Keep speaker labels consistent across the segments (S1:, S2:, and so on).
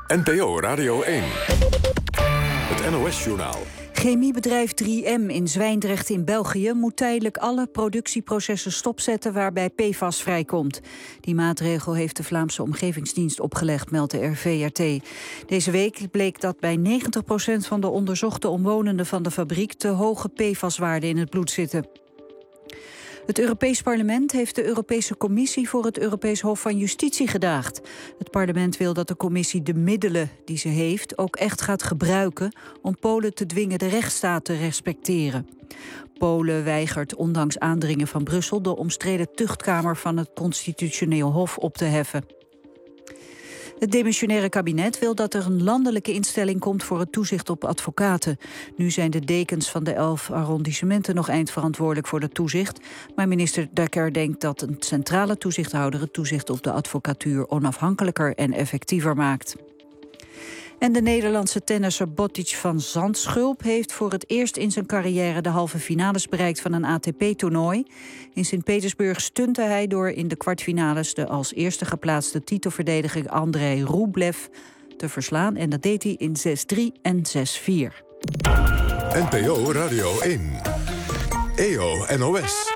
S1: NPO Radio 1. Het NOS-journaal.
S2: Chemiebedrijf 3M in Zwijndrecht in België moet tijdelijk alle productieprocessen stopzetten waarbij PFAS vrijkomt. Die maatregel heeft de Vlaamse Omgevingsdienst opgelegd, meldt de RVRT. Deze week bleek dat bij 90% van de onderzochte omwonenden van de fabriek te hoge PFAS-waarden in het bloed zitten. Het Europees Parlement heeft de Europese Commissie voor het Europees Hof van Justitie gedaagd. Het parlement wil dat de commissie de middelen die ze heeft ook echt gaat gebruiken om Polen te dwingen de rechtsstaat te respecteren. Polen weigert ondanks aandringen van Brussel de omstreden tuchtkamer van het Constitutioneel Hof op te heffen. Het demissionaire kabinet wil dat er een landelijke instelling komt voor het toezicht op advocaten. Nu zijn de dekens van de 11 arrondissementen nog eindverantwoordelijk voor het toezicht. Maar minister Dekker denkt dat een centrale toezichthouder het toezicht op de advocatuur onafhankelijker en effectiever maakt. En de Nederlandse tennisser Botic van Zandschulp heeft voor het eerst in zijn carrière de halve finales bereikt van een ATP-toernooi. In Sint-Petersburg stunte hij door in de kwartfinales de als eerste geplaatste titelverdediger Andrei Rublev te verslaan. En dat deed hij in 6-3 en 6-4.
S1: NPO Radio 1. EO NOS.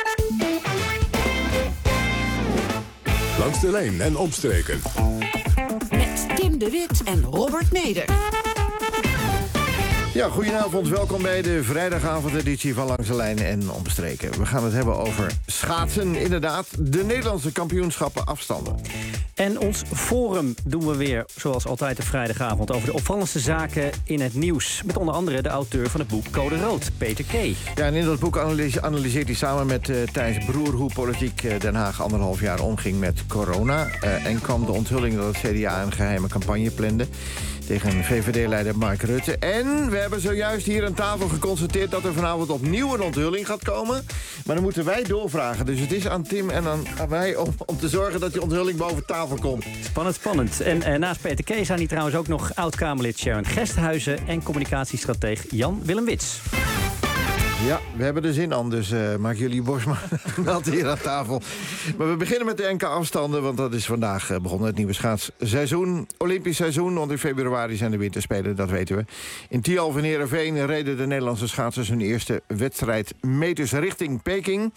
S1: Langs de lijn en omstreken.
S3: Tim de Wit en Robert Meder.
S4: Ja, goedenavond. Welkom bij de vrijdagavondeditie van Langs de Lijn en Omstreken. We gaan het hebben over schaatsen, inderdaad. De Nederlandse kampioenschappen afstanden.
S5: En ons forum doen we weer, zoals altijd, de vrijdagavond over de opvallendste zaken in het nieuws. Met onder andere de auteur van het boek Code Rood, Peter K.
S4: Ja, en in dat boek analyseert hij samen met Thijs Broer hoe politiek Den Haag 1,5 jaar omging met corona. En kwam de onthulling dat het CDA een geheime campagne plande tegen VVD-leider Mark Rutte. En we hebben zojuist hier aan tafel geconstateerd dat er vanavond opnieuw een onthulling gaat komen. Maar dan moeten wij doorvragen. Dus het is aan Tim en aan mij om te zorgen dat die onthulling boven tafel komt.
S5: Spannend. En naast Peter K. zijn hier trouwens ook nog oud-Kamerlid Sharon Gesthuizen en communicatiestratege Jan Willem Wits.
S4: Ja, we hebben er zin aan, dus maak jullie borst maar wel hier aan tafel. Maar we beginnen met de NK-afstanden, want dat is vandaag begonnen. Het nieuwe schaatsseizoen, Olympisch seizoen. Want in februari zijn de winterspelen, dat weten we. In Tialf en Heerenveen reden de Nederlandse schaatsers hun eerste wedstrijdmeters richting Peking.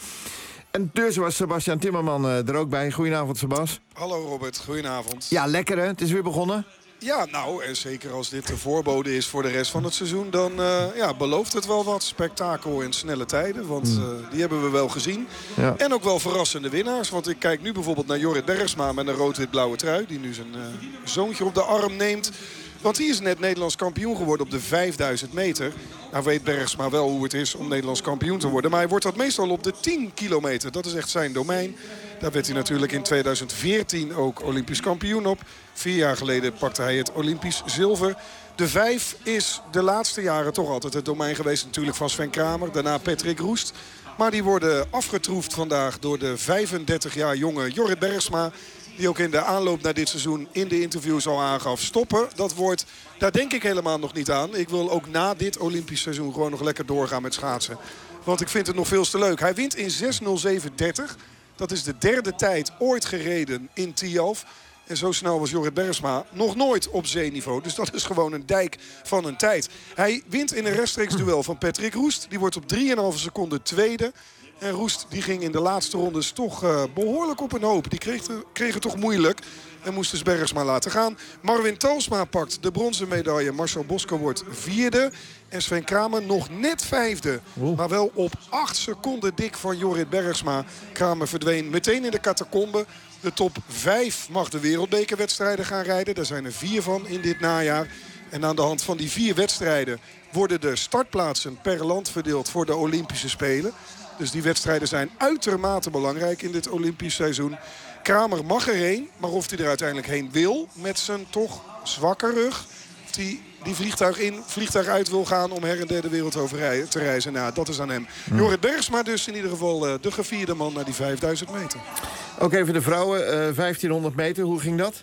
S4: En dus was Sebastian Timmerman er ook bij. Goedenavond, Sebas.
S6: Hallo Robert, goedenavond.
S4: Ja, lekker hè? Het is weer begonnen.
S6: Ja, nou, en zeker als dit de voorbode is voor de rest van het seizoen... dan belooft het wel wat spektakel en snelle tijden. Want die hebben we wel gezien. Ja. En ook wel verrassende winnaars. Want ik kijk nu bijvoorbeeld naar Jorrit Bergsma met een rood-wit-blauwe trui... die nu zijn zoontje op de arm neemt. Want die is net Nederlands kampioen geworden op de 5000 meter. Nou weet Bergsma wel hoe het is om Nederlands kampioen te worden. Maar hij wordt dat meestal op de 10 kilometer. Dat is echt zijn domein. Daar werd hij natuurlijk in 2014 ook Olympisch kampioen op. 4 jaar geleden pakte hij het Olympisch zilver. De 5 is de laatste jaren toch altijd het domein geweest natuurlijk van Sven Kramer. Daarna Patrick Roest. Maar die worden afgetroefd vandaag door de 35 jaar jonge Jorrit Bergsma. Die ook in de aanloop naar dit seizoen in de interviews al aangaf. Stoppen, dat woord, daar denk ik helemaal nog niet aan. Ik wil ook na dit Olympisch seizoen gewoon nog lekker doorgaan met schaatsen. Want ik vind het nog veel te leuk. Hij wint in 6:07:30. Dat is de derde tijd ooit gereden in Tialf. En zo snel was Jorrit Bergsma nog nooit op zeeniveau. Dus dat is gewoon een dijk van een tijd. Hij wint in een rechtstreeks duel van Patrick Roest. Die wordt op 3,5 seconden tweede. En Roest die ging in de laatste rondes toch behoorlijk op een hoop. Die kreeg het toch moeilijk. En moest dus Bergsma laten gaan. Marwin Talsma pakt de bronzen medaille. Marcel Bosker wordt vierde. En Sven Kramer nog net vijfde. Maar wel op 8 seconden dik van Jorrit Bergsma. Kramer verdween meteen in de catacombe. De top 5 mag de wereldbekerwedstrijden gaan rijden. Daar zijn er 4 van in dit najaar. En aan de hand van die 4 wedstrijden worden de startplaatsen per land verdeeld voor de Olympische Spelen. Dus die wedstrijden zijn uitermate belangrijk in dit Olympisch seizoen. Kramer mag erheen, maar of hij er uiteindelijk heen wil met zijn toch zwakke rug. Of die vliegtuig uit wil gaan om her en der de wereld over te reizen. Nou, dat is aan hem. Jorrit Bergsma dus in ieder geval de gevierde man naar die 5000 meter.
S4: Ook even de vrouwen, 1500 meter, hoe ging dat?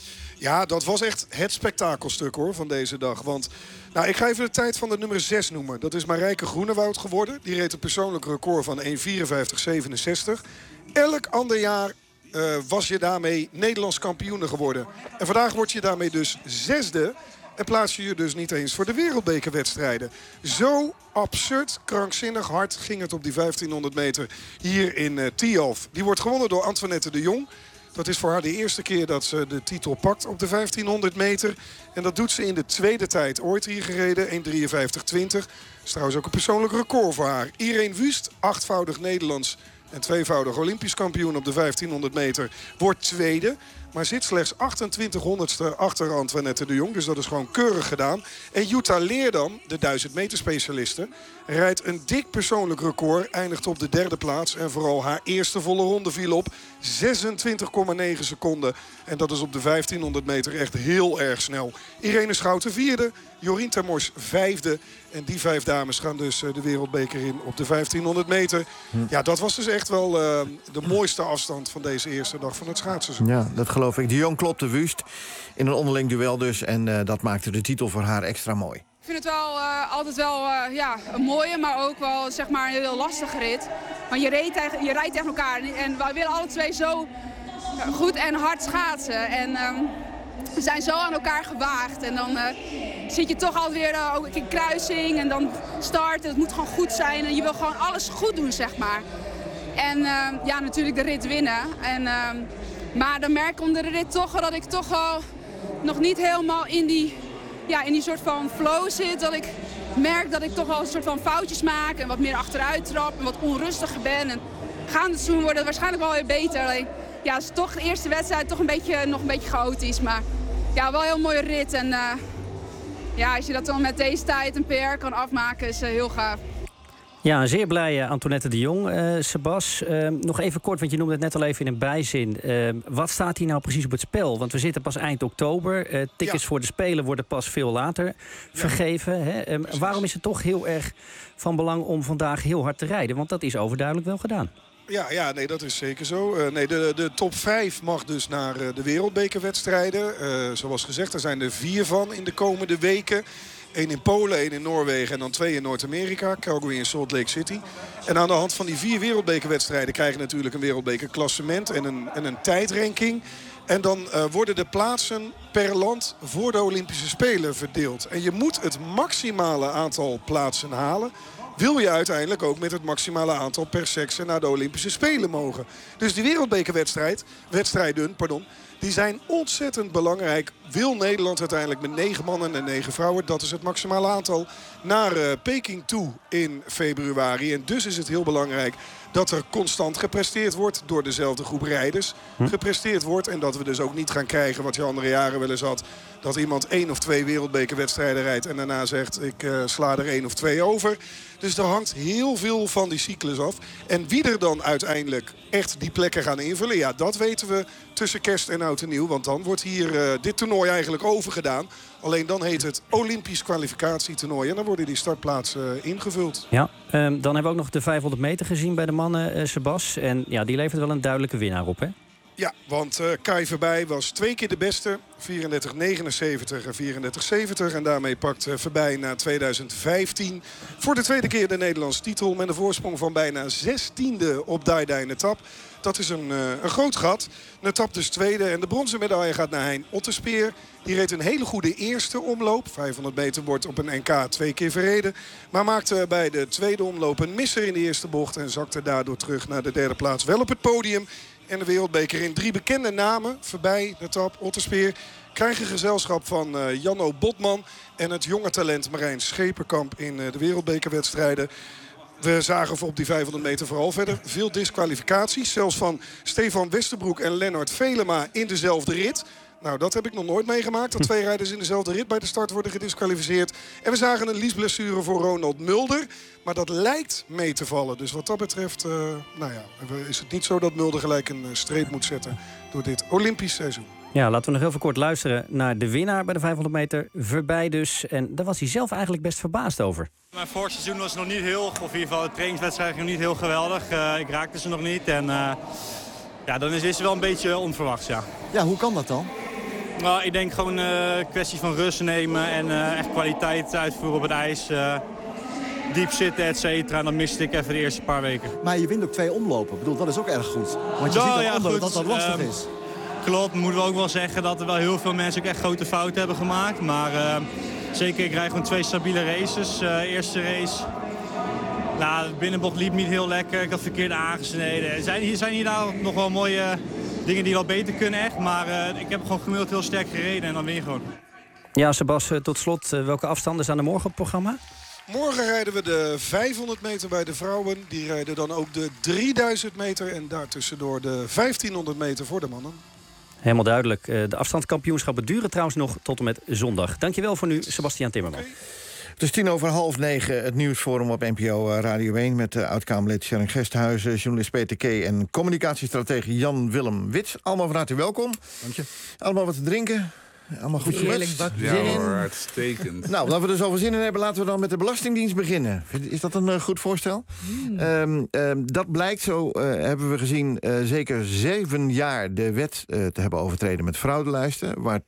S6: Ja, dat was echt het spektakelstuk hoor van deze dag. Want ik ga even de tijd van de nummer 6 noemen. Dat is Marijke Groenewoud geworden. Die reed een persoonlijk record van 1:54:67. Elk ander jaar was je daarmee Nederlands kampioen geworden. En vandaag word je daarmee dus 6e. En plaats je dus niet eens voor de wereldbekerwedstrijden. Zo absurd, krankzinnig hard ging het op die 1500 meter hier in Tialf. Die wordt gewonnen door Antoinette de Jong. Dat is voor haar de eerste keer dat ze de titel pakt op de 1500 meter. En dat doet ze in de tweede tijd ooit hier gereden. 1:53:20. Dat is trouwens ook een persoonlijk record voor haar. Irene Wüst, 8-voudig Nederlands en 2-voudig Olympisch kampioen op de 1500 meter, wordt tweede. Maar zit slechts 2800ste achter Antoinette de Jong. Dus dat is gewoon keurig gedaan. En Jutta Leerdam, de 1000 meter specialiste, rijdt een dik persoonlijk record. Eindigt op de 3e plaats. En vooral haar eerste volle ronde viel op 26,9 seconden. En dat is op de 1500 meter echt heel erg snel. Irene Schouten 4e. Jorien Termors 5e. En die 5 dames gaan dus de wereldbeker in op de 1500 meter. Ja, dat was dus echt wel de mooiste afstand van deze eerste dag van het schaatsseizoen.
S4: Ja, dat geloof ik. De Jong klopte Wüst in een onderling duel dus. En dat maakte de titel voor haar extra mooi.
S7: Ik vind het wel altijd wel een mooie, maar ook wel zeg maar een heel lastige rit. Want je rijdt tegen elkaar en wij willen alle twee zo goed en hard schaatsen. En we zijn zo aan elkaar gewaagd. En dan zit je toch alweer ook in kruising en dan starten. Het moet gewoon goed zijn en je wil gewoon alles goed doen, zeg maar. En natuurlijk de rit winnen. Maar dan merk ik onder de rit toch dat ik toch al nog niet helemaal in die soort van flow zit. Dat ik merk dat ik toch wel een soort van foutjes maak en wat meer achteruit trap en wat onrustiger ben. En gaande het seizoen wordt het waarschijnlijk wel weer beter. Alleen, ja, het is toch de eerste wedstrijd toch nog een beetje chaotisch. Maar ja, wel een heel mooie rit. En als je dat dan met deze tijd een PR kan afmaken, is heel gaaf.
S5: Ja, zeer blij Antoinette de Jong. Sebas, nog even kort, want je noemde het net al even in een bijzin. Wat staat hier nou precies op het spel? Want we zitten pas eind oktober. Tickets voor de Spelen worden pas veel later vergeven. Hè? Waarom is het toch heel erg van belang om vandaag heel hard te rijden? Want dat is overduidelijk wel gedaan.
S6: Ja, nee, dat is zeker zo. De top 5 mag dus naar de wereldbekerwedstrijden. Zoals gezegd, er zijn er 4 van in de komende weken. 1 in Polen, 1 in Noorwegen en dan 2 in Noord-Amerika. Calgary en Salt Lake City. En aan de hand van die 4 wereldbekerwedstrijden krijg je natuurlijk een wereldbekerklassement en een tijdranking. En dan worden de plaatsen per land voor de Olympische Spelen verdeeld. En je moet het maximale aantal plaatsen halen. Wil je uiteindelijk ook met het maximale aantal per sekse naar de Olympische Spelen mogen. Dus die wereldbekerwedstrijden, die zijn ontzettend belangrijk. Wil Nederland uiteindelijk met 9 mannen en 9 vrouwen, dat is het maximale aantal, naar Peking toe in februari. En dus is het heel belangrijk dat er constant gepresteerd wordt door dezelfde groep rijders. Gepresteerd wordt en dat we dus ook niet gaan krijgen wat je andere jaren wel eens had. Dat iemand 1 of 2 wereldbekerwedstrijden rijdt en daarna zegt ik sla er 1 of 2 over. Dus er hangt heel veel van die cyclus af. En wie er dan uiteindelijk echt die plekken gaan invullen, ja, dat weten we tussen kerst en oud en nieuw. Want dan wordt hier dit toernooi eigenlijk overgedaan. Alleen dan heet het Olympisch kwalificatietoernooi. En dan worden die startplaatsen ingevuld.
S5: Ja, dan hebben we ook nog de 500 meter gezien bij de mannen, Sebas. En ja, die levert wel een duidelijke winnaar op, hè?
S6: Ja, want Kai Verbij was 2 keer de beste. 34,79 en 34,70. En daarmee pakt Verbij na 2015 voor de tweede keer de Nederlandse titel. Met een voorsprong van bijna 16e op Daidai Netap. Dat is een groot gat. Netap dus tweede. En de bronzen medaille gaat naar Hein Otterspeer. Die reed een hele goede eerste omloop. 500 meter wordt op een NK 2 keer verreden. Maar maakte bij de tweede omloop een misser in de eerste bocht. En zakte daardoor terug naar de 3e plaats. Wel op het podium. En de wereldbeker in 3 bekende namen. Verbij, Netap, Otterspeer. Krijgen gezelschap van Janno Botman. En het jonge talent Marijn Scheperkamp in de wereldbekerwedstrijden. We zagen op die 500 meter vooral verder veel disqualificaties. Zelfs van Stefan Westerbroek en Lennart Velema in dezelfde rit. Nou, dat heb ik nog nooit meegemaakt. Dat 2 rijders in dezelfde rit bij de start worden gedisqualificeerd. En we zagen een liesblessure voor Ronald Mulder. Maar dat lijkt mee te vallen. Dus wat dat betreft is het niet zo dat Mulder gelijk een streep moet zetten door dit Olympisch seizoen.
S5: Ja, laten we nog heel veel kort luisteren naar de winnaar bij de 500 meter. Verbij dus. En daar was hij zelf eigenlijk best verbaasd over.
S8: Mijn vorig seizoen was nog niet heel, of in ieder geval de trainingswedstrijd nog niet heel geweldig. Ik raakte ze nog niet en dan is deze wel een beetje onverwachts, ja.
S9: Ja, hoe kan dat dan?
S8: Nou, ik denk gewoon kwestie van rust nemen en echt kwaliteit uitvoeren op het ijs. diep zitten, et cetera. En dan miste ik even de eerste paar weken.
S9: Maar je wint ook 2 omlopen. Ik bedoel, dat is ook erg goed. Want je ziet dat dat lastig is.
S8: Klopt, moeten we ook wel zeggen dat er wel heel veel mensen ook echt grote fouten hebben gemaakt. Maar zeker, ik rijd gewoon 2 stabiele races. Eerste race, de binnenbocht liep niet heel lekker. Ik had verkeerd aangesneden. Er zijn hier nou nog wel mooie dingen die wel beter kunnen echt. Maar ik heb gewoon gemiddeld heel sterk gereden en dan win je gewoon.
S5: Ja, Sebas, tot slot, welke afstanden staan er morgen op het programma?
S6: Morgen rijden we de 500 meter bij de vrouwen. Die rijden dan ook de 3000 meter en daartussendoor de 1500 meter voor de mannen.
S5: Helemaal duidelijk. De afstandskampioenschappen duren trouwens nog tot en met zondag. Dankjewel voor nu, Sebastiaan Timmerman.
S6: Okay.
S4: Het is 9:10, het nieuwsforum op NPO Radio 1... met oud-Kamerlid Sharon Gesthuizen, journalist Peter K. en communicatiestratege Jan-Willem Wits. Allemaal van harte welkom.
S10: Dank je.
S4: Allemaal wat te drinken. Allemaal goed gelukt.
S10: Ja hoor, uitstekend.
S4: Nou, laten we er zoveel zin in hebben. Laten we dan met de Belastingdienst beginnen. Is dat een goed voorstel? Dat blijkt, zo hebben we gezien, zeker 7 jaar de wet te hebben overtreden met fraudelijsten, waar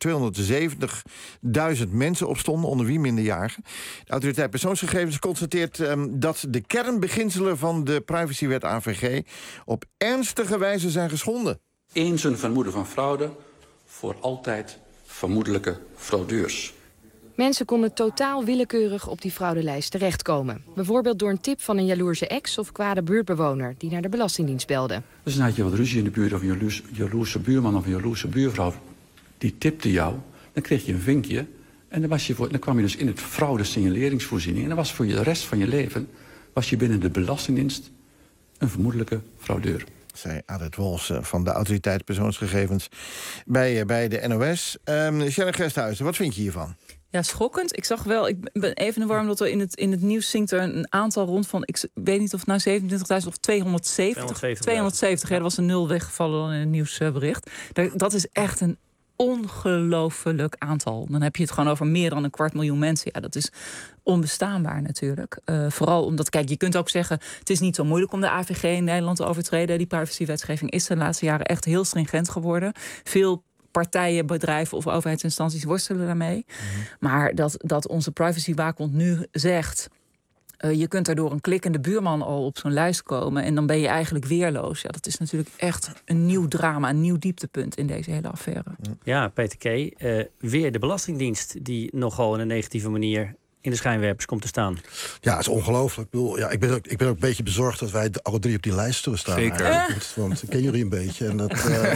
S4: 270.000 mensen op stonden, onder wie minderjarigen. De Autoriteit Persoonsgegevens constateert dat de kernbeginselen van de privacywet AVG op ernstige wijze zijn geschonden.
S11: Eens een vermoeden van fraude, voor altijd vermoedelijke fraudeurs.
S12: Mensen konden totaal willekeurig op die fraudelijst terechtkomen. Bijvoorbeeld door een tip van een jaloerse ex of kwade buurtbewoner die naar de Belastingdienst belde.
S11: Dus dan had je wat ruzie in de buurt of een jaloerse buurman of een jaloerse buurvrouw. Die tipte jou, dan kreeg je een vinkje en dan kwam je dus in het fraude-signaleringsvoorziening. En dan was voor de rest van je leven was je binnen de Belastingdienst een vermoedelijke fraudeur.
S4: Zei Adert Wolfs van de Autoriteit Persoonsgegevens bij de NOS. Sharon Gesthuizen, wat vind je hiervan?
S13: Ja, schokkend. Ik zag wel, ik ben even in de war omdat er in het nieuws zingt er een aantal rond van, ik weet niet of het nou 27.000 of 270. 270, ja, er was een 0 weggevallen dan in het nieuwsbericht. Dat is echt een ongelooflijk aantal. Dan heb je het gewoon over meer dan 250.000 mensen. Ja, dat is onbestaanbaar natuurlijk. Vooral omdat, kijk, je kunt ook zeggen, het is niet zo moeilijk om de AVG in Nederland te overtreden. Die privacywetgeving is de laatste jaren echt heel stringent geworden. Veel partijen, bedrijven of overheidsinstanties worstelen daarmee. Maar dat onze privacywaakhond nu zegt, je kunt er door een klikkende buurman al op zo'n lijst komen en dan ben je eigenlijk weerloos. Ja, dat is natuurlijk echt een nieuw drama, een nieuw dieptepunt in deze hele affaire.
S5: Ja, Peter K., weer de Belastingdienst die nogal in een negatieve manier in de schijnwerpers komt te staan.
S10: Ja, het is ongelooflijk. Ik ben ook een beetje bezorgd dat wij alle 3 op die lijst zullen staan.
S5: Zeker.
S10: Want ik ken jullie een beetje. En dat,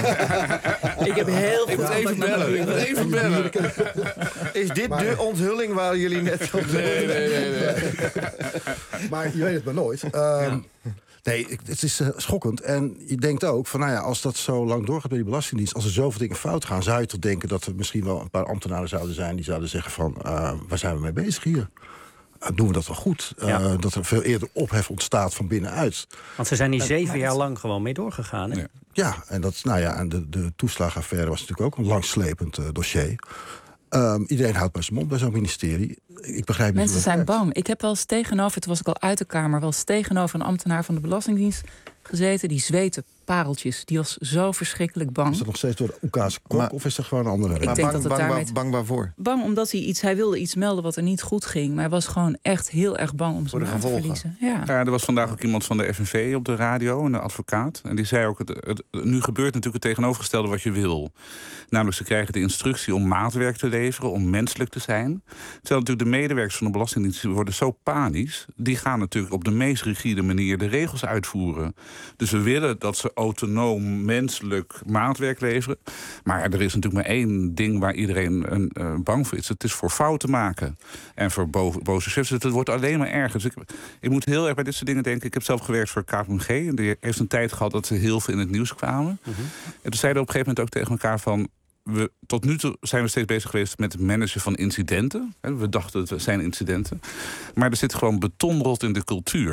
S13: ik heb heel veel
S10: even bellen.
S4: Is dit de onthulling waar jullie net op
S10: Nee. Maar je weet het maar nooit. Nee, het is schokkend. En je denkt ook van, als dat zo lang doorgaat bij die Belastingdienst, als er zoveel dingen fout gaan, zou je toch denken dat er misschien wel een paar ambtenaren zouden zijn die zouden zeggen van, waar zijn we mee bezig hier? Doen we dat wel goed? Dat er veel eerder ophef ontstaat van binnenuit.
S5: Want ze zijn hier 7 jaar lang gewoon mee doorgegaan, hè?
S10: Ja, en en de toeslagenaffaire was natuurlijk ook een langslepend dossier. Iedereen houdt bij zijn mond bij zo'n ministerie. Ik begrijp niet.
S13: Mensen zijn bang. Ik heb wel eens tegenover, toen was ik al uit de Kamer, wel eens tegenover een ambtenaar van de Belastingdienst gezeten. Die zweette pareltjes. Die was zo verschrikkelijk bang.
S10: Is dat nog steeds door de Oeka's kok of is dat gewoon een andere reden?
S13: Ik denk dat het daarmee
S4: bang waarvoor?
S13: Bang omdat hij wilde iets melden wat er niet goed ging. Maar hij was gewoon echt heel erg bang om zijn baan te verliezen. Ja,
S14: er was vandaag ook iemand van de FNV op de radio, een advocaat. En die zei ook, nu gebeurt natuurlijk het tegenovergestelde wat je wil. Namelijk, ze krijgen de instructie om maatwerk te leveren, om menselijk te zijn. Terwijl natuurlijk de medewerkers van de Belastingdienst worden zo panisch. Die gaan natuurlijk op de meest rigide manier de regels uitvoeren. Dus we willen dat ze autonoom, menselijk maatwerk leveren. Maar er is natuurlijk maar één ding waar iedereen bang voor is. Het is voor fouten maken. En voor boze chefs. Het wordt alleen maar erger. Dus ik moet heel erg bij dit soort dingen denken. Ik heb zelf gewerkt voor KPMG. En die heeft een tijd gehad dat ze heel veel in het nieuws kwamen. En toen zeiden we op een gegeven moment ook tegen elkaar van, tot nu toe zijn we steeds bezig geweest met het managen van incidenten. We dachten het zijn incidenten. Maar er zit gewoon betonrot in de cultuur.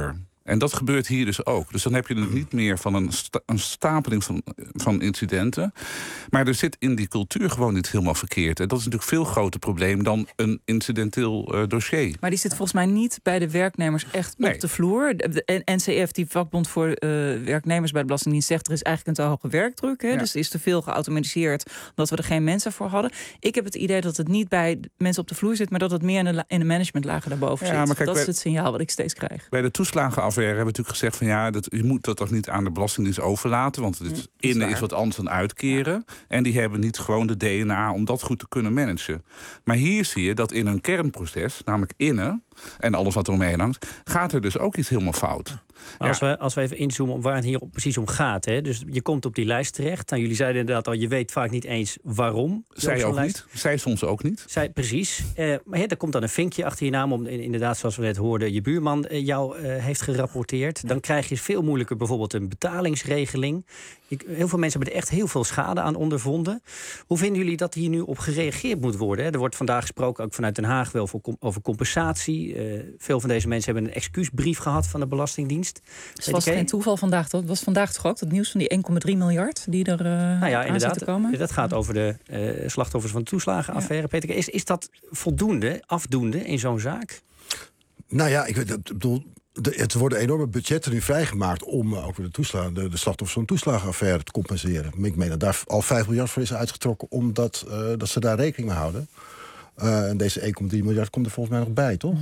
S14: En dat gebeurt hier dus ook. Dus dan heb je het niet meer van een stapeling van incidenten. Maar er zit in die cultuur gewoon niet helemaal verkeerd. En dat is natuurlijk veel groter probleem dan een incidenteel dossier.
S13: Maar die zit volgens mij niet bij de werknemers echt op de vloer. De NCF, die vakbond voor werknemers bij de Belastingdienst, zegt er is eigenlijk een te hoge werkdruk. Hè? Ja. Dus er is te veel geautomatiseerd omdat we er geen mensen voor hadden. Ik heb het idee dat het niet bij mensen op de vloer zit, maar dat het meer in de managementlagen daarboven zit. Maar kijk, dat is het signaal wat ik steeds krijg.
S14: Bij de toeslagenaffaire hebben we natuurlijk gezegd van je moet dat toch niet aan de Belastingdienst overlaten, want het innen is wat anders dan uitkeren. Ja. En die hebben niet gewoon de DNA om dat goed te kunnen managen. Maar hier zie je dat in een kernproces, namelijk innen en alles wat er omheen hangt, gaat er dus ook iets helemaal fout.
S5: Als we even inzoomen op waar het hier precies om gaat. Hè? Dus je komt op die lijst terecht. Nou, jullie zeiden inderdaad al, je weet vaak niet eens waarom.
S14: Zij ook niet. Zij soms ook niet.
S5: Precies. Maar er komt dan een vinkje achter je naam. Om inderdaad, zoals we net hoorden, je buurman jou heeft gerapporteerd. Dan krijg je veel moeilijker bijvoorbeeld een betalingsregeling. Heel veel mensen hebben er echt heel veel schade aan ondervonden. Hoe vinden jullie dat hier nu op gereageerd moet worden? Er wordt vandaag gesproken, ook vanuit Den Haag, wel over compensatie. Veel van deze mensen hebben een excuusbrief gehad van de Belastingdienst.
S13: Het was geen toeval vandaag. Dat was vandaag toch ook het nieuws van die 1,3 miljard die er aan zit te komen?
S5: Dat gaat over de slachtoffers van de toeslagenaffaire. Ja. Peter, is dat voldoende, afdoende in zo'n zaak?
S10: Nou ja, ik bedoel, het worden enorme budgetten nu vrijgemaakt om ook weer de slachtoffers van de toeslagenaffaire te compenseren. Ik meen dat daar al 5 miljard voor is uitgetrokken omdat dat ze daar rekening mee houden. En deze 1,3 miljard komt er volgens mij nog bij, toch?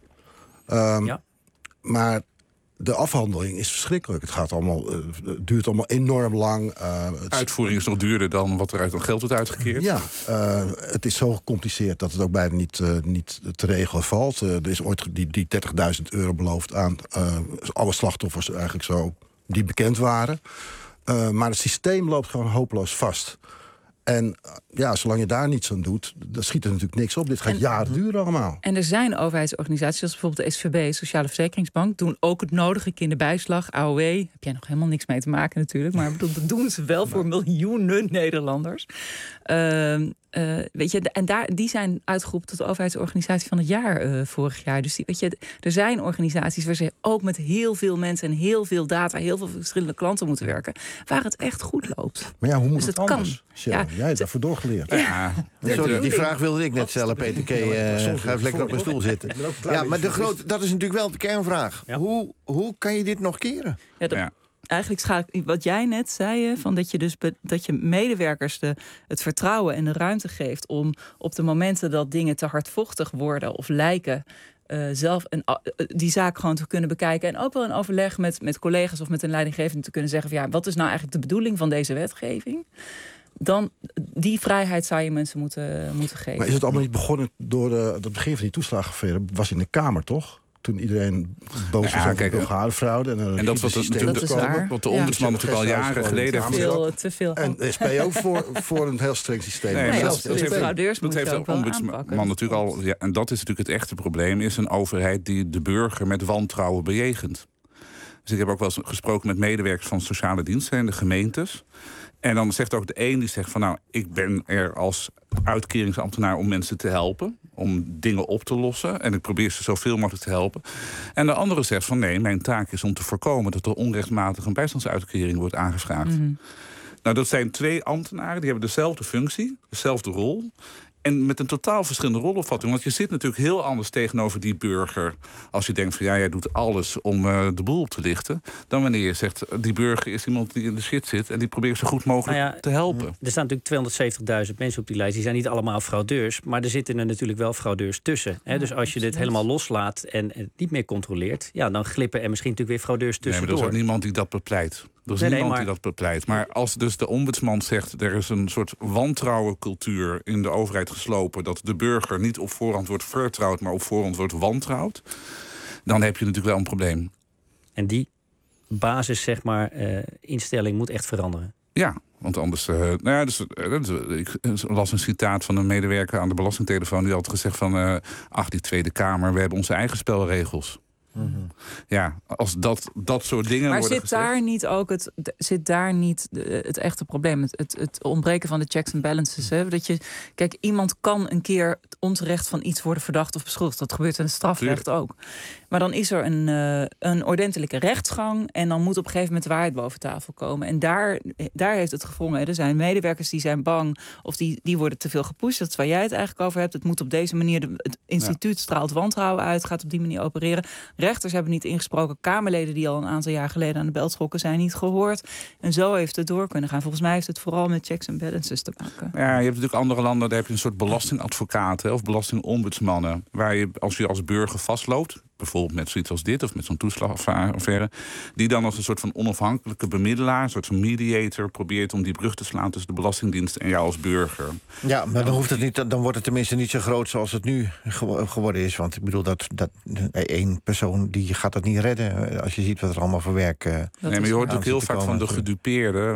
S10: Maar de afhandeling is verschrikkelijk. Het gaat duurt allemaal enorm lang.
S14: Uitvoering is nog duurder dan wat er uit geld wordt uitgekeerd.
S10: Ja, het is zo gecompliceerd dat het ook bijna niet te regelen valt. Er is ooit die €30.000 beloofd aan alle slachtoffers eigenlijk zo die bekend waren. Maar het systeem loopt gewoon hopeloos vast. En zolang je daar niets aan doet, dan schiet er natuurlijk niks op. Dit gaat jaren duren allemaal.
S13: En er zijn overheidsorganisaties, zoals bijvoorbeeld de SVB, Sociale Verzekeringsbank, doen ook het nodige kinderbijslag, AOW. Heb jij nog helemaal niks mee te maken natuurlijk, maar dat doen ze wel voor miljoenen Nederlanders. Die zijn uitgeroepen tot de overheidsorganisatie van het jaar vorig jaar. Dus er zijn organisaties waar ze ook met heel veel mensen en heel veel data, heel veel verschillende klanten moeten werken, waar het echt goed loopt.
S10: Maar hoe moet het anders? Jij hebt daarvoor doorgeleerd.
S4: Sorry, die vraag wilde ik net stellen, Peter K. Ga even lekker op mijn stoel zitten. Ja, maar dat is natuurlijk wel de kernvraag. Ja. Hoe kan je dit nog keren?
S13: Eigenlijk wat jij net zei, van dat je medewerkers het vertrouwen en de ruimte geeft om op de momenten dat dingen te hardvochtig worden of lijken, zelf die zaak gewoon te kunnen bekijken. En ook wel in overleg met collega's of met een leidinggevende te kunnen zeggen van wat is nou eigenlijk de bedoeling van deze wetgeving? Dan die vrijheid zou je mensen moeten geven.
S10: Maar is het allemaal niet begonnen door het begin van die toeslagenaffaire? Was in de Kamer, toch? Toen iedereen boos was over de Bulgarenfraude. En dat
S14: wat de ombudsman natuurlijk al jaren geleden heeft.
S13: Te veel.
S10: En de SP ook voor een heel streng systeem.
S14: Dat heeft de ombudsman natuurlijk al. Ja, en dat is natuurlijk het echte probleem. Is een overheid die de burger met wantrouwen bejegent. Dus ik heb ook wel eens gesproken met medewerkers van sociale diensten en de gemeentes. En dan zegt ook de een die zegt van ik ben er als uitkeringsambtenaar om mensen te helpen, om dingen op te lossen. En ik probeer ze zoveel mogelijk te helpen. En de andere zegt van nee, mijn taak is om te voorkomen dat er onrechtmatig een bijstandsuitkering wordt aangevraagd. Mm-hmm. Nou, dat zijn 2 ambtenaren, die hebben dezelfde functie, dezelfde rol. En met een totaal verschillende rolopvatting. Want je zit natuurlijk heel anders tegenover die burger als je denkt van jij doet alles om de boel op te lichten, dan wanneer je zegt die burger is iemand die in de shit zit en die probeert zo goed mogelijk te helpen.
S5: Er staan natuurlijk 270.000 mensen op die lijst. Die zijn niet allemaal fraudeurs, maar er zitten er natuurlijk wel fraudeurs tussen. Hè? Dus als je dit helemaal loslaat en het niet meer controleert, dan glippen er misschien natuurlijk weer fraudeurs tussendoor.
S14: Nee, maar er is ook niemand die dat bepleit. Er is niemand die dat bepleit. Maar als dus de ombudsman zegt, er is een soort wantrouwencultuur in de overheid geslopen, dat de burger niet op voorhand wordt vertrouwd, maar op voorhand wordt wantrouwd, dan heb je natuurlijk wel een probleem.
S5: En die basis, instelling moet echt veranderen.
S14: Ja, want anders... ik las een citaat van een medewerker aan de Belastingtelefoon, die had gezegd van die Tweede Kamer, we hebben onze eigen spelregels. Ja, als dat soort dingen
S13: maar
S14: worden gezegd...
S13: zit daar niet het echte probleem? Het ontbreken van de checks en balances. Hè? Dat kijk, iemand kan een keer onterecht van iets worden verdacht of beschuldigd. Dat gebeurt in het strafrecht ook. Maar dan is er een ordentelijke rechtsgang... en dan moet op een gegeven moment de waarheid boven tafel komen. En daar heeft het gewrongen. Er zijn medewerkers die zijn bang of die worden te veel gepusht. Dat is waar jij het eigenlijk over hebt. Het moet op deze manier... Het instituut straalt wantrouwen uit, gaat op die manier opereren. Rechters hebben niet ingesproken. Kamerleden die al een aantal jaar geleden aan de bel trokken zijn niet gehoord. En zo heeft het door kunnen gaan. Volgens mij heeft het vooral met checks en balances te maken.
S14: Ja, je hebt natuurlijk andere landen, daar heb je een soort belastingadvocaten of belastingombudsmannen, waar je als burger vastloopt, bijvoorbeeld met zoiets als dit of met zo'n toeslagaffaire, die dan als een soort van onafhankelijke bemiddelaar, een soort van mediator, probeert om die brug te slaan tussen de Belastingdienst en jou als burger.
S4: Ja, maar dan hoeft het niet, dan wordt het tenminste niet zo groot zoals het nu geworden is. Want ik bedoel, dat één persoon die gaat dat niet redden als je ziet wat er allemaal voor werk.
S14: Nee, maar je hoort ook heel vaak van de gedupeerden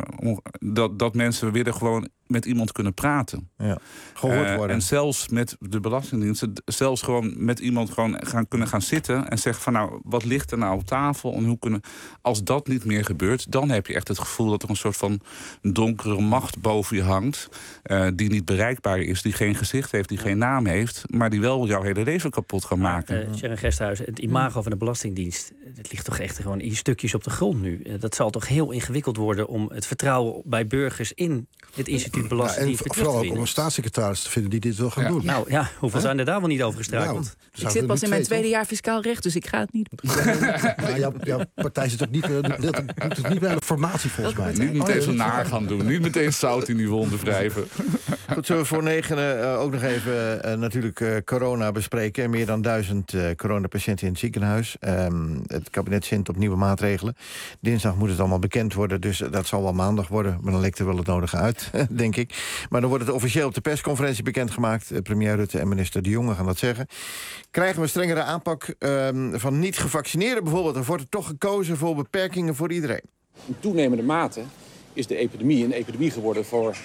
S14: dat mensen willen gewoon met iemand kunnen praten.
S4: Ja, gehoord worden.
S14: En zelfs met de Belastingdienst, zelfs gewoon met iemand kunnen gaan zitten en zeggen van nou, wat ligt er nou op tafel en hoe kunnen... Als dat niet meer gebeurt, dan heb je echt het gevoel dat er een soort van donkere macht boven je hangt, die niet bereikbaar is, die geen gezicht heeft, die geen naam heeft, maar die wel jouw hele leven kapot kan maken.
S5: Sharon Gesthuizen, het imago van de Belastingdienst, het ligt toch echt gewoon in stukjes op de grond nu. Dat zal toch heel ingewikkeld worden om het vertrouwen bij burgers in het instituut Belastingdienst te
S10: vooral ook
S5: winnen.
S10: om een staatssecretaris te vinden die dit wil gaan doen.
S5: Nou ja, hoeveel zijn er daar wel niet over gestruikeld?
S13: Ik zit pas in mijn tweede jaar fiscaal recht, dus ik ga het niet doen.
S10: Jouw partij zit ook niet bij de formatie volgens mij.
S14: Niet meteen zo naar gaan doen. Niet meteen zout in die wonden wrijven.
S4: Goed, zullen we voor 9 ook nog even natuurlijk corona bespreken. Meer dan 1000 coronapatiënten in het ziekenhuis. Het kabinet zint op nieuwe maatregelen. Dinsdag moet het allemaal bekend worden, dus dat zal wel maandag worden. Maar dan lekt er wel het nodige uit, denk ik. Maar dan wordt het officieel op de persconferentie bekendgemaakt. Premier Rutte en minister De Jonge gaan dat zeggen. Krijgen we strengere aanpak van niet-gevaccineerden bijvoorbeeld? Of wordt er toch gekozen voor beperkingen voor iedereen?
S15: In toenemende mate is de epidemie een epidemie geworden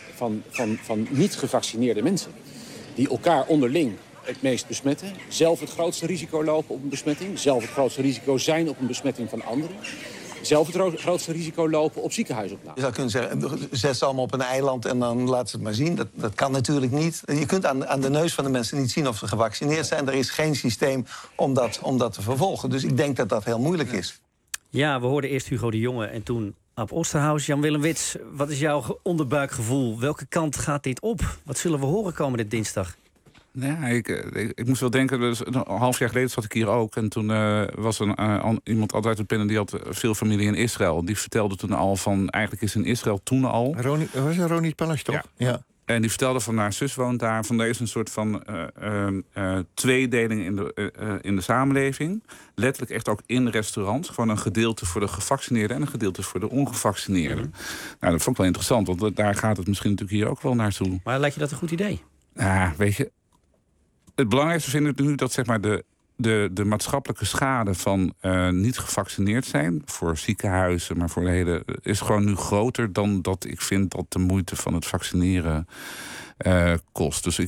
S15: van niet-gevaccineerde mensen. Die elkaar onderling het meest besmetten. Zelf het grootste risico lopen op een besmetting. Zelf het grootste risico zijn op een besmetting van anderen. Zelf het grootste risico lopen op ziekenhuisopname.
S16: Je zou kunnen zeggen, zet ze allemaal op een eiland en dan laat ze het maar zien. Dat kan natuurlijk niet. Je kunt aan de neus van de mensen niet zien of ze gevaccineerd zijn. Er is geen systeem om dat te vervolgen. Dus ik denk dat dat heel moeilijk is.
S5: Ja, we hoorden eerst Hugo de Jonge en toen Ab Osterhaus. Jan-Willem Wits, wat is jouw onderbuikgevoel? Welke kant gaat dit op? Wat zullen we horen komende dinsdag?
S14: Ja, ik moest wel denken, dus een half jaar geleden zat ik hier ook. En toen was iemand altijd op binnen die had veel familie in Israël. Die vertelde toen al van, eigenlijk is in Israël toen al...
S4: Was het Ronnie Palas toch? Ja.
S14: En die vertelde van, haar zus woont daar. Van, er is een soort van tweedeling in de samenleving. Letterlijk echt ook in restaurants. Gewoon een gedeelte voor de gevaccineerden en een gedeelte voor de ongevaccineerden. Nou, dat vond ik wel interessant, want daar gaat het misschien natuurlijk hier ook wel naartoe.
S5: Maar lijkt je dat een goed idee?
S14: Ja, weet je... Het belangrijkste vind ik nu dat zeg maar de maatschappelijke schade van niet gevaccineerd zijn voor ziekenhuizen, maar voor de hele is gewoon nu groter dan dat ik vind dat de moeite van het vaccineren kost. Dus ik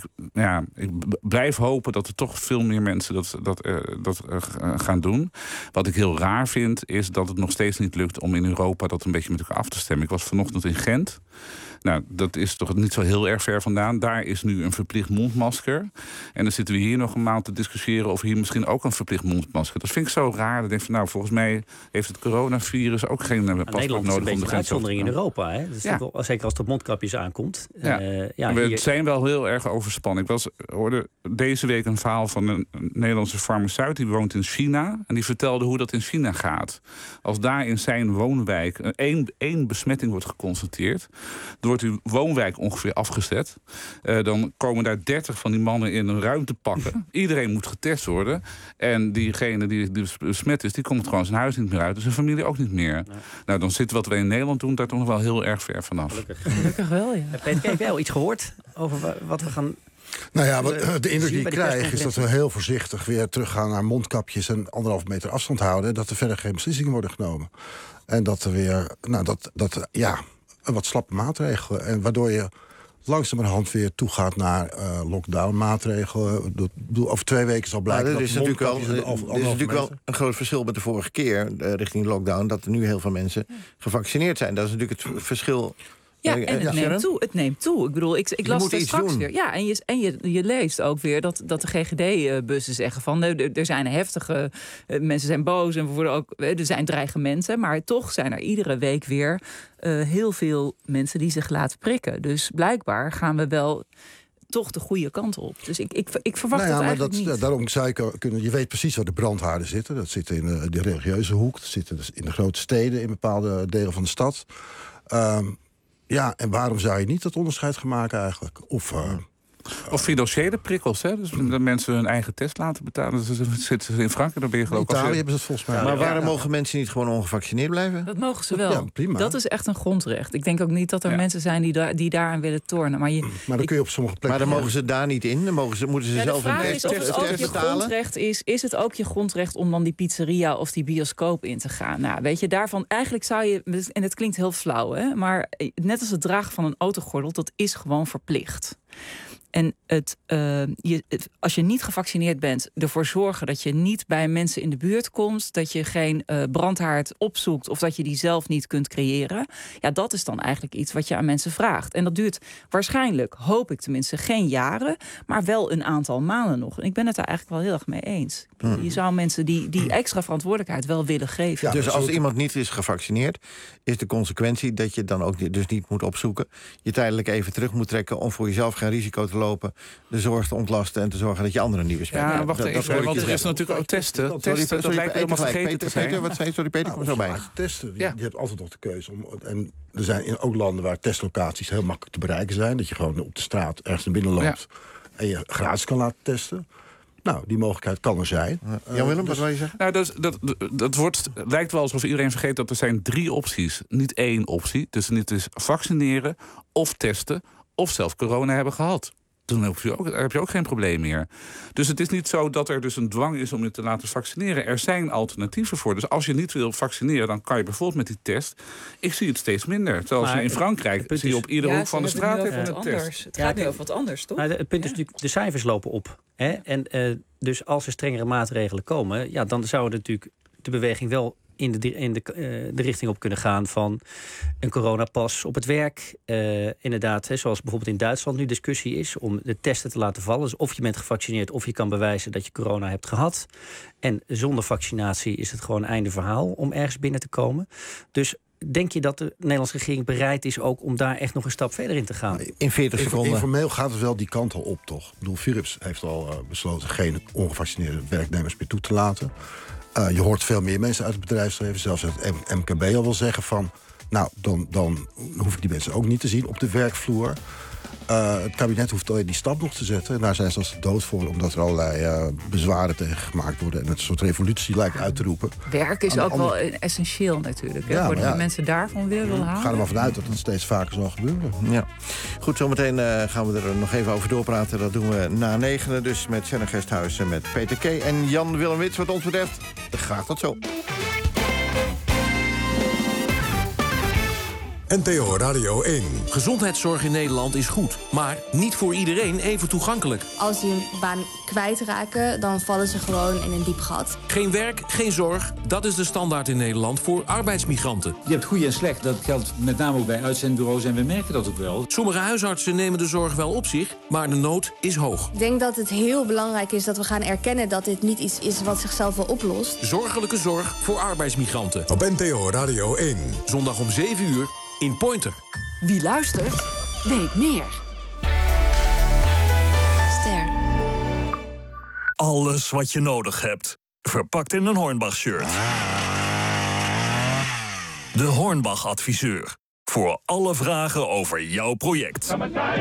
S14: blijf hopen dat er toch veel meer mensen dat gaan doen. Wat ik heel raar vind, is dat het nog steeds niet lukt om in Europa dat een beetje met elkaar af te stemmen. Ik was vanochtend in Gent. Nou, dat is toch niet zo heel erg ver vandaan. Daar is nu een verplicht mondmasker. En dan zitten we hier nog een maand te discussiëren of hier misschien ook een verplicht mondmasker. Dat vind ik zo raar. Dan denk ik van, nou, volgens mij heeft het coronavirus ook geen paspoort nodig om de grens.
S5: Nederland is een uitzondering in Europa, hè? Dat is wel, zeker als het op mondkapjes aankomt.
S14: We zijn wel heel erg overspannen. Ik hoorde deze week een verhaal van een Nederlandse farmaceut die woont in China. En die vertelde hoe dat in China gaat. Als daar in zijn woonwijk één besmetting wordt geconstateerd, wordt uw woonwijk ongeveer afgezet. Dan komen daar 30 van die mannen in een ruimte pakken. Iedereen moet getest worden. En diegene die besmet is, die komt gewoon zijn huis niet meer uit. Dus zijn familie ook niet meer. Nee. Nou, dan zitten wat we in Nederland doen daar toch nog wel heel erg ver vanaf.
S13: Gelukkig wel, ja.
S5: Peter, heb jij al iets gehoord over wat we gaan...
S10: Nou ja, de indruk die ik krijg is dat we heel voorzichtig weer teruggaan naar mondkapjes en 1,5 meter afstand houden. Dat er verder geen beslissingen worden genomen. En dat er weer, een wat slappe maatregelen. En waardoor je langzamerhand weer toegaat naar lockdown-maatregelen. Over 2 weken zal blijken
S4: dat
S10: er is natuurlijk
S4: wel een groot verschil met de vorige keer richting lockdown, dat er nu heel veel mensen gevaccineerd zijn. Dat is natuurlijk het verschil.
S13: Ja, en het neemt toe. Ik bedoel, ik las het straks doen. Weer. Ja, en je leest ook weer dat de GGD-bussen zeggen van er zijn heftige mensen zijn boos en er zijn dreigementen, maar toch zijn er iedere week weer heel veel mensen die zich laten prikken. Dus blijkbaar gaan we wel toch de goede kant op. Dus ik verwacht het eigenlijk niet.
S10: Daarom zou je kunnen. Je weet precies waar de brandhaarden zitten. Dat zit in de religieuze hoek. Dat zit in de grote steden, in bepaalde delen van de stad. Ja, en waarom zou je niet dat onderscheid gaan maken eigenlijk?
S14: Of financiële prikkels, hè? Dus dat mensen hun eigen test laten betalen. Dus zitten ze in Frankrijk, dan ben je geloof ik...
S10: In Italië hebben ze het volgens mij.
S4: Maar waarom mogen mensen niet gewoon ongevaccineerd blijven?
S13: Dat mogen ze wel.
S10: Ja, prima.
S13: Dat is echt een grondrecht. Ik denk ook niet dat er mensen zijn die daaraan willen tornen. Maar
S10: dan kun je op sommige plekken...
S4: Maar dan mogen ze daar niet in? Dan moeten ze zelf een test betalen?
S13: De vraag is of het ook je grondrecht is het ook je grondrecht om dan die pizzeria of die bioscoop in te gaan? Nou, weet je, daarvan eigenlijk zou je... En het klinkt heel flauw, hè? Maar net als het dragen van een autogordel, dat is gewoon verplicht. En als je niet gevaccineerd bent, ervoor zorgen dat je niet bij mensen in de buurt komt, dat je geen brandhaard opzoekt of dat je die zelf niet kunt creëren. Ja, dat is dan eigenlijk iets wat je aan mensen vraagt. En dat duurt waarschijnlijk, hoop ik tenminste, geen jaren, maar wel een aantal maanden nog. En ik ben het daar eigenlijk wel heel erg mee eens. Je zou mensen die extra verantwoordelijkheid wel willen geven.
S4: Ja, dus als iemand niet is gevaccineerd, is de consequentie dat je dan ook dus niet moet opzoeken. Je tijdelijk even terug moet trekken om voor jezelf geen risico te lopen, de zorg te ontlasten en te zorgen dat je anderen niet besmet.
S14: Ja, wacht even, want er is natuurlijk ook testen. Dat lijkt helemaal vergeten te zijn.
S4: Wat zei Peter? Kom zo bij.
S10: Testen, je hebt altijd nog de keuze. En er zijn ook landen waar testlocaties heel makkelijk te bereiken zijn. Dat je gewoon op de straat ergens naar binnen loopt en je gratis kan laten testen. Nou, die mogelijkheid kan er zijn.
S4: Jan Willem, wat wil je zeggen?
S14: Nou, lijkt wel alsof iedereen vergeet dat er zijn 3 opties. Niet 1 optie. Dus het is vaccineren of testen of zelf corona hebben gehad. Dan heb je ook geen probleem meer. Dus het is niet zo dat er dus een dwang is om je te laten vaccineren. Er zijn alternatieven voor. Dus als je niet wil vaccineren, dan kan je bijvoorbeeld met die test. Ik zie het steeds minder. Zoals in Frankrijk zie je op iedere hoek van de straat even een test.
S13: Het gaat nu over wat anders, toch?
S5: Nou, het punt is natuurlijk, de cijfers lopen op. Hè? En dus als er strengere maatregelen komen, ja, dan zou natuurlijk de beweging wel in de richting op kunnen gaan van een coronapas op het werk. Inderdaad, zoals bijvoorbeeld in Duitsland nu discussie is om de testen te laten vallen. Dus of je bent gevaccineerd of je kan bewijzen dat je corona hebt gehad. En zonder vaccinatie is het gewoon einde verhaal om ergens binnen te komen. Dus denk je dat de Nederlandse regering bereid is ook om daar echt nog een stap verder in te gaan?
S4: In 40 seconden.
S10: Informeel gaat het wel die kant al op, toch? Ik bedoel, Philips heeft al besloten geen ongevaccineerde werknemers meer toe te laten. Je hoort veel meer mensen uit het bedrijfsleven, zelfs het MKB al wel zeggen van, nou, dan hoef ik die mensen ook niet te zien op de werkvloer. Het kabinet hoeft alleen die stap nog te zetten. En daar zijn ze als de dood voor, omdat er allerlei bezwaren tegen gemaakt worden en het een soort revolutie lijkt uit te roepen.
S13: Werk is ook wel essentieel natuurlijk.
S10: Ja,
S13: worden die mensen daarvan weer willen halen?
S10: We gaan er maar vanuit dat het steeds vaker zal gebeuren.
S4: Ja. Goed, zometeen gaan we er nog even over doorpraten. Dat doen we na 9, dus met Shannon Gesthuizen, met Peter K. en Jan Willem Wits. Wat ons betreft, graag tot zo.
S1: NPO Radio 1.
S17: Gezondheidszorg in Nederland is goed, maar niet voor iedereen even toegankelijk.
S18: Als die hun baan kwijtraken, dan vallen ze gewoon in een diep gat.
S17: Geen werk, geen zorg, dat is de standaard in Nederland voor arbeidsmigranten.
S19: Je hebt goed en slecht, dat geldt met name ook bij uitzendbureaus en we merken dat ook wel.
S17: Sommige huisartsen nemen de zorg wel op zich, maar de nood is hoog.
S18: Ik denk dat het heel belangrijk is dat we gaan erkennen dat dit niet iets is wat zichzelf wel oplost.
S17: Zorgelijke zorg voor arbeidsmigranten.
S1: Op NPO Radio 1.
S17: Zondag om 7 uur. In Pointer.
S3: Wie luistert, weet meer.
S18: Ster.
S20: Alles wat je nodig hebt. Verpakt in een Hornbach-shirt. De Hornbach-adviseur. Voor alle vragen over jouw project.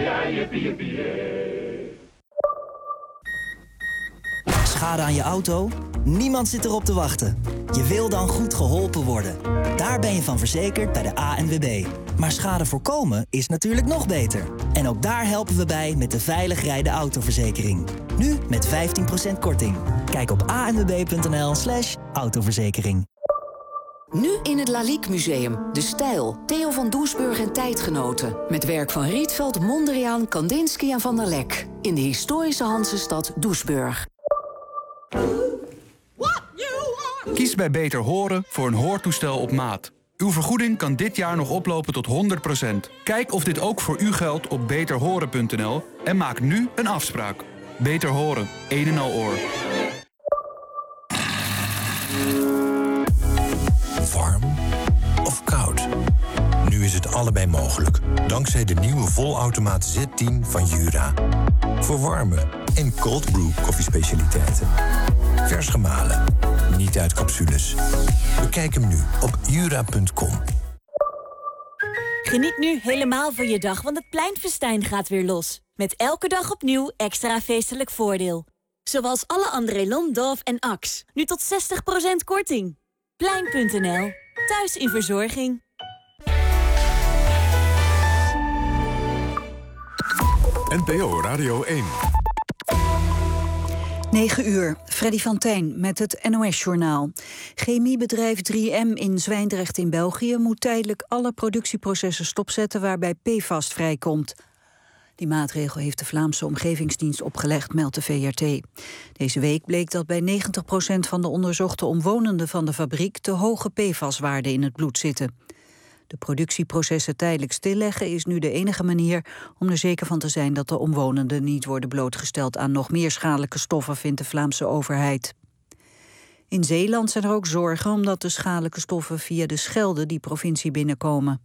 S21: Schade aan je auto? Niemand zit erop te wachten. Je wil dan goed geholpen worden. Daar ben je van verzekerd bij de ANWB. Maar schade voorkomen is natuurlijk nog beter. En ook daar helpen we bij met de veilig rijden autoverzekering. Nu met 15% korting. Kijk op anwb.nl/autoverzekering.
S3: Nu in het Lalique Museum. De Stijl. Theo van Doesburg en tijdgenoten. Met werk van Rietveld, Mondriaan, Kandinsky en Van der Lek. In de historische Hansestad Doesburg.
S2: Kies bij Beter Horen voor een hoortoestel op maat. Uw vergoeding kan dit jaar nog oplopen tot 100%. Kijk of dit ook voor u geldt op beterhoren.nl en maak nu een afspraak. Beter Horen. Een en al oor.
S22: Warm of koud? Nu is het allebei mogelijk, dankzij de nieuwe volautomaat Z10 van Jura. Voor warme en cold brew koffiespecialiteiten. Vers gemalen, niet uit capsules. Bekijk hem nu op jura.com.
S23: Geniet nu helemaal van je dag, want het pleinfestijn gaat weer los. Met elke dag opnieuw extra feestelijk voordeel. Zoals alle André Lon, Dove en Axe. Nu tot 60% korting. Plein.nl. Thuis in verzorging.
S1: NPO Radio 1.
S24: 9 uur, Freddy van Tijn met het NOS-journaal. Chemiebedrijf 3M in Zwijndrecht in België moet tijdelijk alle productieprocessen stopzetten waarbij PFAS vrijkomt. Die maatregel heeft de Vlaamse Omgevingsdienst opgelegd, meldt de VRT. Deze week bleek dat bij 90% van de onderzochte omwonenden van de fabriek te hoge PFAS-waarden in het bloed zitten. De productieprocessen tijdelijk stilleggen is nu de enige manier om er zeker van te zijn dat de omwonenden niet worden blootgesteld aan nog meer schadelijke stoffen, vindt de Vlaamse overheid. In Zeeland zijn er ook zorgen omdat de schadelijke stoffen via de Schelde die provincie binnenkomen.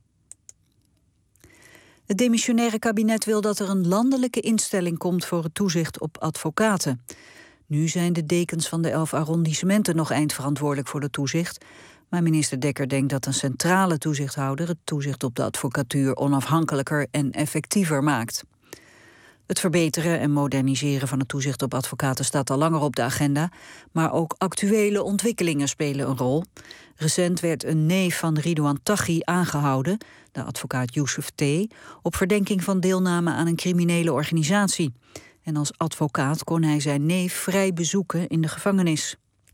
S24: Het demissionaire kabinet wil dat er een landelijke instelling komt voor het toezicht op advocaten. Nu zijn de dekens van de 11 arrondissementen nog eindverantwoordelijk voor het toezicht. Maar minister Dekker denkt dat een centrale toezichthouder het toezicht op de advocatuur onafhankelijker en effectiever maakt. Het verbeteren en moderniseren van het toezicht op advocaten staat al langer op de agenda, maar ook actuele ontwikkelingen spelen een rol. Recent werd een neef van Ridouan Taghi aangehouden, de advocaat Youssef T., op verdenking van deelname aan een criminele organisatie. En als advocaat kon hij zijn neef vrij bezoeken in de gevangenis.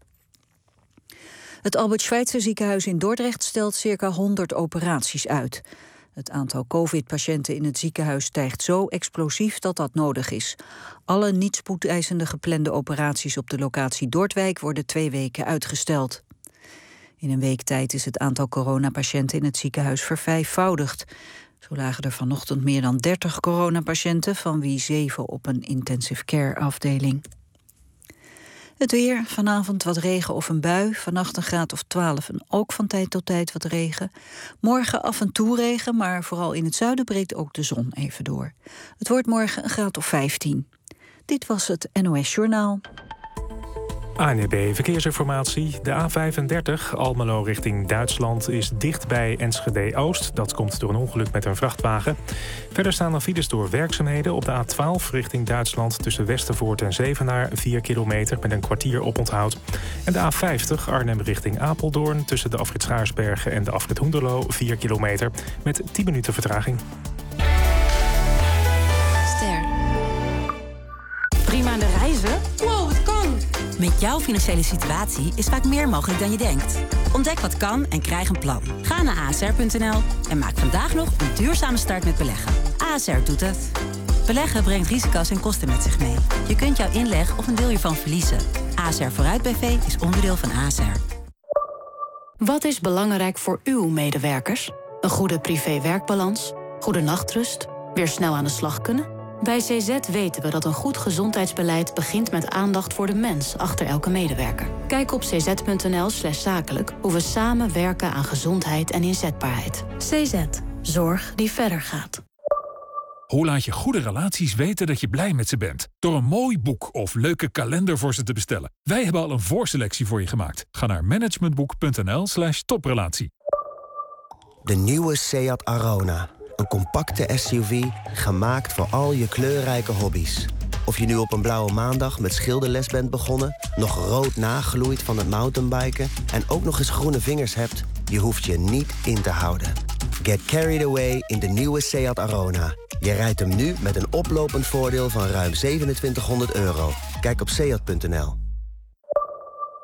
S24: Het Albert Schweitzer ziekenhuis in Dordrecht stelt circa 100 operaties uit. Het aantal COVID-patiënten in het ziekenhuis stijgt zo explosief dat dat nodig is. Alle niet spoedeisende geplande operaties op de locatie Dordwijk worden 2 weken uitgesteld. In een week tijd is het aantal coronapatiënten in het ziekenhuis vervijfvoudigd. Zo lagen er vanochtend meer dan 30 coronapatiënten, van wie 7 op een intensive care afdeling. Het weer, vanavond wat regen of een bui, vannacht een graad of 12 en ook van tijd tot tijd wat regen. Morgen af en toe regen, maar vooral in het zuiden breekt ook de zon even door. Het wordt morgen een graad of 15. Dit was het NOS Journaal.
S25: ANWB Verkeersinformatie. De A35 Almelo richting Duitsland is dicht bij Enschede-Oost. Dat komt door een ongeluk met een vrachtwagen. Verder staan er files door werkzaamheden op de A12 richting Duitsland tussen Westervoort en Zevenaar 4 kilometer met een kwartier oponthoud. En de A50 Arnhem richting Apeldoorn tussen de afrit Schaarsbergen en de afrit Hoenderloo 4 kilometer met 10 minuten vertraging.
S26: Prima aan de reizen? Wow, het kan! Met jouw financiële situatie is vaak meer mogelijk dan je denkt. Ontdek wat kan en krijg een plan. Ga naar asr.nl en maak vandaag nog een duurzame start met beleggen. ASR doet het. Beleggen brengt risico's en kosten met zich mee. Je kunt jouw inleg of een deel hiervan verliezen. ASR Vooruit BV is onderdeel van ASR.
S27: Wat is belangrijk voor uw medewerkers? Een goede privé-werkbalans? Goede nachtrust? Weer snel aan de slag kunnen? Bij CZ weten we dat een goed gezondheidsbeleid begint met aandacht voor de mens achter elke medewerker. Kijk op cz.nl/zakelijk hoe we samen werken aan gezondheid en inzetbaarheid. CZ. Zorg die verder gaat.
S28: Hoe laat je goede relaties weten dat je blij met ze bent? Door een mooi boek of leuke kalender voor ze te bestellen. Wij hebben al een voorselectie voor je gemaakt. Ga naar managementboek.nl/toprelatie.
S29: De nieuwe Seat Arona. Een compacte SUV, gemaakt voor al je kleurrijke hobby's. Of je nu op een blauwe maandag met schilderles bent begonnen, nog rood nagloeit van het mountainbiken en ook nog eens groene vingers hebt, je hoeft je niet in te houden. Get carried away in de nieuwe Seat Arona. Je rijdt hem nu met een oplopend voordeel van ruim €2700. Kijk op seat.nl.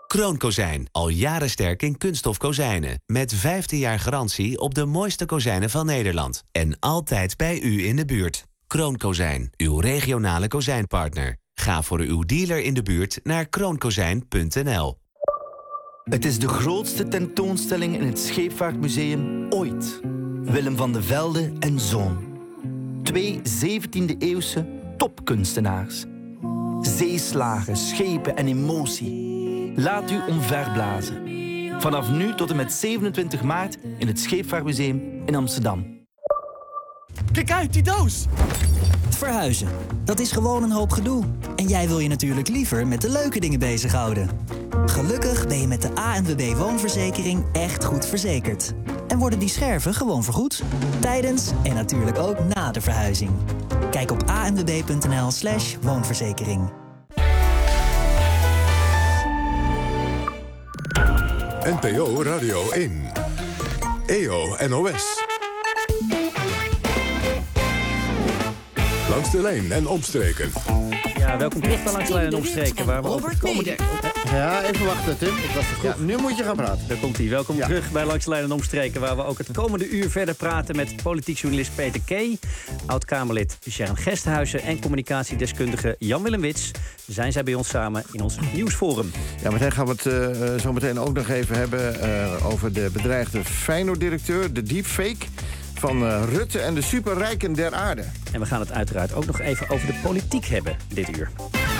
S6: Kroon Kozijn, al jaren sterk in kunststof kozijnen. Met 15 jaar garantie op de mooiste kozijnen van Nederland. En altijd bij u in de buurt. Kroon Kozijn, uw regionale kozijnpartner. Ga voor uw dealer in de buurt naar kroonkozijn.nl.
S21: Het is de grootste tentoonstelling in het Scheepvaartmuseum ooit. Willem van de Velde en Zoon. 2 17e-eeuwse topkunstenaars. Zeeslagen, schepen en emotie. Laat u omverblazen. Vanaf nu tot en met 27 maart in het Scheepvaartmuseum in Amsterdam. Kijk uit, die doos! Verhuizen, dat is gewoon een hoop gedoe. En jij wil je natuurlijk liever met de leuke dingen bezighouden. Gelukkig ben je met de ANWB Woonverzekering echt goed verzekerd. En worden die scherven gewoon vergoed. Tijdens en natuurlijk ook na de verhuizing. Kijk op anwb.nl/woonverzekering.
S1: NPO Radio 1. EO NOS. Langs de lijn en omstreken.
S5: Ja, welkom terug bij Langs de lijn en omstreken. Waar we over komende...
S4: Ja, even wachten, Tim. Ja, nu moet je gaan praten.
S5: Daar komt hij. Welkom terug bij Langs de lijn en omstreken. Waar we ook het komende uur verder praten met politiek journalist Peter Kee, oud-Kamerlid Sharon Gesthuizen en communicatiedeskundige Jan-Willem Wits. Zijn zij bij ons samen in ons nieuwsforum.
S4: Ja, meteen gaan we het zo meteen ook nog even hebben over de bedreigde Feyenoord-directeur, de deepfake van Rutte en de superrijken der aarde.
S5: En we gaan het uiteraard ook nog even over de politiek hebben dit uur.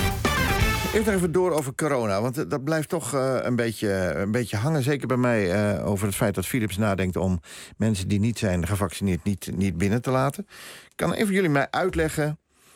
S4: Eerst nog even door over corona, want dat blijft toch een beetje hangen. Zeker bij mij over het feit dat Philips nadenkt om mensen die niet zijn gevaccineerd niet binnen te laten. Kan een van jullie mij uitleggen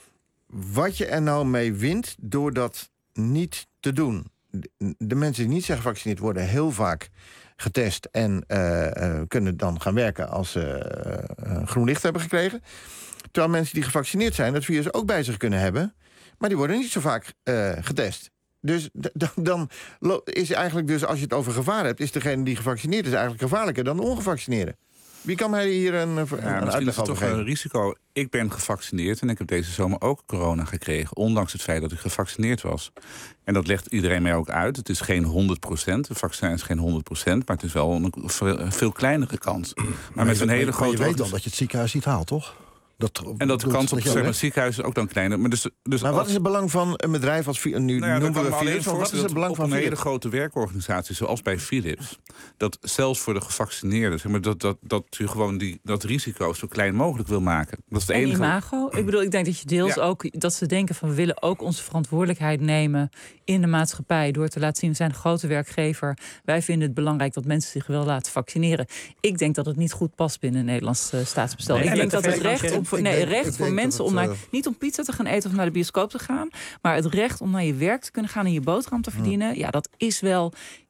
S4: wat je er nou mee wint door dat niet te doen? De mensen die niet zijn gevaccineerd worden heel vaak getest en kunnen dan gaan werken als ze groen licht hebben gekregen. Terwijl mensen die gevaccineerd zijn dat virus ook bij zich kunnen hebben, maar die worden niet zo vaak getest. Dus dan is eigenlijk, dus als je het over gevaar hebt, is degene die gevaccineerd is eigenlijk gevaarlijker dan de ongevaccineerde. Wie kan mij hier een uitleg over geven?
S7: Een risico. Ik ben gevaccineerd en ik heb deze zomer ook corona gekregen, ondanks het feit dat ik gevaccineerd was. En dat legt iedereen mij ook uit. Het is geen 100%, het vaccin is geen 100%, maar het is wel een veel kleinere kans. Maar met een hele grote.
S10: Je weet dan dat je het ziekenhuis niet haalt, toch?
S7: En dat de kans op het ziekenhuis is ook dan kleiner. Maar,
S4: maar wat is het belang van een bedrijf als Philips? Nu noemen we Philips.
S7: Wat is het belang van een hele grote werkorganisatie zoals bij Philips? Dat zelfs voor de gevaccineerden, zeg maar, dat u gewoon dat risico zo klein mogelijk wil maken. Dat is het enige.
S13: Imago. Ik bedoel, ik denk dat je deels ook dat ze denken van we willen ook onze verantwoordelijkheid nemen in de maatschappij door te laten zien we zijn een grote werkgever. Wij vinden het belangrijk dat mensen zich wel laten vaccineren. Ik denk dat het niet goed past binnen het Nederlands staatsbestel. Ik denk dat het recht voor mensen om niet om pizza te gaan eten of naar de bioscoop te gaan, maar het recht om naar je werk te kunnen gaan en je boterham te verdienen, ja, dat is wel.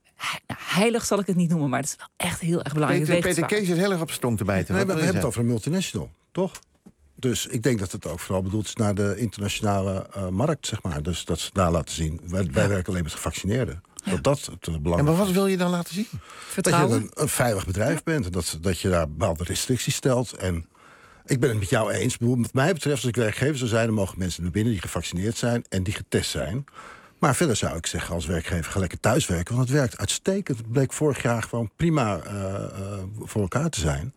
S13: Heilig zal ik het niet noemen, maar het is wel echt heel erg belangrijk.
S4: Peter Kees is heel erg op de stong te bijten.
S10: We hebben het over een multinational, toch? Dus ik denk dat het ook vooral bedoeld is naar de internationale markt, zeg maar. Dus dat ze daar laten zien. Wij werken alleen met gevaccineerden.
S4: Ja.
S10: Dat het belangrijk.
S4: En maar wat wil je dan laten zien?
S13: Vertrouwen.
S10: Dat je een veilig bedrijf bent. Dat je daar bepaalde restricties stelt. En ik ben het met jou eens. Wat mij betreft, als ik werkgever zou zijn, dan mogen mensen naar binnen die gevaccineerd zijn en die getest zijn. Maar verder zou ik zeggen als werkgever, ga lekker thuiswerken. Want het werkt uitstekend. Het bleek vorig jaar gewoon prima voor elkaar te zijn.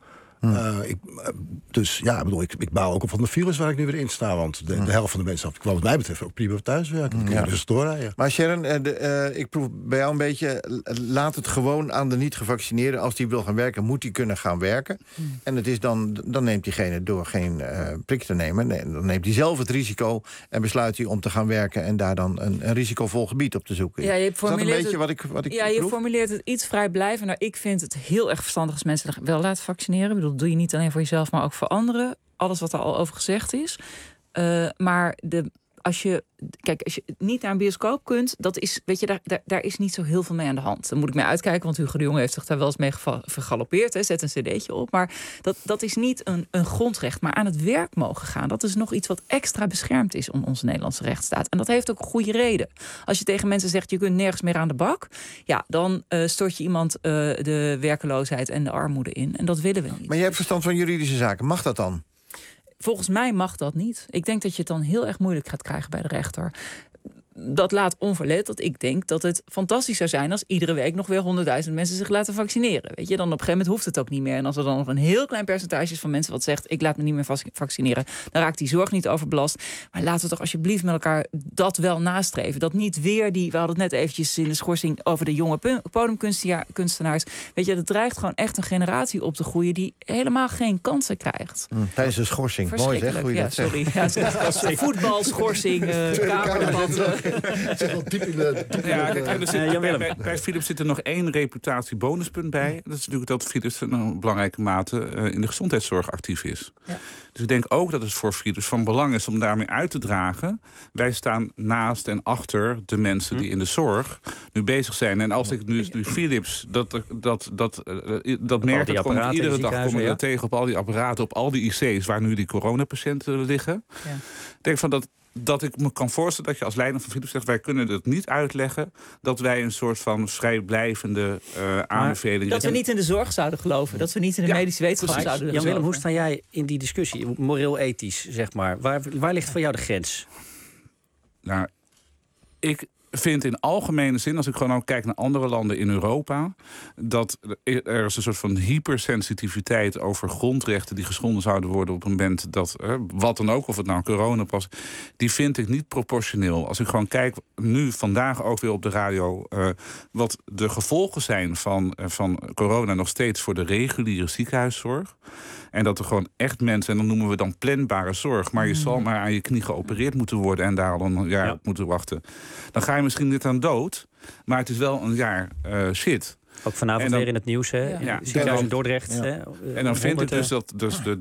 S10: Dus ja, ik baal ook op van de virus waar ik nu weer in sta. Want de helft van de mensen had wat mij betreft ook prima thuiswerken. Dan kun je dus doorrijden.
S4: Maar Sharon, ik proef bij jou een beetje, laat het gewoon aan de niet-gevaccineerde. Als die wil gaan werken, moet die kunnen gaan werken. En het is dan neemt diegene door geen prik te nemen. Nee, dan neemt hij zelf het risico en besluit hij om te gaan werken en daar dan een risicovol gebied op te zoeken.
S13: Ja,
S4: is dat een beetje wat ik
S13: je formuleert het iets vrijblijvender. Ik vind het heel erg verstandig als mensen zich wel laten vaccineren. Ik bedoel, dat doe je niet alleen voor jezelf, maar ook voor anderen. Alles wat er al over gezegd is. Maar als je niet naar een bioscoop kunt, dat is, weet je, daar is niet zo heel veel mee aan de hand. Dan moet ik mee uitkijken, want Hugo de Jonge heeft zich daar wel eens mee vergalopeerd. Zet een cd'tje op. Maar dat is niet een grondrecht. Maar aan het werk mogen gaan, dat is nog iets wat extra beschermd is om onze Nederlandse rechtsstaat. En dat heeft ook een goede reden. Als je tegen mensen zegt, je kunt nergens meer aan de bak, ja, dan stort je iemand de werkeloosheid en de armoede in. En dat willen we niet.
S4: Maar je hebt verstand van juridische zaken. Mag dat dan?
S13: Volgens mij mag dat niet. Ik denk dat je het dan heel erg moeilijk gaat krijgen bij de rechter. dat laat onverlet dat ik denk dat het fantastisch zou zijn als iedere week nog weer 100.000 mensen zich laten vaccineren. Weet je, dan op een gegeven moment hoeft het ook niet meer. En als er dan nog een heel klein percentage is van mensen wat zegt, ik laat me niet meer vaccineren, dan raakt die zorg niet overbelast. Maar laten we toch alsjeblieft met elkaar dat wel nastreven. Dat niet weer we hadden het net eventjes in de schorsing over de jonge podiumkunstenaars. Weet je, dat dreigt gewoon echt een generatie op te groeien die helemaal geen kansen krijgt.
S4: Tijdens de schorsing. Mooi zeg, hoe je dat
S13: sorry.
S4: zegt.
S13: Ja, voetbalschorsing, kamerdebatten.
S7: Bij Philips zit er nog 1 reputatiebonuspunt bij. Dat is natuurlijk dat Philips in een belangrijke mate in de gezondheidszorg actief is. Ja. Dus ik denk ook dat het voor Philips van belang is om daarmee uit te dragen. Wij staan naast en achter de mensen die in de zorg nu bezig zijn. En als ik nu Philips, dat merk ik gewoon iedere dag komen we tegen op al die apparaten, op al die IC's waar nu die coronapatiënten liggen. Ja. Ik denk van dat ik me kan voorstellen dat je als leider van Philips zegt, wij kunnen het niet uitleggen dat wij een soort van vrijblijvende aanbeveling...
S13: Dat we niet in de zorg zouden geloven, dat we niet in de medische wetenschap zouden geloven.
S5: Jan-Willem, hoe sta jij in die discussie, moreel-ethisch, zeg maar? Waar ligt voor jou de grens?
S7: Nou, ik vind in algemene zin, als ik gewoon ook kijk naar andere landen in Europa, dat er is een soort van hypersensitiviteit over grondrechten die geschonden zouden worden op een moment dat, wat dan ook, of het nou corona was, die vind ik niet proportioneel. Als ik gewoon kijk, nu vandaag ook weer op de radio, wat de gevolgen zijn van corona nog steeds voor de reguliere ziekenhuiszorg. En dat er gewoon echt mensen, en dan noemen we dan planbare zorg, maar je zal maar aan je knie geopereerd moeten worden en daar al een jaar op moeten wachten. Dan ga je misschien niet aan dood, maar het is wel een jaar shit.
S5: Ook vanavond weer in het nieuws, hè? Ja. Ziekenhuis in Dordrecht. Ja. Hè?
S7: En dan vind ik dus dat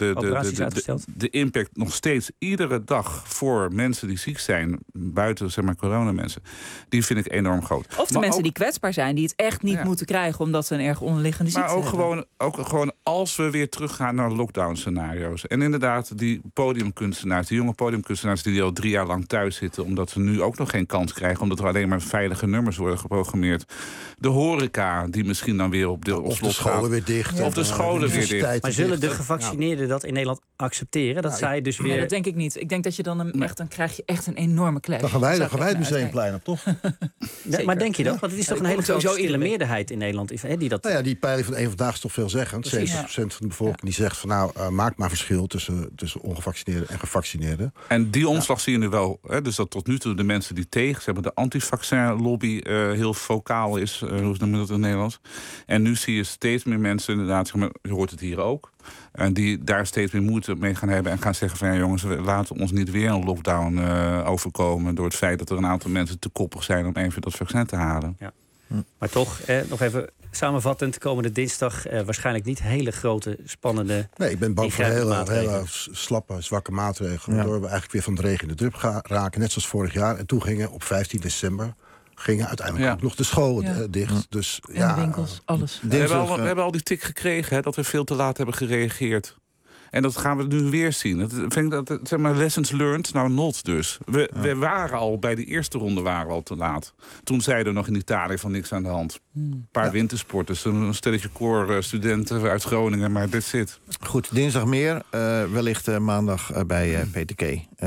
S7: de impact nog steeds iedere dag voor mensen die ziek zijn, buiten zeg maar coronamensen, die vind ik enorm groot.
S13: Of de mensen die kwetsbaar zijn, die het echt niet moeten krijgen omdat ze een erg onderliggende ziekte hebben.
S7: Maar ook gewoon als we weer teruggaan naar lockdown-scenario's. En inderdaad, die podiumkunstenaars, die jonge podiumkunstenaars die al 3 jaar lang thuis zitten, omdat ze nu ook nog geen kans krijgen, omdat er alleen maar veilige nummers worden geprogrammeerd. De horeca, die misschien dan weer op de
S10: scholen weer dicht.
S7: Of de scholen weer dicht.
S5: Maar zullen de gevaccineerden dat in Nederland accepteren? Dat zij dus weer...
S13: Nee, dat denk ik niet. Ik denk dat je dan dan krijg je echt een enorme clash.
S10: Dan gaan wij het museumplein op, toch?
S5: Maar denk je dat? Want het is toch een hele grote stille meerderheid in Nederland die dat...
S10: Nou ja, die peiling van één vandaag is toch veelzeggend. 70% van de bevolking die zegt van maak maar verschil tussen ongevaccineerden en gevaccineerden.
S7: En die omslag zie je nu wel. Hè? Dus dat tot nu toe de mensen die tegen hebben, de anti-vaccin-lobby heel vocaal is. Hoe noemen we dat in het Nederlands? En nu zie je steeds meer mensen inderdaad, je hoort het hier ook, en die daar steeds meer moeite mee gaan hebben en gaan zeggen van jongens, we laten ons niet weer een lockdown overkomen door het feit dat er een aantal mensen te koppig zijn om even dat vaccin te halen.
S5: Ja. Maar toch, nog even samenvattend, komende dinsdag waarschijnlijk niet hele grote, spannende...
S10: Nee, ik ben bang voor hele slappe, zwakke maatregelen, waardoor we eigenlijk weer van de regen in de drup gaan raken, net zoals vorig jaar. En toen gingen op 15 december... gingen uiteindelijk ook nog de scholen dicht. Dus,
S13: en de winkels, alles.
S7: We hebben al die tik gekregen, dat we veel te laat hebben gereageerd. En dat gaan we nu weer zien. Dat vind ik dat, zeg maar, lessons learned, nou not dus. We waren al, bij de eerste ronde waren we al te laat. Toen zeiden we nog in Italië van niks aan de hand. Een paar wintersporters, een stelletje koorstudenten uit Groningen, maar that's it.
S4: Goed, dinsdag meer. Wellicht maandag bij PTK.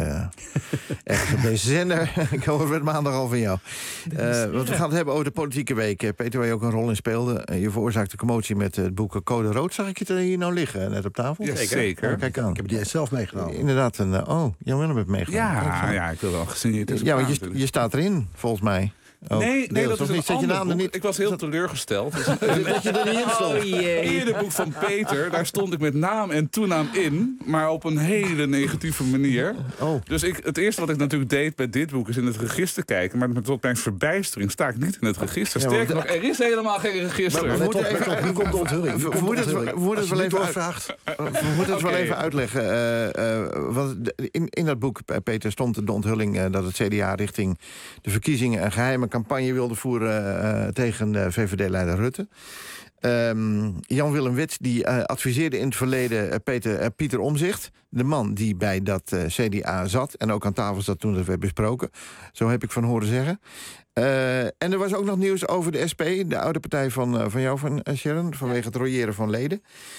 S4: Ergens op deze zender. Ik hoor het maandag al van jou. Want we gaan het hebben over de politieke week. Peter, waar je ook een rol in speelde. Je veroorzaakte commotie met het boek Code Rood. Zag ik je hier nou liggen, net op tafel?
S7: Ja, zeker.
S4: Kijk aan.
S10: Ik heb die zelf meegenomen.
S4: Inderdaad, Jan-Willem heeft meegenomen.
S7: Ja, ik wil wel gesigneerd.
S4: Ja, want je staat erin, volgens mij.
S7: Nee, dat is een ander boek. Ik was heel teleurgesteld.
S4: Dat je er niet in stond.
S7: In het boek van Peter, daar stond ik met naam en toenaam in, maar op een hele negatieve manier. Dus het eerste wat ik natuurlijk deed bij dit boek is in het register kijken, maar tot mijn verbijstering sta ik niet in het register. Sterker nog, er is helemaal geen register.
S10: Nu komt de onthulling.
S4: We moeten het wel even uitleggen. Want in dat boek, Peter, stond de onthulling dat het CDA richting de verkiezingen een geheime campagne wilde voeren tegen VVD-leider Rutte. Jan-Willem Wits die adviseerde in het verleden Pieter Omtzigt, de man die bij dat CDA zat en ook aan tafel zat toen dat werd besproken. Zo heb ik van horen zeggen. En er was ook nog nieuws over de SP, de oude partij van jou, van Sharon, vanwege het royeren van leden.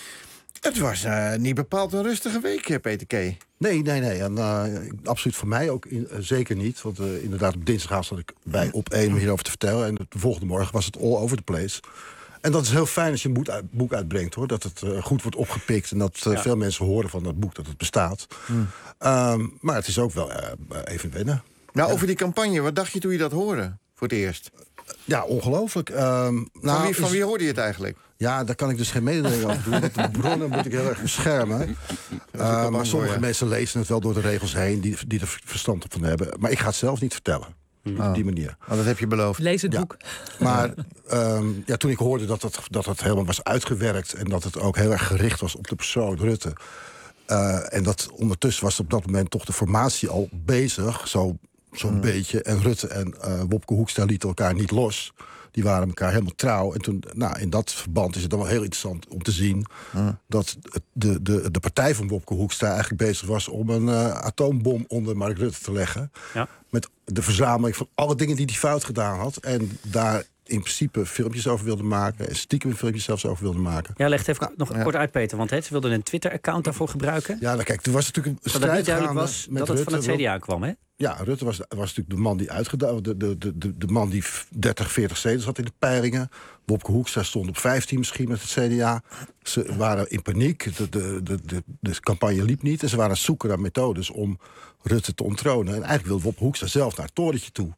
S4: Het was niet bepaald een rustige week, Peter K.
S10: Nee. En, absoluut voor mij ook zeker niet. Want inderdaad, op dinsdagavond zat ik bij Op 1 om hierover te vertellen. En de volgende morgen was het all over the place. En dat is heel fijn als je een boek uitbrengt, hoor. Dat het goed wordt opgepikt en dat veel mensen horen van dat boek, dat het bestaat. Maar het is ook wel even wennen.
S4: Nou, over die campagne, wat dacht je toen je dat hoorde voor het eerst?
S10: Ja, ongelooflijk.
S4: Van wie hoorde je het eigenlijk?
S10: Ja, daar kan ik dus geen mededeling over doen. Want de bronnen moet ik heel erg beschermen. Maar sommige mensen lezen het wel door de regels heen, die er verstand van hebben. Maar ik ga het zelf niet vertellen. Op die manier.
S4: Dat heb je beloofd.
S13: Lees het boek.
S10: Maar toen ik hoorde dat het helemaal was uitgewerkt en dat het ook heel erg gericht was op de persoon Rutte. En dat ondertussen was op dat moment toch de formatie al bezig, zo'n beetje. En Rutte en Wopke Hoekstra lieten elkaar niet los. Die waren elkaar helemaal trouw. En toen, in dat verband is het dan wel heel interessant om te zien dat de partij van Wopke Hoekstra eigenlijk bezig was om een atoombom onder Mark Rutte te leggen. Ja. Met de verzameling van alle dingen die hij fout gedaan had. En daar in principe filmpjes over wilde maken. En stiekem filmpjes zelfs over wilde maken.
S5: Ja, leg het even nog kort uit, Peter. Want ze wilden een Twitter-account daarvoor gebruiken.
S10: Ja, nou kijk, toen was het natuurlijk een strijd
S5: duidelijk was dat het van het CDA kwam, hè?
S10: Ja, Rutte was natuurlijk de man die uitgedaan, de man die 30, 40 zetels had in de peilingen. Wopke Hoekstra stond op 15 misschien met het CDA. Ze waren in paniek, de campagne liep niet. En ze waren aan het zoeken naar methodes om Rutte te onttronen. En eigenlijk wilde Wopke Hoekstra zelf naar het torentje toe.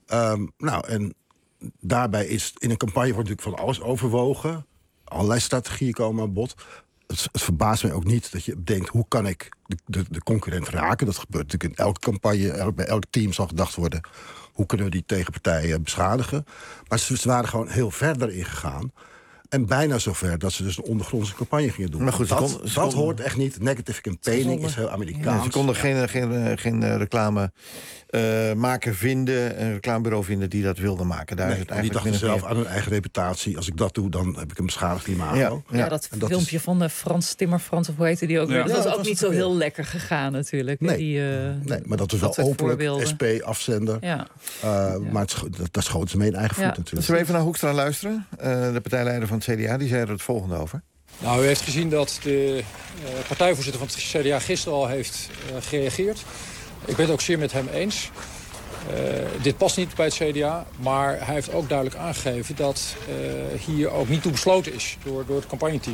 S10: En daarbij is in een campagne wordt natuurlijk van alles overwogen. Allerlei strategieën komen aan bod. Het verbaast mij ook niet dat je denkt, hoe kan ik de concurrent raken? Dat gebeurt natuurlijk in elke campagne, bij elk team zal gedacht worden, hoe kunnen we die tegenpartijen beschadigen? Maar ze waren gewoon heel verder ingegaan. En bijna zover dat ze dus een ondergrondse campagne gingen doen.
S4: Maar goed,
S10: dat hoort echt niet. Negative campaigning is heel Amerikaans.
S4: Ja, ze konden geen reclamemaker vinden, een reclamebureau vinden die dat wilde maken. Daar is het eigenlijk
S10: die dachten zelf aan hun eigen reputatie. Als ik dat doe, dan heb ik een beschadigd imago.
S13: Ja, dat filmpje van Frans Timmerfrans, of hoe heette die ook? Ja. Dat was ook niet zo heel lekker gegaan natuurlijk.
S10: Nee, maar dat was wel openlijk. SP-afzender. Ja. Maar dat schoten ze mee in eigen voet natuurlijk.
S4: Zullen we even naar Hoekstra luisteren? De partijleider van het CDA, die zei er het volgende over.
S8: Nou, u heeft gezien dat de partijvoorzitter van het CDA gisteren al heeft gereageerd. Ik ben het ook zeer met hem eens. Dit past niet bij het CDA, maar hij heeft ook duidelijk aangegeven dat hier ook niet toe besloten is door het campagneteam.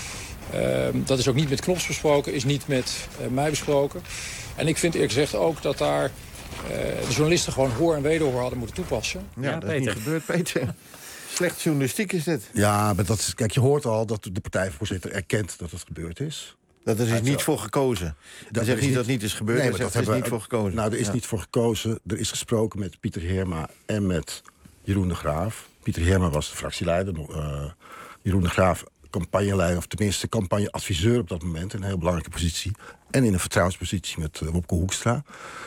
S8: Dat is ook niet met Knops besproken, is niet met mij besproken. En ik vind eerlijk gezegd ook dat daar de journalisten gewoon hoor en wederhoor hadden moeten toepassen.
S4: Ja, dat is niet gebeurd, Peter. Slecht journalistiek is dit.
S10: Ja, maar kijk, je hoort al dat de partijvoorzitter erkent dat het gebeurd is.
S4: Dat er is niet voor gekozen. Hij zegt niet dat het niet is gebeurd,
S10: nee,
S4: maar dat is niet voor gekozen.
S10: Nou, er is niet voor gekozen. Er is gesproken met Pieter Heerma en met Jeroen de Graaf. Pieter Heerma was de fractieleider. Jeroen de Graaf campagneleider, of tenminste campagneadviseur op dat moment. Een heel belangrijke positie. En in een vertrouwenspositie met Wopke Hoekstra.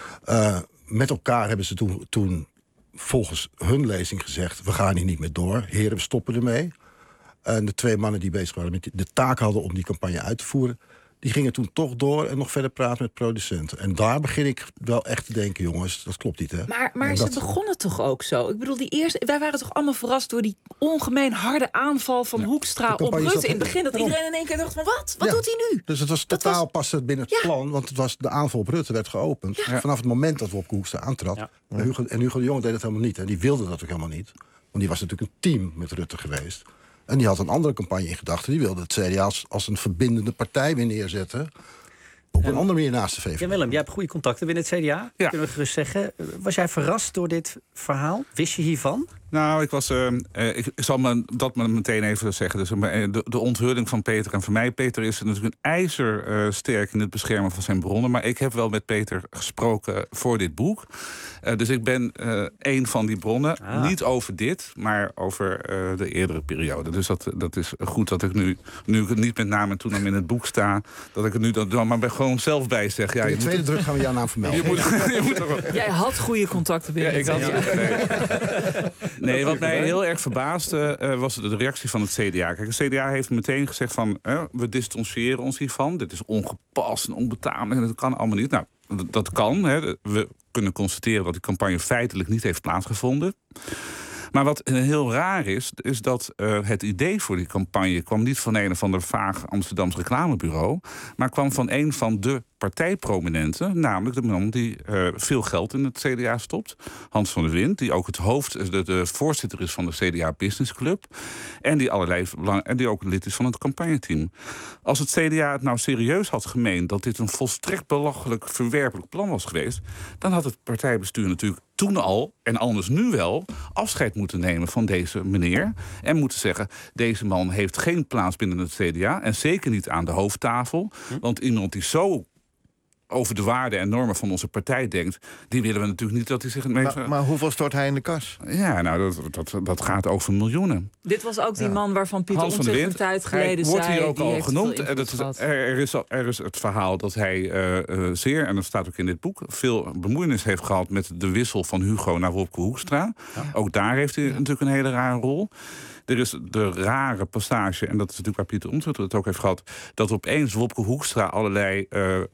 S10: Met elkaar hebben ze toen volgens hun lezing gezegd, we gaan hier niet meer door. Heren, we stoppen ermee. En de twee mannen die bezig waren met de taak hadden om die campagne uit te voeren, die gingen toen toch door en nog verder praten met producenten. En daar begin ik wel echt te denken, jongens, dat klopt niet, hè?
S13: Maar ze begonnen toch ook zo? Ik bedoel, wij waren toch allemaal verrast door die ongemeen harde aanval van Hoekstra op Rutte in het begin. Dat iedereen in één keer dacht van, wat doet hij nu?
S10: Dus het was totaal passen binnen het plan, want het was de aanval op Rutte werd geopend. Ja. Vanaf het moment dat Wopke Hoekstra aantrad. Ja. En Hugo de Jonge deed het helemaal niet. Hè. Die wilde dat ook helemaal niet. Want die was natuurlijk een team met Rutte geweest. En die had een andere campagne in gedachten. Die wilde het CDA als een verbindende partij weer neerzetten. Op een andere manier naast de VVD.
S5: Ja, Willem, jij hebt goede contacten binnen het CDA. Ja. Kunnen we gerust zeggen. Was jij verrast door dit verhaal? Wist je hiervan?
S7: Nou, ik zal dat meteen even zeggen. Dus de onthulling van Peter en van mij. Peter is natuurlijk een ijzersterk in het beschermen van zijn bronnen. Maar ik heb wel met Peter gesproken voor dit boek. Dus ik ben een van die bronnen. Niet over dit, maar over de eerdere periode. Dus dat is goed dat ik nu niet met naam en toenaam in het boek sta. Dat ik het nu dan maar gewoon zelf bij zeg. Ja,
S10: in de tweede druk gaan we jouw naam vermelden.
S13: Jij had goede contacten binnen het CDA.
S7: Nee, wat mij heel erg verbaasde was de reactie van het CDA. Kijk, het CDA heeft meteen gezegd van, we distancieren ons hiervan. Dit is ongepast en onbetamelijk en dat kan allemaal niet. Nou, dat kan. Hè. We kunnen constateren dat die campagne feitelijk niet heeft plaatsgevonden. Maar wat heel raar is dat het idee voor die campagne kwam niet van een of ander vaag Amsterdams reclamebureau, maar kwam van een van de partijprominenten, namelijk de man die veel geld in het CDA stopt, Hans van der Wind, die ook de voorzitter is van de CDA Business Club en die ook lid is van het campagneteam. Als het CDA het nou serieus had gemeend dat dit een volstrekt belachelijk verwerpelijk plan was geweest, dan had het partijbestuur natuurlijk toen al, en anders nu wel, afscheid moeten nemen van deze meneer. En moeten zeggen, deze man heeft geen plaats binnen het CDA en zeker niet aan de hoofdtafel. Want iemand die zo over de waarden en normen van onze partij denkt, die willen we natuurlijk niet dat hij zich...
S4: Maar hoeveel stort hij in de kas?
S7: Ja, nou, dat gaat over miljoenen.
S13: Dit was ook die man waarvan Pieter Omtzigt een tijd geleden zei...
S7: Wordt hier ook al genoemd.
S13: Er
S7: is het verhaal dat hij zeer, en dat staat ook in dit boek, veel bemoeienis heeft gehad met de wissel van Hugo naar Wopke Hoekstra. Ja. Ook daar heeft hij natuurlijk een hele rare rol. Er is de rare passage, en dat is natuurlijk waar Pieter Omtzigt het ook heeft gehad, dat opeens Wopke Hoekstra allerlei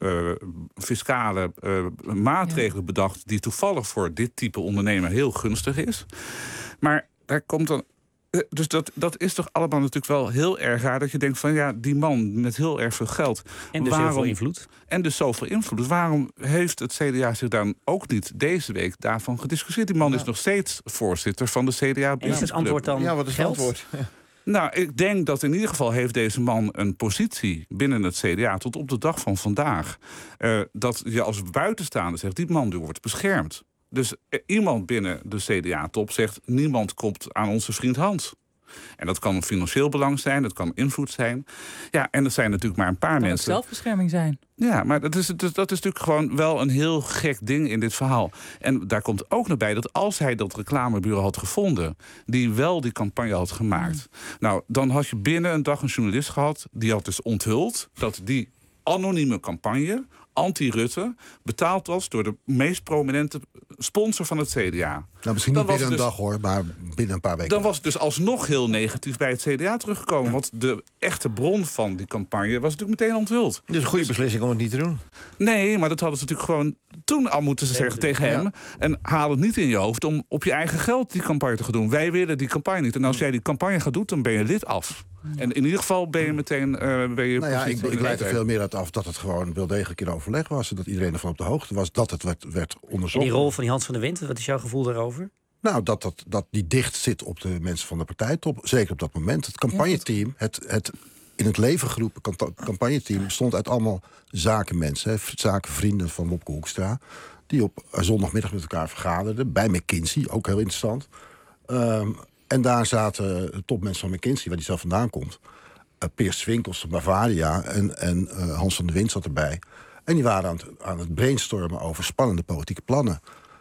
S7: fiscale maatregelen bedacht die toevallig voor dit type ondernemer heel gunstig is. Maar daar komt dan... Dus dat is toch allemaal natuurlijk wel heel erg raar, dat je denkt van ja, die man met heel erg veel geld.
S5: En dus heel veel invloed.
S7: En dus zoveel invloed. Waarom heeft het CDA zich dan ook niet deze week daarvan gediscussieerd? Die man is nog steeds voorzitter van de CDA Business Club.
S5: Is het antwoord dan
S4: wat is het antwoord? Ja.
S7: Nou, ik denk dat in ieder geval heeft deze man een positie binnen het CDA tot op de dag van vandaag. Dat je als buitenstaander zegt, die man wordt beschermd. Dus iemand binnen de CDA-top zegt, niemand komt aan onze vriend Hans. En dat kan een financieel belang zijn, dat kan invloed zijn. Ja, en dat zijn natuurlijk maar een paar mensen.
S13: Dat kan zelfbescherming zijn.
S7: Ja, maar dat is natuurlijk gewoon wel een heel gek ding in dit verhaal. En daar komt ook nog bij dat als hij dat reclamebureau had gevonden, die wel die campagne had gemaakt. Nou, dan had je binnen een dag een journalist gehad, die had dus onthuld dat die anonieme campagne, anti-Rutte, betaald was door de meest prominente sponsor van het CDA.
S10: Nou, misschien niet binnen een dag hoor, maar binnen een paar weken.
S7: Dan was het dus alsnog heel negatief bij het CDA teruggekomen. Ja. Want de echte bron van die campagne was natuurlijk meteen onthuld.
S4: Dus een goede beslissing om het niet te doen.
S7: Nee, maar dat hadden ze natuurlijk gewoon toen al moeten zeggen tegen hem. En haal het niet in je hoofd om op je eigen geld die campagne te gaan doen. Wij willen die campagne niet. En als jij die campagne gaat doen, dan ben je lid af. En in ieder geval ben je meteen...
S10: ik leid er veel meer uit af dat het gewoon wel degelijk in overleg was. En dat iedereen ervan op de hoogte was dat het werd onderzocht.
S5: En die rol van die Hans van der Wind, wat is jouw gevoel daarover?
S10: Nou, dat die dicht zit op de mensen van de partijtop. Zeker op dat moment. Het campagneteam, het in het leven geroepen campagneteam bestond uit allemaal zakenmensen. Zakenvrienden van Wopke Hoekstra. Die op zondagmiddag met elkaar vergaderden. Bij McKinsey, ook heel interessant. En daar zaten topmensen van McKinsey, waar die zelf vandaan komt. Peers Swinkels van Bavaria en Hans van der Wind zat erbij. En die waren aan het brainstormen over spannende politieke plannen.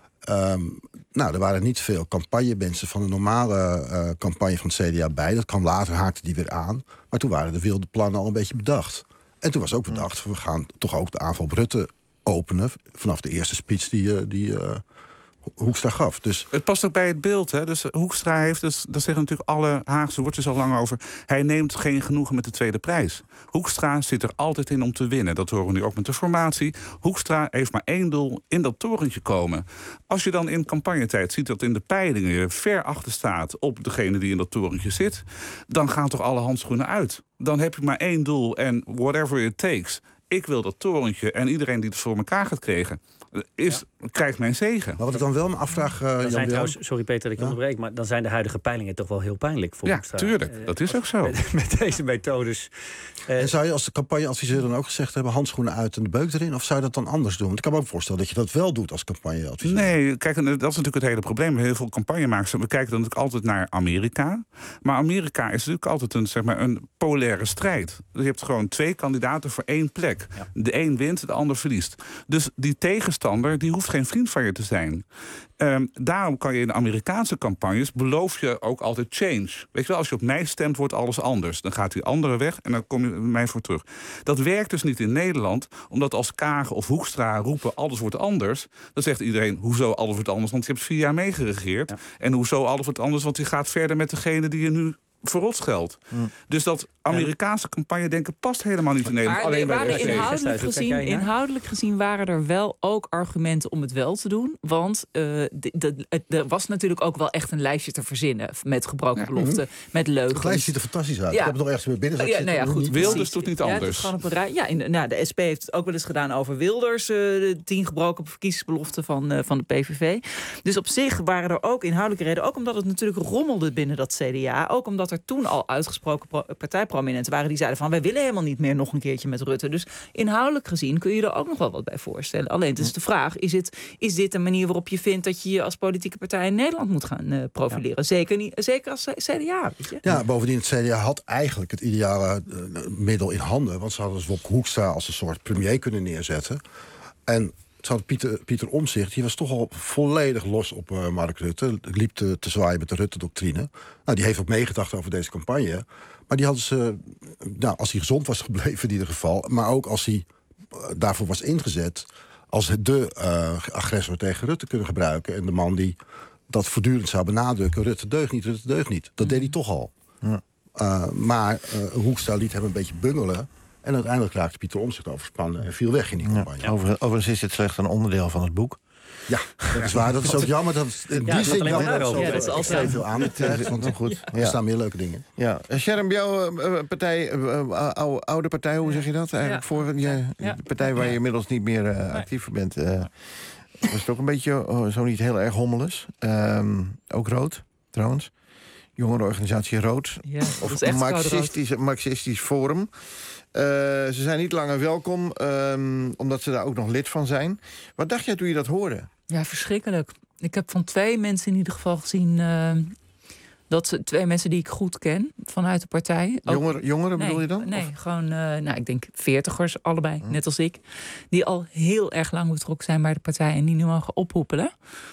S10: Er waren niet veel campagnemensen van de normale campagne van het CDA bij. Dat kwam later, haakte die weer aan. Maar toen waren de wilde plannen al een beetje bedacht. En toen was ook bedacht, we gaan toch ook de aanval op Rutte openen. Vanaf de eerste speech die Hoekstra gaf. Dus
S7: het past ook bij het beeld. Hè? Dus Hoekstra heeft, daar zeggen natuurlijk alle Haagse woordjes al lang over, hij neemt geen genoegen met de tweede prijs. Hoekstra zit er altijd in om te winnen. Dat horen we nu ook met de formatie. Hoekstra heeft maar één doel, in dat torentje komen. Als je dan in campagnetijd ziet dat in de peilingen je ver achter staat op degene die in dat torentje zit, dan gaan toch alle handschoenen uit. Dan heb je maar één doel en whatever it takes. Ik wil dat torentje en iedereen die het voor elkaar gaat krijgen, krijgt mijn zegen.
S10: Maar wat ik dan wel me afvraag,
S5: sorry Peter dat ik onderbreek, maar dan zijn de huidige peilingen toch wel heel pijnlijk voor
S7: Ja, tuurlijk. Dat is ook zo.
S5: Met deze methodes.
S10: En zou je als de campagneadviseur dan ook gezegd hebben, handschoenen uit en de beuk erin? Of zou je dat dan anders doen? Want ik kan me ook voorstellen dat je dat wel doet als campagneadviseur.
S7: Nee, kijk, dat is natuurlijk het hele probleem. Heel veel campagnemakers, we kijken dan natuurlijk altijd naar Amerika. Maar Amerika is natuurlijk altijd een polaire strijd. Je hebt gewoon 2 kandidaten voor 1 plek. Ja. De een wint, de ander verliest. Dus die tegenstander, die hoeft geen vriend van je te zijn. Daarom kan je in de Amerikaanse campagnes beloof je ook altijd change. Weet je wel, als je op mij stemt, wordt alles anders. Dan gaat die andere weg en dan kom je bij mij voor terug. Dat werkt dus niet in Nederland, omdat als Kagen of Hoekstra roepen alles wordt anders, dan zegt iedereen, hoezo alles wordt anders? Want je hebt 4 jaar meegeregeerd. Ja. En hoezo alles wordt anders? Want je gaat verder met degene die je nu verrot geld. Dus dat Amerikaanse campagne denken past helemaal niet in Nederland.
S13: Maar
S7: alleen bij de
S13: inhoudelijk gezien waren er wel ook argumenten om het wel te doen. Want er was natuurlijk ook wel echt een lijstje te verzinnen. Met gebroken beloften, met leugens. Het
S10: lijstje ziet er fantastisch uit.
S13: Ja.
S10: Ik heb het nog ergens weer binnen.
S13: Goed.
S7: Wilders doet niet anders.
S13: De SP heeft het ook wel eens gedaan over Wilders. De 10 gebroken verkiezingsbeloften van de PVV. Dus op zich waren er ook inhoudelijke redenen. Ook omdat het natuurlijk rommelde binnen dat CDA. Ook omdat er toen al uitgesproken partijprominenten waren die zeiden van wij willen helemaal niet meer nog een keertje met Rutte. Dus inhoudelijk gezien kun je er ook nog wel wat bij voorstellen. Alleen het is de vraag, is dit een manier waarop je vindt dat je je als politieke partij in Nederland moet gaan profileren? Ja. Zeker als CDA. Weet je?
S10: Ja, bovendien het CDA had eigenlijk het ideale middel in handen. Want ze hadden dus Wopke Hoekstra als een soort premier kunnen neerzetten. En ze hadden Pieter Omtzigt, die was toch al volledig los op Mark Rutte. Liep te zwaaien met de Rutte-doctrine. Nou, die heeft ook meegedacht over deze campagne. Maar die hadden ze, als hij gezond was gebleven in ieder geval, maar ook als hij daarvoor was ingezet, als de agressor tegen Rutte kunnen gebruiken. En de man die dat voortdurend zou benadrukken, Rutte deugt niet, Rutte deugt niet. Dat deed hij toch al. Ja. Maar Hoekstra liet hem een beetje bungelen. En uiteindelijk raakte Pieter Omtzigt overspannen en viel weg in die campagne.
S4: Ja, overigens is dit slechts een onderdeel van het boek.
S10: Ja, dat is waar. Dat is ook jammer. Dat in die zin jammer dat is altijd veel aan. Want goed, er staan meer leuke dingen.
S4: Ja. Sherm, jouw partij, oude partij, hoe zeg je dat? Eigenlijk voor de partij waar je inmiddels niet meer actief voor bent. Was het ook een beetje, zo niet heel erg hommeles. Ook rood, trouwens. Jongerenorganisatie Rood.
S13: Ja,
S4: of Marxistisch Forum. Ze zijn niet langer welkom, omdat ze daar ook nog lid van zijn. Wat dacht jij toen je dat hoorde?
S13: Ja, verschrikkelijk. Ik heb van 2 mensen in ieder geval gezien, dat ze 2 mensen die ik goed ken vanuit de partij.
S4: Jongeren bedoel je dan?
S13: Nee, gewoon, ik denk 40ers, allebei, net als ik. Die al heel erg lang betrokken zijn bij de partij en die nu mogen ophoepelen.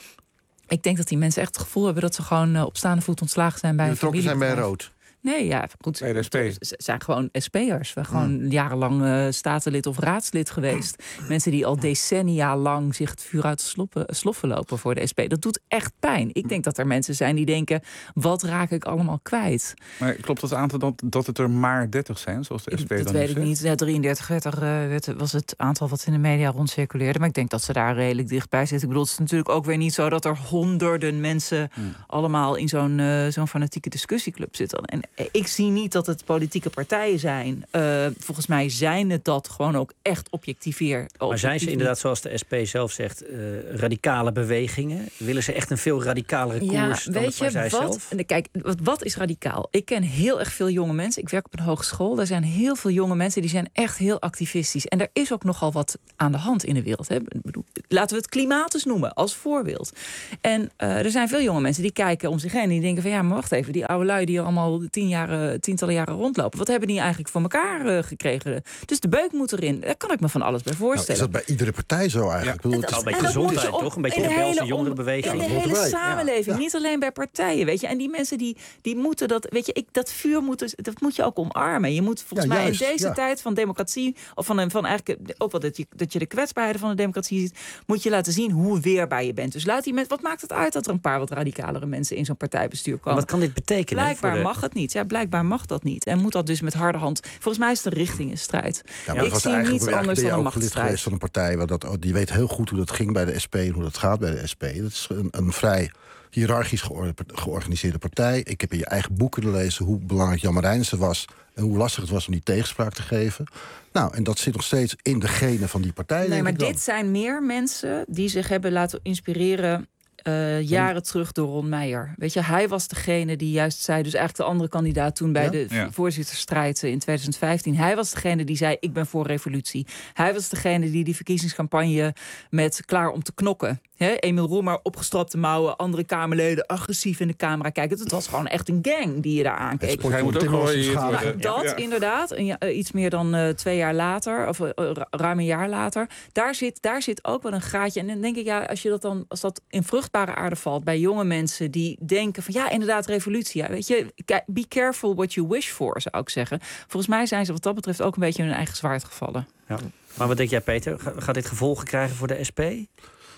S13: Ik denk dat die mensen echt het gevoel hebben dat ze gewoon op staande voet ontslagen zijn bij een familie.
S4: Betrokken zijn bij Rood?
S13: Nee, ja, goed.
S7: Bij de SP.
S13: Ze zijn gewoon SP'ers. We gewoon jarenlang statenlid of raadslid geweest. Mensen die al decennia lang zich het vuur uit de sloffen lopen voor de SP. Dat doet echt pijn. Ik denk dat er mensen zijn die denken, wat raak ik allemaal kwijt?
S7: Maar klopt dat aantal dat het er maar 30 zijn, zoals de SP dan
S13: dat weet ik niet. Ja, 33 was het aantal wat in de media rondcirculeerde. Maar ik denk dat ze daar redelijk dichtbij zitten. Ik bedoel, het is natuurlijk ook weer niet zo dat er honderden mensen allemaal in zo'n fanatieke discussieclub zitten. En ik zie niet dat het politieke partijen zijn. Volgens mij zijn het dat gewoon ook echt objectiveer.
S5: Maar zijn ze inderdaad, zoals de SP zelf zegt, radicale bewegingen? Willen ze echt een veel radicalere koers dan de partij zelf?
S13: Kijk, wat is radicaal? Ik ken heel erg veel jonge mensen. Ik werk op een hogeschool. Daar zijn heel veel jonge mensen die zijn echt heel activistisch. En er is ook nogal wat aan de hand in de wereld. Hè? Laten we het klimaat eens noemen, als voorbeeld. En er zijn veel jonge mensen die kijken om zich heen en die denken van ja, maar wacht even, die oude lui die allemaal tientallen jaren rondlopen. Wat hebben die eigenlijk voor elkaar gekregen? Dus de beuk moet erin. Daar kan ik me van alles bij voorstellen.
S10: Nou, is dat bij iedere partij zo eigenlijk?
S5: Ja, dat is een beetje gezondheid, toch? Een beetje de Belgische jongerenbeweging.
S13: In de hele samenleving, niet alleen bij partijen, weet je. En die mensen die moeten dat, weet je, dat vuur dat moet je ook omarmen. Je moet volgens mij in deze tijd van democratie, of van eigenlijk ook wel dat je de kwetsbaarheden van de democratie ziet, moet je laten zien hoe weerbaar je bent. Dus laat die mensen, wat maakt het uit dat er een paar wat radicalere mensen in zo'n partijbestuur komen?
S5: Wat kan dit betekenen?
S13: Blijkbaar mag het niet. Ja, blijkbaar mag dat niet. En moet dat dus met harde hand. Volgens mij is het een richtingenstrijd.
S10: Ja, maar
S13: ik zie niets anders dan een machtsstrijd.
S10: Geweest van een partij die weet heel goed hoe dat ging bij de SP en hoe dat gaat bij de SP. Dat is een vrij hiërarchisch georganiseerde partij. Ik heb in je eigen boek kunnen lezen hoe belangrijk Jan Marijnissen was en hoe lastig het was om die tegenspraak te geven. Nou, en dat zit nog steeds in de genen van die partij.
S13: Nee, maar dit zijn meer mensen die zich hebben laten inspireren jaren terug door Ron Meijer. Weet je, hij was degene die juist zei, dus eigenlijk de andere kandidaat toen bij de voorzittersstrijd in 2015. Hij was degene die zei, ik ben voor revolutie. Hij was degene die verkiezingscampagne met klaar om te knokken. Emiel Roemer, opgestropte mouwen, andere Kamerleden agressief in de camera kijken. Het was gewoon echt een gang die je daar aankeek.
S7: Hij moet ook
S13: dat inderdaad, iets meer dan 2 jaar later, of ruim een jaar later, daar zit ook wel een gaatje. En dan denk ik, als dat in vruchtbare aarde valt bij jonge mensen die denken van ja, inderdaad, revolutie. Ja, weet je, be careful what you wish for, zou ik zeggen. Volgens mij zijn ze wat dat betreft ook een beetje in hun eigen zwaard gevallen.
S5: Ja. Maar wat denk jij, Peter? Gaat dit gevolgen krijgen voor de SP?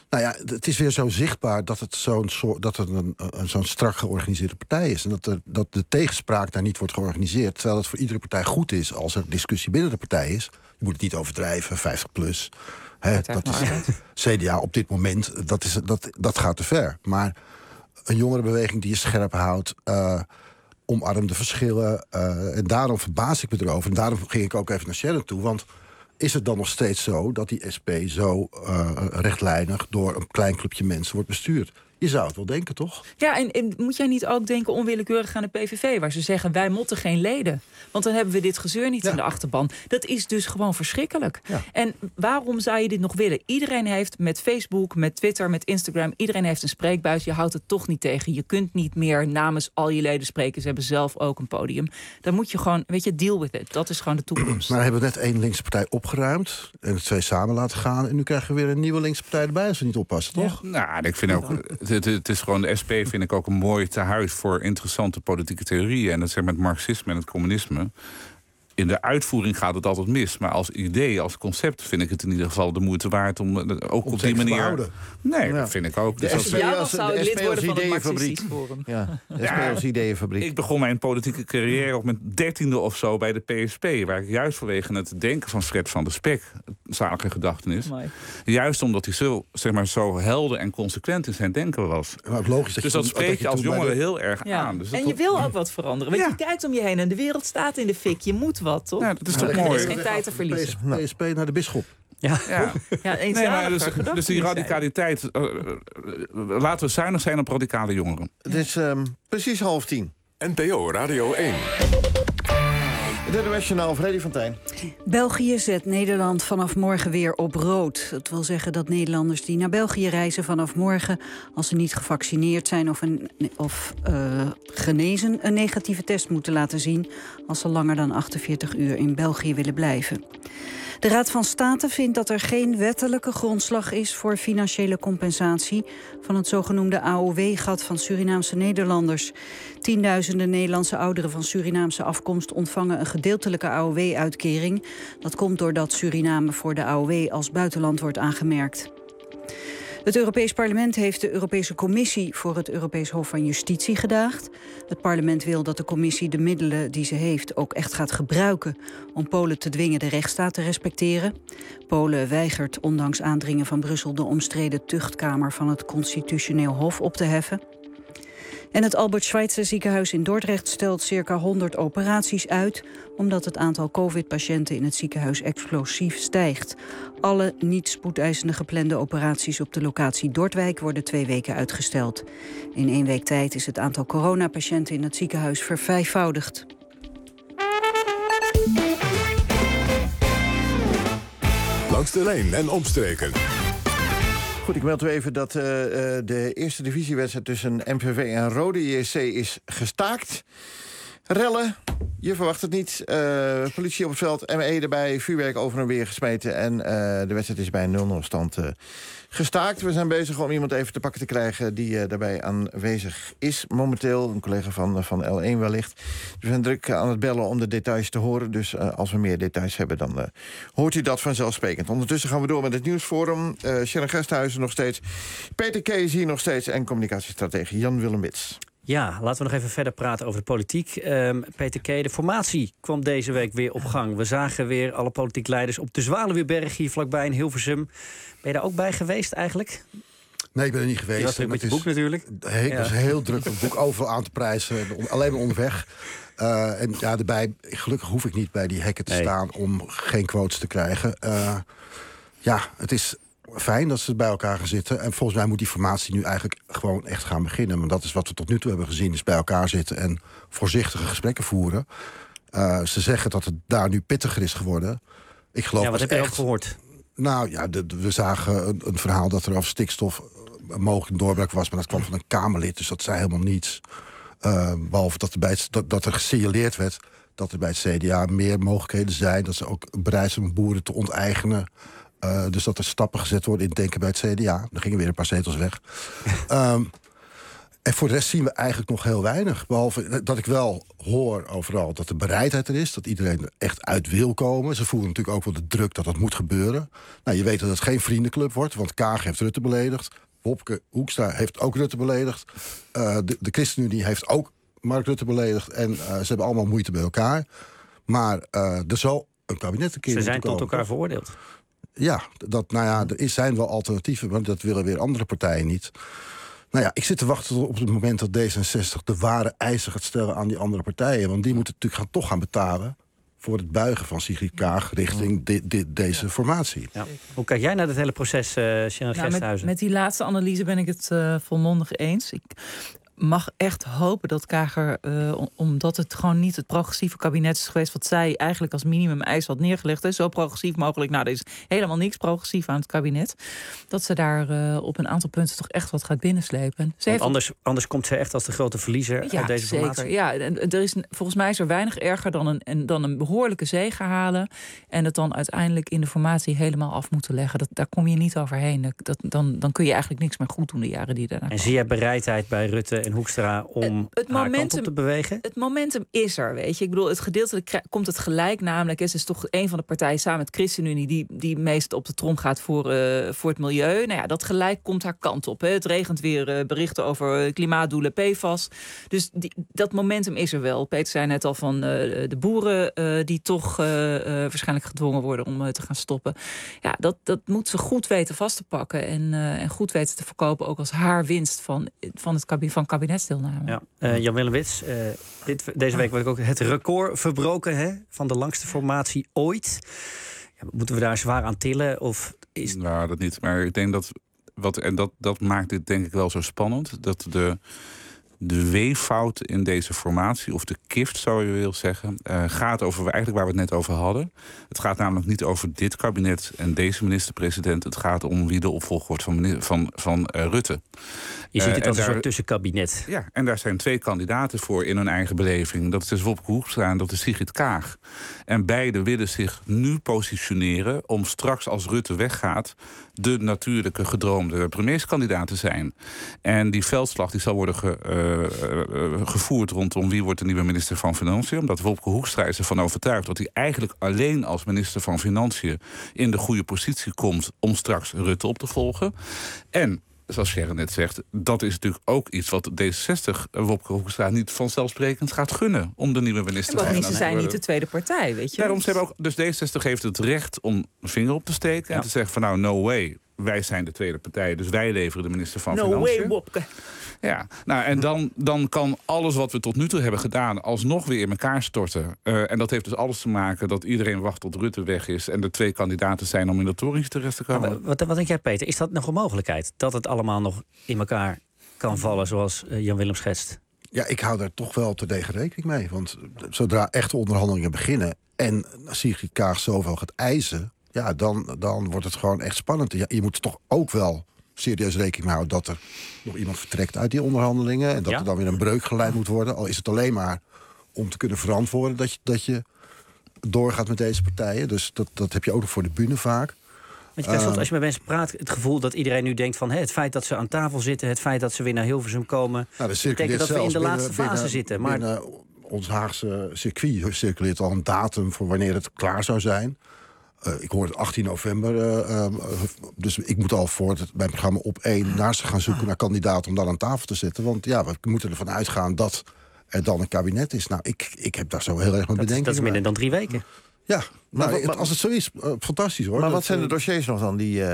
S10: Nou ja, het is weer zo zichtbaar dat het zo'n strak georganiseerde partij is. En dat de tegenspraak daar niet wordt georganiseerd. Terwijl het voor iedere partij goed is als er discussie binnen de partij is. Je moet het niet overdrijven, 50+. Dat is CDA op dit moment, dat gaat te ver. Maar een jongerenbeweging die je scherp houdt, omarmt de verschillen. En daarom verbaas ik me erover. En daarom ging ik ook even naar Sharon toe. Want is het dan nog steeds zo dat die SP zo rechtlijnig door een klein clubje mensen wordt bestuurd? Je zou het wel denken, toch?
S13: Ja, en moet jij niet ook denken onwillekeurig aan de PVV... waar ze zeggen, wij motten geen leden. Want dan hebben we dit gezeur niet in de achterban. Dat is dus gewoon verschrikkelijk. Ja. En waarom zou je dit nog willen? Iedereen heeft met Facebook, met Twitter, met Instagram... iedereen heeft een spreekbuis, je houdt het toch niet tegen. Je kunt niet meer namens al je leden spreken. Ze hebben zelf ook een podium. Dan moet je gewoon, deal with it. Dat is gewoon de toekomst.
S10: Maar hebben we net 1 linkse partij opgeruimd... en de 2 samen laten gaan... en nu krijgen we weer een nieuwe linkse partij erbij... als we niet oppassen, toch?
S7: Ja. Nou, ik vind ook... Het is gewoon, de SP vind ik ook een mooi tehuis voor interessante politieke theorieën. En dat zeg maar het marxisme en het communisme. In de uitvoering gaat het altijd mis. Maar als idee, als concept vind ik het in ieder geval de moeite waard om ook op die manier... Nee, dat vind ik ook.
S4: De SP als ideeënfabriek. Ja, de SP als ideeënfabriek.
S7: Ik begon mijn politieke carrière ook met 13e of zo bij de PSP. Waar ik juist vanwege het denken van Fred van der Spek, zalige gedachtenis. Juist omdat hij zo helder en consequent in zijn denken was.
S10: Logisch,
S7: dus dat spreekt je als jongere heel erg aan. Dus
S13: en je wil ook wat veranderen. Want je kijkt om je heen en de wereld staat in de fik. Je moet wat, toch?
S7: Ja, dat is toch mooi.
S13: Er is geen tijd te verliezen.
S10: PSP naar de bisschop.
S7: Dus die radicaliteit... laten we zuinig zijn op radicale jongeren.
S4: Het is precies 9:30.
S1: NPO Radio 1.
S4: Het internationaal Freddy van Tijn.
S24: België zet Nederland vanaf morgen weer op rood. Dat wil zeggen dat Nederlanders die naar België reizen vanaf morgen, als ze niet gevaccineerd zijn of genezen, een negatieve test moeten laten zien als ze langer dan 48 uur in België willen blijven. De Raad van State vindt dat er geen wettelijke grondslag is voor financiële compensatie van het zogenoemde AOW-gat van Surinaamse Nederlanders. Tienduizenden Nederlandse ouderen van Surinaamse afkomst ontvangen een gedeeltelijke AOW-uitkering. Dat komt doordat Suriname voor de AOW als buitenland wordt aangemerkt. Het Europees Parlement heeft de Europese Commissie voor het Europees Hof van Justitie gedaagd. Het parlement wil dat de commissie de middelen die ze heeft ook echt gaat gebruiken om Polen te dwingen de rechtsstaat te respecteren. Polen weigert ondanks aandringen van Brussel de omstreden tuchtkamer van het Constitutioneel Hof op te heffen. En het Albert Schweitzer ziekenhuis in Dordrecht stelt circa 100 operaties uit, omdat het aantal COVID-patiënten in het ziekenhuis explosief stijgt. Alle niet spoedeisende geplande operaties op de locatie Dordwijk worden 2 weken uitgesteld. In 1 week tijd is het aantal coronapatiënten in het ziekenhuis vervijfvoudigd.
S1: Langs de lijn en omstreken.
S4: Goed, ik meld u even dat de eerste divisiewedstrijd tussen MVV en Rode JC is gestaakt. Rellen, je verwacht het niet. Politie op het veld, ME erbij, vuurwerk over en weer gesmeten. En de wedstrijd is bij een 0-0 stand gestaakt. We zijn bezig om iemand even te pakken te krijgen die daarbij aanwezig is momenteel. Een collega van L1 wellicht. We zijn druk aan het bellen om de details te horen. Dus als we meer details hebben, dan hoort u dat vanzelfsprekend. Ondertussen gaan we door met het nieuwsforum. Sharon Gesthuizen nog steeds. Peter K. is hier nog steeds. En communicatiestratege Jan-Willem Wits.
S5: Ja, laten we nog even verder praten over de politiek. Peter K., de formatie kwam deze week weer op gang. We zagen weer alle politieke leiders op de Zwaluweberg hier vlakbij in Hilversum. Ben je daar ook bij geweest eigenlijk?
S10: Nee, ik ben er niet geweest.
S5: Je was druk met je boek natuurlijk.
S10: Ik was heel druk met het boek, overal aan te prijzen. Alleen maar onderweg. En ja, gelukkig hoef ik niet bij die hekken te staan om geen quotes te krijgen. Het is fijn dat ze bij elkaar gaan zitten. En volgens mij moet die formatie nu eigenlijk gewoon echt gaan beginnen. Want dat is wat we tot nu toe hebben gezien. Is bij elkaar zitten en voorzichtige gesprekken voeren. Ze zeggen dat het daar nu pittiger is geworden. Ik geloof
S5: wat heb je ook gehoord?
S10: Nou ja, we zagen een verhaal dat er over stikstof mogelijk een doorbraak was. Maar dat kwam van een Kamerlid, dus dat zei helemaal niets. Behalve dat er gesignaleerd werd dat er bij het CDA meer mogelijkheden zijn. Dat ze ook bereid zijn om boeren te onteigenen. Dus dat er stappen gezet worden in het denken bij het CDA. Er gingen weer een paar zetels weg. En voor de rest zien we eigenlijk nog heel weinig. Behalve dat ik wel hoor overal dat de bereidheid er is. Dat iedereen er echt uit wil komen. Ze voelen natuurlijk ook wel de druk dat dat moet gebeuren. Nou, je weet dat het geen vriendenclub wordt. Want Kaag heeft Rutte beledigd. Wopke Hoekstra heeft ook Rutte beledigd. De ChristenUnie heeft ook Mark Rutte beledigd. En ze hebben allemaal moeite bij elkaar. Maar er zal een kabinet een keer
S5: Ze zijn
S10: komen.
S5: tot elkaar veroordeeld.
S10: Ja, zijn wel alternatieven. Maar dat willen weer andere partijen niet. Nou ja, ik zit te wachten op het moment dat D66 de ware eisen gaat stellen aan die andere partijen. Want die moeten natuurlijk toch gaan betalen voor het buigen van Sigrid Kaag richting deze formatie.
S5: Ja. Hoe kijk jij naar het hele proces, Sharon Gesthuizen?
S13: Met die laatste analyse ben ik het volmondig eens. Ik mag echt hopen dat Kager, omdat het gewoon niet het progressieve kabinet is geweest wat zij eigenlijk als minimum eis had neergelegd, hè, zo progressief mogelijk, er is helemaal niks progressief aan het kabinet, dat ze daar op een aantal punten toch echt wat gaat binnenslepen.
S5: Anders komt ze echt als de grote verliezer uit deze formatie.
S13: Ja, en volgens mij is er weinig erger dan een behoorlijke zege halen en het dan uiteindelijk in de formatie helemaal af moeten leggen. Daar kom je niet overheen. Dan kun je eigenlijk niks meer goed doen de jaren die daarna komen.
S5: En zie jij bereidheid bij Rutte en Hoekstra om haar kant op te bewegen?
S13: Het momentum is er, weet je. Ik bedoel, het gedeeltelijk komt het gelijk. Namelijk, het is toch een van de partijen samen met ChristenUnie die meest op de trom gaat voor het milieu. Nou ja, dat gelijk komt haar kant op. Hè. Het regent weer berichten over klimaatdoelen, PFAS. Dus dat momentum is er wel. Peter zei net al van de boeren die toch waarschijnlijk gedwongen worden om te gaan stoppen. Ja, dat moet ze goed weten vast te pakken en goed weten te verkopen, ook als haar winst van kabinetsdeelname.
S5: Ja. Jan-Willem Wits, deze week werd ook het record verbroken van de langste formatie ooit. Ja, moeten we daar zwaar aan tillen? Of is...
S7: Nou, dat niet. Maar ik denk dat maakt dit denk ik wel zo spannend. Dat de weeffout in deze formatie, of de kift zou je willen zeggen, gaat over eigenlijk waar we het net over hadden. Het gaat namelijk niet over dit kabinet en deze minister-president. Het gaat om wie de opvolger wordt van Rutte.
S5: Je ziet het als een soort tussenkabinet.
S7: Ja, en daar zijn 2 kandidaten voor in hun eigen beleving. Dat is Wopke Hoekstra en dat is Sigrid Kaag. En beide willen zich nu positioneren om straks als Rutte weggaat de natuurlijke gedroomde premierskandidaat te zijn. En die veldslag die zal worden gevoerd rondom wie wordt de nieuwe minister van Financiën. Omdat Wopke Hoekstra is ervan overtuigd dat hij eigenlijk alleen als minister van Financiën in de goede positie komt om straks Rutte op te volgen. En zoals Sharon net zegt, dat is natuurlijk ook iets wat D66 Wopke Hoekstra niet vanzelfsprekend gaat gunnen om de nieuwe minister te zijn.
S13: Ze zijn niet de tweede partij, weet je.
S7: Daarom ze hebben ook, dus D66 heeft het recht om een vinger op te steken en te zeggen van nou, no way. Wij zijn de tweede partij, dus wij leveren de minister van Financiën.
S13: No way, Wopke.
S7: Ja, nou en dan kan alles wat we tot nu toe hebben gedaan alsnog weer in elkaar storten. En dat heeft dus alles te maken dat iedereen wacht tot Rutte weg is en er 2 kandidaten zijn om in dat torentje terecht te komen.
S5: Wat denk jij, Peter? Is dat nog een mogelijkheid? Dat het allemaal nog in elkaar kan vallen zoals Jan-Willem schetst?
S10: Ja, ik hou daar toch wel terdege rekening mee. Want zodra echte onderhandelingen beginnen en Sigrid Kaag zoveel gaat eisen, ja, dan wordt het gewoon echt spannend. Je moet toch ook wel serieus rekening mee houden dat er nog iemand vertrekt uit die onderhandelingen en dat er dan weer een breuk geleid moet worden. Al is het alleen maar om te kunnen verantwoorden dat je doorgaat met deze partijen. Dus dat heb je ook nog voor de bühne vaak.
S5: Want je krijgt soms, als je met mensen praat, het gevoel dat iedereen nu denkt van het feit dat ze aan tafel zitten, het feit dat ze weer naar Hilversum komen, betekent dat we in de laatste fase zitten. Maar
S10: binnen ons Haagse circuit circuleert al een datum voor wanneer het klaar zou zijn. Ik hoor het 18 november. Dus ik moet al voor mijn programma op 1 naar ze gaan zoeken naar kandidaten om daar aan tafel te zitten. Want ja, we moeten ervan uitgaan dat er dan een kabinet is. Nou, ik heb daar zo heel erg mijn bedenkingen.
S5: Dat is minder dan 3 weken.
S10: Ja, maar als het zo is, fantastisch hoor.
S4: Maar wat zijn de dossiers nog dan? Die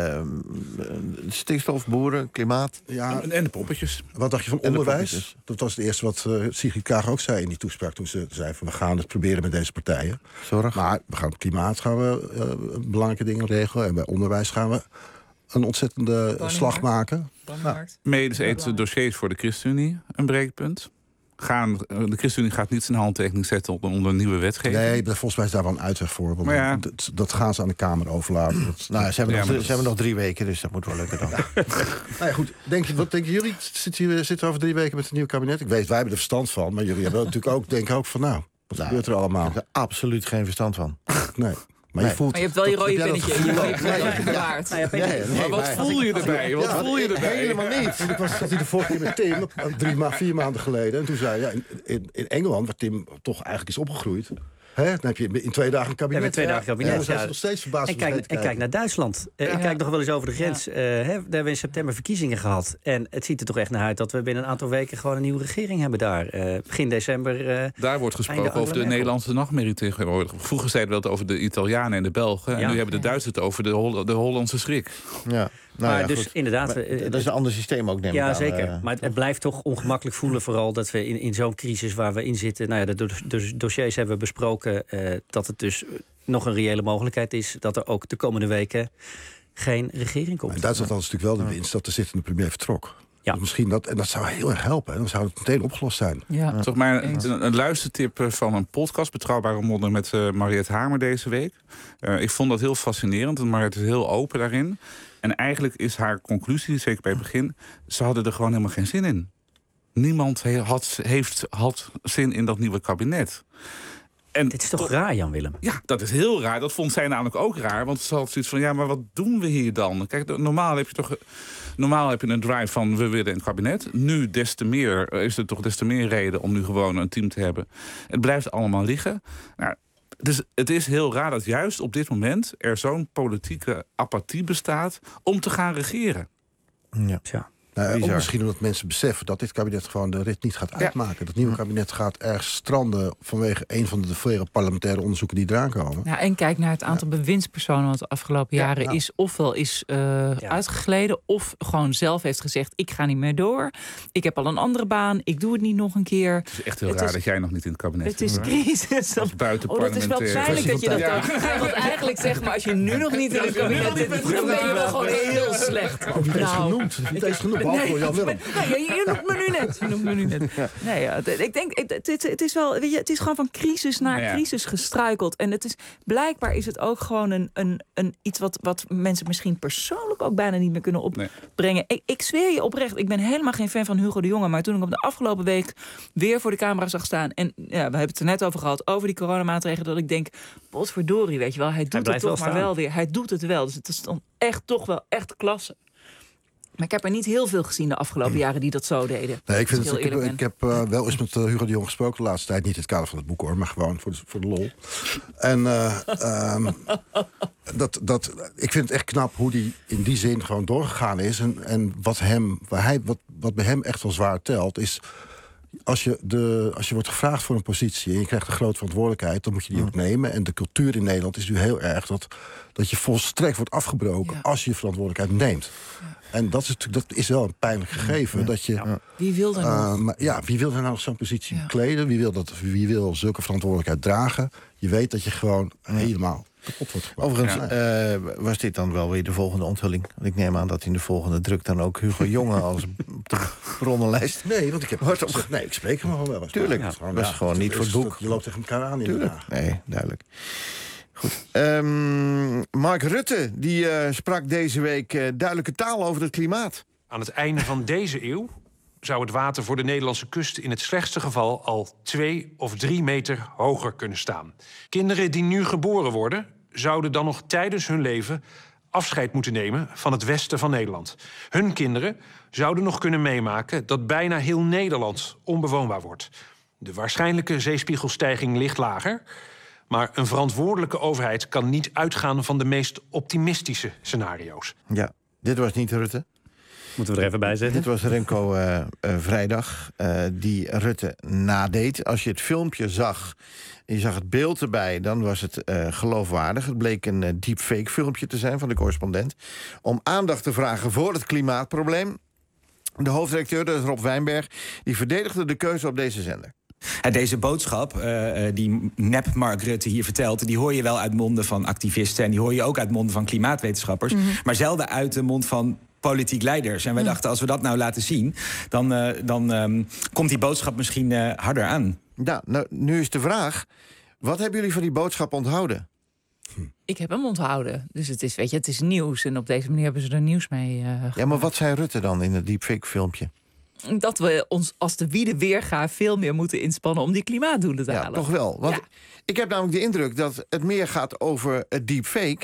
S4: stikstof, boeren, klimaat?
S10: Ja,
S7: en de poppetjes.
S10: Wat dacht je van onderwijs? Dat was het eerste wat Sigrid Kaag ook zei in die toespraak toen ze zei van we gaan het proberen met deze partijen.
S4: Zorg.
S10: Maar we gaan op klimaat belangrijke dingen regelen en bij onderwijs gaan we een ontzettende slag maken.
S7: Medische dossiers voor de ChristenUnie, een breekpunt. De ChristenUnie gaat niet zijn handtekening zetten onder een nieuwe wetgeving.
S10: Nee, volgens mij is daar wel een uitweg voor. Maar ja, dat gaan ze aan de Kamer overlaten.
S4: Nou, ze hebben nog 3 weken, dus dat moet wel lukken dan.
S10: Nou ja, goed. Wat denken jullie? Zitten we over 3 weken met een nieuw kabinet? Ik weet, wij hebben er verstand van. Maar jullie hebben natuurlijk ook, denken ook van nou, wat gebeurt er allemaal?
S4: Ik heb er absoluut geen verstand van.
S10: Nee. Maar je voelt...
S13: Maar je hebt wel je rode pinnetje in je bewaard.
S10: Maar
S7: wat voel je erbij? Wat voel je erbij?
S10: Helemaal niet. Want ik zat hier de vorige keer met Tim, 4 maanden geleden. En toen zei hij, in Engeland, waar Tim toch eigenlijk is opgegroeid... dan heb je in 2 dagen een kabinet.
S5: met 2 dagen kabinet.
S10: Dan zijn ze nog steeds verbaasd.
S5: En kijk naar Duitsland. Ik kijk nog wel eens over de grens. Daar hebben we in september verkiezingen gehad. En het ziet er toch echt naar uit dat we binnen een aantal weken gewoon een nieuwe regering hebben daar. Begin december.
S7: Daar wordt gesproken over de Nederlandse nachtmerrie tegenwoordig. Vroeger zeiden we dat over de Italianen en de Belgen. En nu hebben de Duitsers het over de Hollandse schrik.
S4: Ja.
S5: Maar dus inderdaad...
S4: dat is een ander systeem ook, neem ik aan.
S5: Ja, zeker. Maar het blijft toch ongemakkelijk voelen. Vooral dat we in zo'n crisis waar we in zitten... de dossiers hebben we besproken... dat het dus nog een reële mogelijkheid is... dat er ook de komende weken geen regering komt.
S10: In Duitsland had natuurlijk wel de winst dat de zittende premier vertrok.
S5: Ja.
S10: Dus misschien dat zou heel erg helpen. En dan zou het meteen opgelost zijn.
S13: Ja.
S7: Toch maar een luistertip van een podcast... Betrouwbare Bronnen met Mariette Hamer deze week. Ik vond dat heel fascinerend. Want Mariette is heel open daarin. En eigenlijk is haar conclusie, zeker bij het begin... ze hadden er gewoon helemaal geen zin in. Niemand had zin in dat nieuwe kabinet. En
S5: dit is toch raar, Jan-Willem?
S7: Ja, dat is heel raar. Dat vond zij namelijk ook raar. Want ze had zoiets van, ja, maar wat doen we hier dan? Kijk, normaal heb je een drive van, we willen een kabinet. Nu is er toch des te meer reden om nu gewoon een team te hebben. Het blijft allemaal liggen. Nou, dus het is heel raar dat juist op dit moment... er zo'n politieke apathie bestaat om te gaan regeren.
S5: Ja.
S10: Ook misschien omdat mensen beseffen dat dit kabinet gewoon de rit niet gaat uitmaken. Dat nieuwe kabinet gaat ergens stranden vanwege een van de vele parlementaire onderzoeken die eraan komen.
S13: Ja, en kijk naar het aantal bewindspersonen wat de afgelopen jaren is ofwel uitgegleden of gewoon zelf heeft gezegd, ik ga niet meer door. Ik heb al een andere baan, ik doe het niet nog een keer.
S7: Het is echt heel raar dat jij nog niet in het kabinet
S13: zit. Het is crisis.
S7: Dat
S13: is wel pijnlijk dat je dat ook... Want eigenlijk zeg maar, als je nu nog niet in het kabinet zit, dan ben je wel gewoon heel slecht.
S10: Niet eens genoemd. Niet eens genoemd.
S13: Je noemt me nu net. Nee, ik denk, het is wel, weet je, het is gewoon van crisis naar crisis gestruikeld. En het is, blijkbaar is het ook gewoon een iets wat mensen misschien persoonlijk ook bijna niet meer kunnen opbrengen. Ik zweer je oprecht, ik ben helemaal geen fan van Hugo de Jonge. Maar toen ik hem de afgelopen week weer voor de camera zag staan. En we hebben het er net over gehad, over die coronamaatregelen. Dat ik denk, potverdorie, weet je wel. Hij doet het toch maar wel weer. Hij doet het wel. Dus het is dan echt toch wel echt klasse. Maar ik heb er niet heel veel gezien de afgelopen jaren die dat zo deden.
S10: Nee, ik heb wel eens met Hugo de Jonge gesproken de laatste tijd. Niet in het kader van het boek hoor, maar gewoon voor de lol. En ik vind het echt knap hoe die in die zin gewoon doorgegaan is. En wat bij hem echt wel zwaar telt is... Als je wordt gevraagd voor een positie en je krijgt een grote verantwoordelijkheid, dan moet je die ook nemen. En de cultuur in Nederland is nu heel erg dat je volstrekt wordt afgebroken als je verantwoordelijkheid neemt. Ja. En dat is wel een pijnlijk gegeven. Dat je,
S13: wie wil er nog?
S10: Wie wil er nou zo'n positie bekleden? Wie wil zulke verantwoordelijkheid dragen? Je weet dat je gewoon helemaal kapot wordt gemaakt.
S4: Overigens was dit dan wel weer de volgende onthulling. Want ik neem aan dat in de volgende druk dan ook Hugo Jonge als op de bronnenlijst.
S10: Nee, want ik spreek hem gewoon wel eens.
S4: Tuurlijk, dat is gewoon niet voor het boek.
S10: Je loopt tegen elkaar aan inderdaad.
S4: Nee, duidelijk. Goed. Mark Rutte die sprak deze week duidelijke taal over het klimaat.
S9: Aan het einde van deze eeuw zou het water voor de Nederlandse kust in het slechtste geval al 2 of 3 meter hoger kunnen staan. Kinderen die nu geboren worden, zouden dan nog tijdens hun leven afscheid moeten nemen van het westen van Nederland. Hun kinderen zouden nog kunnen meemaken dat bijna heel Nederland onbewoonbaar wordt. De waarschijnlijke zeespiegelstijging ligt lager, maar een verantwoordelijke overheid kan niet uitgaan van de meest optimistische scenario's.
S4: Ja, dit was niet Rutte.
S5: Moeten we er even bij zetten?
S4: Dit was Remco Vrijdag, die Rutte nadeed. Als je het filmpje zag, je zag het beeld erbij, dan was het geloofwaardig. Het bleek een deepfake filmpje te zijn van de correspondent. Om aandacht te vragen voor het klimaatprobleem. De hoofdredacteur, dat is Rob Wijnberg, die verdedigde de keuze op deze zender.
S11: Deze boodschap, die nep Mark Rutte hier vertelt, die hoor je wel uit monden van activisten en die hoor je ook uit monden van klimaatwetenschappers, maar zelden uit de mond van politiek leiders. En wij dachten, als we dat nou laten zien, dan komt die boodschap misschien harder aan.
S4: Ja, nou, nu is de vraag, wat hebben jullie van die boodschap onthouden?
S13: Ik heb hem onthouden. Dus het is, het is nieuws. En op deze manier hebben ze er nieuws mee
S4: Ja, maar wat zei Rutte dan in het deepfake filmpje?
S13: dat we ons als de wiede weerga veel meer moeten inspannen om die klimaatdoelen te halen.
S4: Toch wel. Want ik heb namelijk de indruk dat het meer gaat over het deepfake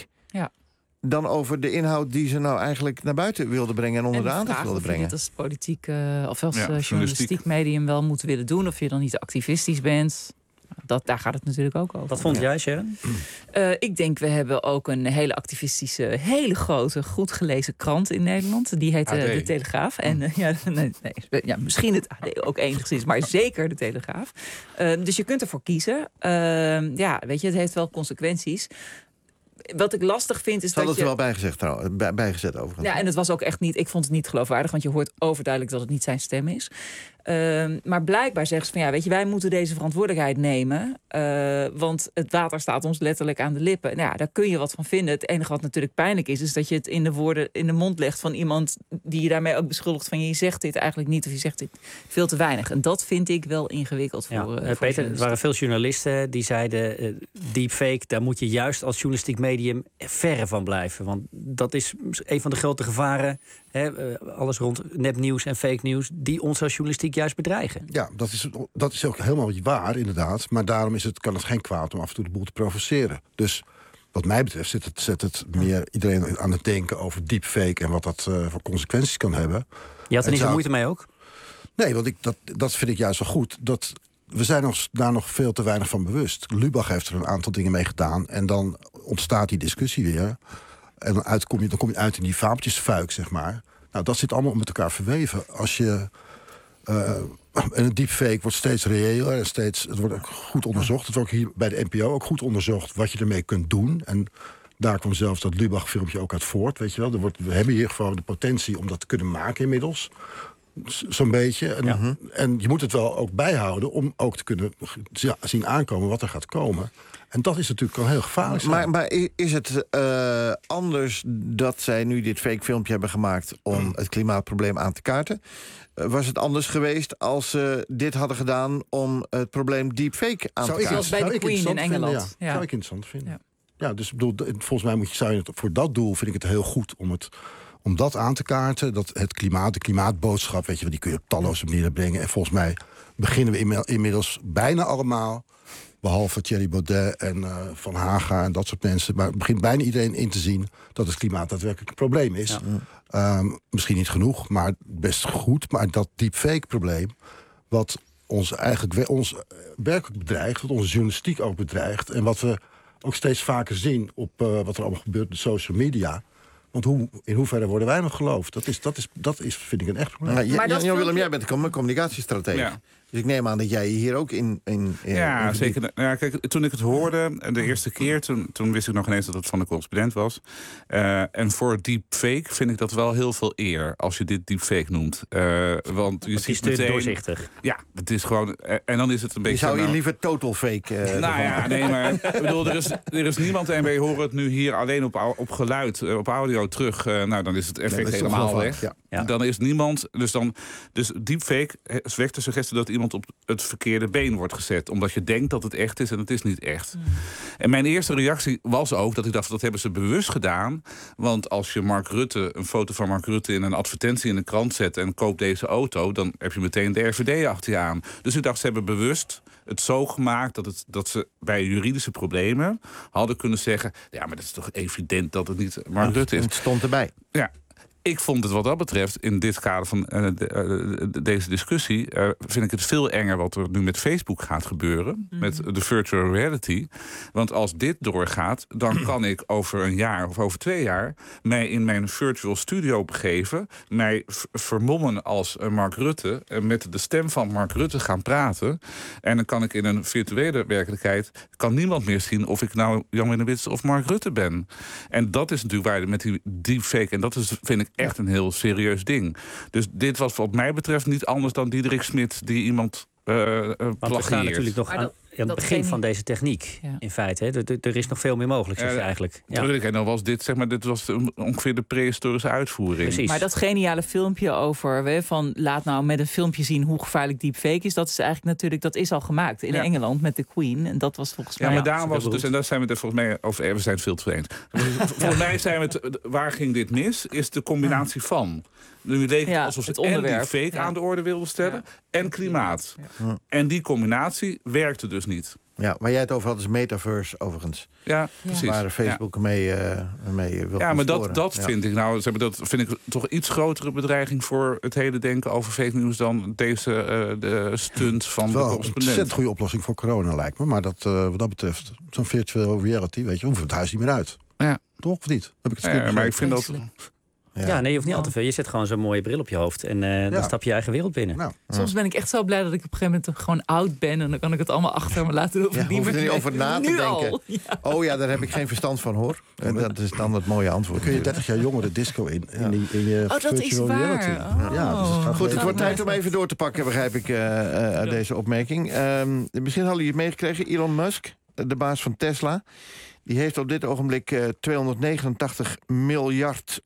S4: dan over de inhoud die ze nou eigenlijk naar buiten wilden brengen en onder de aandacht wilden brengen.
S13: Of je het als politiek of als journalistiek medium wel moet willen doen, of je dan niet activistisch bent. Daar gaat het natuurlijk ook over.
S5: Wat vond jij, Sharon?
S13: Ik denk, we hebben ook een hele activistische, hele grote, goed gelezen krant in Nederland. Die heet De Telegraaf. En misschien het AD ook enigszins, maar zeker De Telegraaf. Dus je kunt ervoor kiezen. Weet je, het heeft wel consequenties. Wat ik lastig vind is
S4: dat je... er wel bijgezet overigens.
S13: Ja, en het was ook echt niet... Ik vond het niet geloofwaardig, want je hoort overduidelijk dat het niet zijn stem is. Maar blijkbaar zeggen ze van weet je, wij moeten deze verantwoordelijkheid nemen. Want het water staat ons letterlijk aan de lippen. Nou ja, daar kun je wat van vinden. Het enige wat natuurlijk pijnlijk is dat je het in de mond legt van iemand die je daarmee ook beschuldigt van je zegt dit eigenlijk niet of je zegt dit veel te weinig. En dat vind ik wel ingewikkeld voor
S5: Peter, er waren veel journalisten die zeiden deepfake, daar moet je juist als journalistiek medium verre van blijven. Want dat is een van de grote gevaren. Alles rond nepnieuws en fake nieuws die ons als journalistiek juist bedreigen.
S10: Ja, dat is ook helemaal waar, inderdaad. Maar daarom kan het geen kwaad om af en toe de boel te provoceren. Dus wat mij betreft zet het meer iedereen aan het denken over deepfake en wat dat voor consequenties kan hebben.
S5: Je had er niet zo moeite mee ook?
S10: Nee, want dat vind ik juist wel goed. We zijn daar nog veel te weinig van bewust. Lubach heeft er een aantal dingen mee gedaan en dan ontstaat die discussie weer. En dan kom je uit in die fabeltjesfuik, zeg maar. Nou, dat zit allemaal met elkaar verweven. Als je... en een deepfake wordt steeds reëler en het wordt ook goed onderzocht. Het wordt ook hier bij de NPO ook goed onderzocht wat je ermee kunt doen. En daar kwam zelfs dat Lubach-filmpje ook uit voort, weet je wel. We hebben hier gewoon de potentie om dat te kunnen maken inmiddels. Zo'n beetje. En je moet het wel ook bijhouden om ook te kunnen zien aankomen wat er gaat komen. En dat is natuurlijk wel heel gevaarlijk.
S4: Maar is het anders dat zij nu dit fake filmpje hebben gemaakt om het klimaatprobleem aan te kaarten? Was het anders geweest als ze dit hadden gedaan om het probleem deepfake aan te kaarten?
S13: Zoals bij de Queen in Engeland.
S10: Ja. Zou ik interessant vinden. Ja, dus volgens mij zou je het voor dat doel vind ik het heel goed om dat aan te kaarten. Dat de klimaatboodschap, weet je, die kun je op talloze manieren brengen. En volgens mij beginnen we inmiddels bijna allemaal, behalve Thierry Baudet en Van Haga en dat soort mensen, maar begint bijna iedereen in te zien dat het klimaat daadwerkelijk een probleem is. Ja. Misschien niet genoeg, maar best goed. Maar dat deepfake-probleem, wat ons werkelijk bedreigt, wat onze journalistiek ook bedreigt, en wat we ook steeds vaker zien op wat er allemaal gebeurt op de social media. Want in hoeverre worden wij nog geloofd? Dat is vind ik een echt probleem.
S4: Jan-Willem, jij bent een communicatiestratege. Ja. Dus ik neem aan dat jij hier ook in
S7: zeker. Ja, kijk, toen ik het hoorde, de eerste keer, toen wist ik nog ineens dat het van de correspondent was. En voor deepfake vind ik dat wel heel veel eer, als je dit deepfake noemt. Want je ziet meteen
S5: doorzichtig.
S7: Ja, het is gewoon. En dan is het een beetje.
S4: Je zou je liever total fake.
S7: Maar ik bedoel, er is niemand en wij horen het nu hier alleen op geluid, op audio terug. Nou, dan is het effect helemaal weg. Ja. Dan is niemand. Dus deepfake wekt de suggestie dat iemand op het verkeerde been wordt gezet. Omdat je denkt dat het echt is en het is niet echt. En mijn eerste reactie was ook dat ik dacht, dat hebben ze bewust gedaan. Want als je een foto van Mark Rutte in een advertentie in een krant zet en koopt deze auto, dan heb je meteen de RVD achter je aan. Dus ik dacht, ze hebben bewust het zo gemaakt dat ze bij juridische problemen hadden kunnen zeggen, ja, maar dat is toch evident dat het niet Mark Rutte is.
S4: Het stond erbij.
S7: Ja. Ik vond het wat dat betreft, in dit kader van deze discussie, vind ik het veel enger wat er nu met Facebook gaat gebeuren. Met de virtual reality. Want als dit doorgaat, dan kan ik over een jaar of over 2 jaar mij in mijn virtual studio begeven, mij vermommen als Mark Rutte, met de stem van Mark Rutte gaan praten. En dan kan ik in een virtuele werkelijkheid, kan niemand meer zien of ik nou Jan Wits of Mark Rutte ben. En dat is natuurlijk waar met die deepfake, en dat is, vind ik, echt een heel serieus ding. Dus dit was wat mij betreft niet anders dan Diederik Smit die iemand plagieert.
S5: We gaan natuurlijk nog het begin van deze techniek, in feite. Hè? Er is nog veel meer mogelijk, zeg je eigenlijk.
S7: Tuurlijk, en dan was dit was ongeveer de prehistorische uitvoering.
S5: Precies.
S13: Maar dat geniale filmpje over van laat nou met een filmpje zien hoe gevaarlijk deepfake is, dat is eigenlijk natuurlijk, dat is al gemaakt in Engeland met de Queen. En dat was volgens mij.
S7: Ja, maar daar was het dus, en daar zijn we het volgens mij over. We zijn het veel te eens. Volgens mij zijn we het. Waar ging dit mis? Is de combinatie van. Nu leek het alsof ze en deepfake aan de orde wilden stellen en klimaat. Ja. En die combinatie werkte dus niet.
S4: Ja, waar jij het over had is metaverse overigens.
S7: Ja, precies.
S4: Waar Facebook mee wil.
S7: Ja, maar dat vind ik dat vind ik toch iets grotere bedreiging voor het hele denken over fake news dan deze de stunt van de correspondent.
S10: Een ontzettend goede oplossing voor corona lijkt me. Maar dat, wat dat betreft, zo'n virtual reality, weet je, hoeft het huis niet meer uit.
S7: Ja.
S10: Toch of niet? Heb ik het
S7: maar ik vind dat.
S5: Ja, nee, je hoeft niet al te veel. Je zet gewoon zo'n mooie bril op je hoofd en dan stap je eigen wereld binnen.
S13: Nou, soms ben ik echt zo blij dat ik op een gegeven moment gewoon oud ben en dan kan ik het allemaal achter me laten doen.
S4: Hoef je er niet over na te denken.
S13: Al.
S4: Ja. Oh ja, daar heb ik geen verstand van, hoor. Dat is dan het mooie antwoord.
S10: Kun je 30 jaar jonger de disco in je
S13: dat is waar.
S10: Ja, dus
S4: goed, het wordt tijd om even door te pakken, begrijp ik, uit deze opmerking. Misschien hadden jullie het meegekregen. Elon Musk, de baas van Tesla, die heeft op dit ogenblik $289 miljard.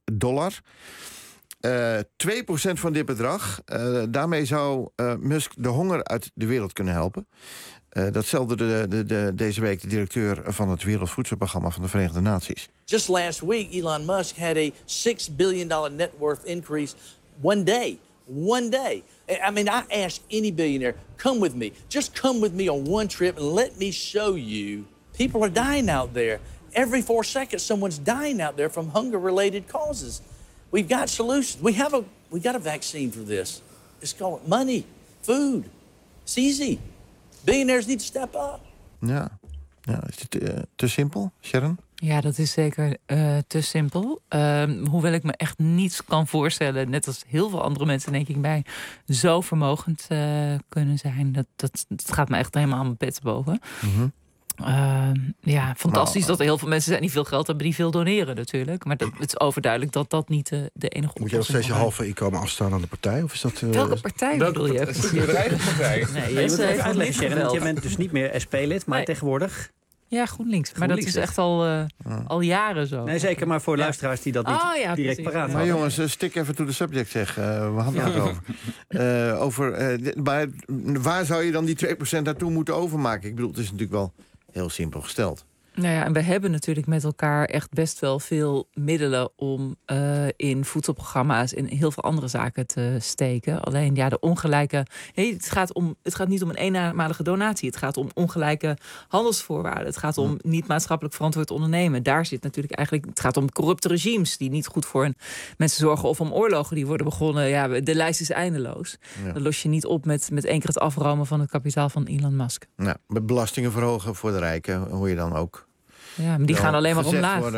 S4: 2% van dit bedrag. Daarmee zou Musk de honger uit de wereld kunnen helpen. Dat stelde deze week de directeur van het Wereldvoedselprogramma van de Verenigde Naties.
S3: Just last week, Elon Musk had a $6 billion net worth increase one day. One day. I mean, I ask any billionaire, come with me. Just come with me on one trip and let me show you. People are dying out there. Every 4 seconds, someone's dying out there from hunger-related causes. We've got solutions. We got a vaccine for this. It's called money, food. It's easy. Billionaires need to step up.
S4: Ja. Is het te simpel, Sharon?
S13: Ja, dat is zeker te simpel. Hoewel ik me echt niets kan voorstellen, net als heel veel andere mensen, denk ik, bij zo vermogend kunnen zijn. Dat gaat me echt helemaal aan mijn pet boven. Mm-hmm. Fantastisch dat er heel veel mensen zijn die veel geld hebben, die veel doneren natuurlijk. Maar het is overduidelijk dat dat niet de enige oplossing is.
S10: Moet je nog steeds je halve inkomen afstaan aan de partij? Of is dat,
S13: welke partij bedoel je?
S7: De eigen partij.
S5: Nee, je moet even uitleggen, Sharon, want je bent dus niet meer SP-lid, maar tegenwoordig.
S13: Ja, GroenLinks. Maar dat is echt al jaren zo.
S5: Nee, zeker, maar voor luisteraars die dat niet direct paraat hebben.
S4: Maar jongens, stick even to the subject, zeg. We hadden het over. Waar zou je dan die 2% naartoe moeten overmaken? Ik bedoel, het is natuurlijk wel heel simpel gesteld.
S13: Nou ja, en we hebben natuurlijk met elkaar echt best wel veel middelen om in voedselprogramma's en heel veel andere zaken te steken. Alleen de ongelijke. Nee, het gaat niet om een eenmalige donatie. Het gaat om ongelijke handelsvoorwaarden. Het gaat om niet maatschappelijk verantwoord ondernemen. Daar zit natuurlijk eigenlijk. Het gaat om corrupte regimes die niet goed voor mensen zorgen of om oorlogen die worden begonnen. Ja, de lijst is eindeloos. Ja. Dat los je niet op met 1 keer het afromen van het kapitaal van Elon Musk.
S4: Nou, met belastingen verhogen voor de rijken, hoor je dan ook.
S13: Ja, maar die gaan alleen maar omlaag.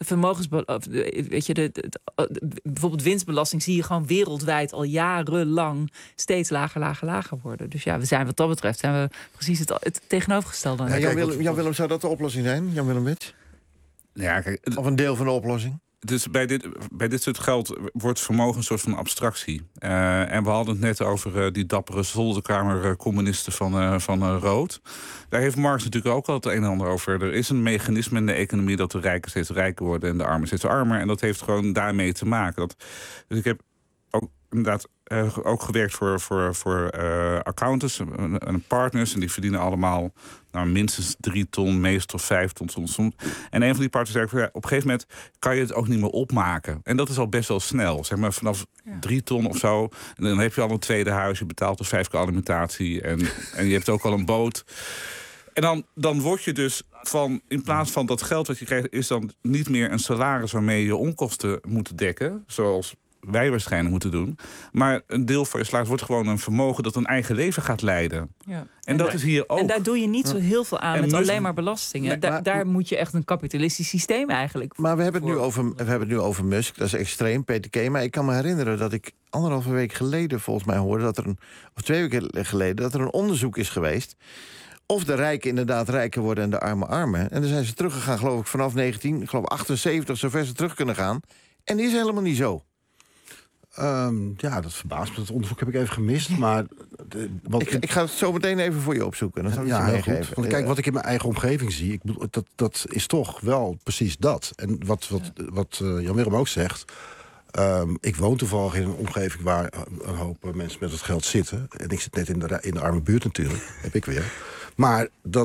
S13: Weet je, bijvoorbeeld winstbelasting zie je gewoon wereldwijd al jarenlang steeds lager worden. Dus ja, we zijn wat dat betreft precies het tegenovergestelde.
S4: Jan Willem, zou dat de oplossing zijn? Jan Willem Wits?
S7: Ja, kijk,
S4: of een deel van de oplossing?
S7: Dus bij dit soort geld wordt vermogen een soort van abstractie. En we hadden het net over die dappere zolderkamercommunisten van Rood. Daar heeft Marx natuurlijk ook al het een en ander over. Er is een mechanisme in de economie dat de rijken steeds rijker worden en de armen steeds armer. En dat heeft gewoon daarmee te maken. Dus ik heb ook inderdaad ook gewerkt voor accountants en partners. En die verdienen allemaal minstens 3 ton, meestal 5 ton soms. En een van die partners zei, op een gegeven moment kan je het ook niet meer opmaken. En dat is al best wel snel. Zeg maar vanaf 3 ton of zo. En dan heb je al een tweede huis. Je betaalt dus 5 keer alimentatie. En je hebt ook al een boot. En dan word je dus in plaats van dat geld wat je krijgt, is dan niet meer een salaris waarmee je onkosten moet dekken. Zoals wij waarschijnlijk moeten doen. Maar een deel van je salaris wordt gewoon een vermogen dat een eigen leven gaat leiden. Ja. En dat is hier ook.
S13: En daar doe je niet zo heel veel aan met alleen maar belastingen. Daar moet je echt een kapitalistisch systeem eigenlijk.
S4: Maar we hebben het nu over Musk. Dat is extreem, Peter K. Maar ik kan me herinneren dat ik 1,5 week geleden volgens mij hoorde of 2 weken geleden dat er een onderzoek is geweest of de rijken inderdaad rijker worden en de armen armen. En dan zijn ze teruggegaan, geloof ik, vanaf 1978, zover ze terug kunnen gaan. En die is helemaal niet zo.
S10: Dat verbaast me. Dat onderzoek heb ik even gemist. Maar
S4: ik ga het zo meteen even voor je opzoeken. Dan zal ik het je meegeven.
S10: Want kijk, wat ik in mijn eigen omgeving zie... Ik bedoel, dat is toch wel precies dat. En wat Jan Willem ook zegt... ik woon toevallig in een omgeving waar een hoop mensen met het geld zitten. En ik zit net in de arme buurt natuurlijk. Heb ik weer. Maar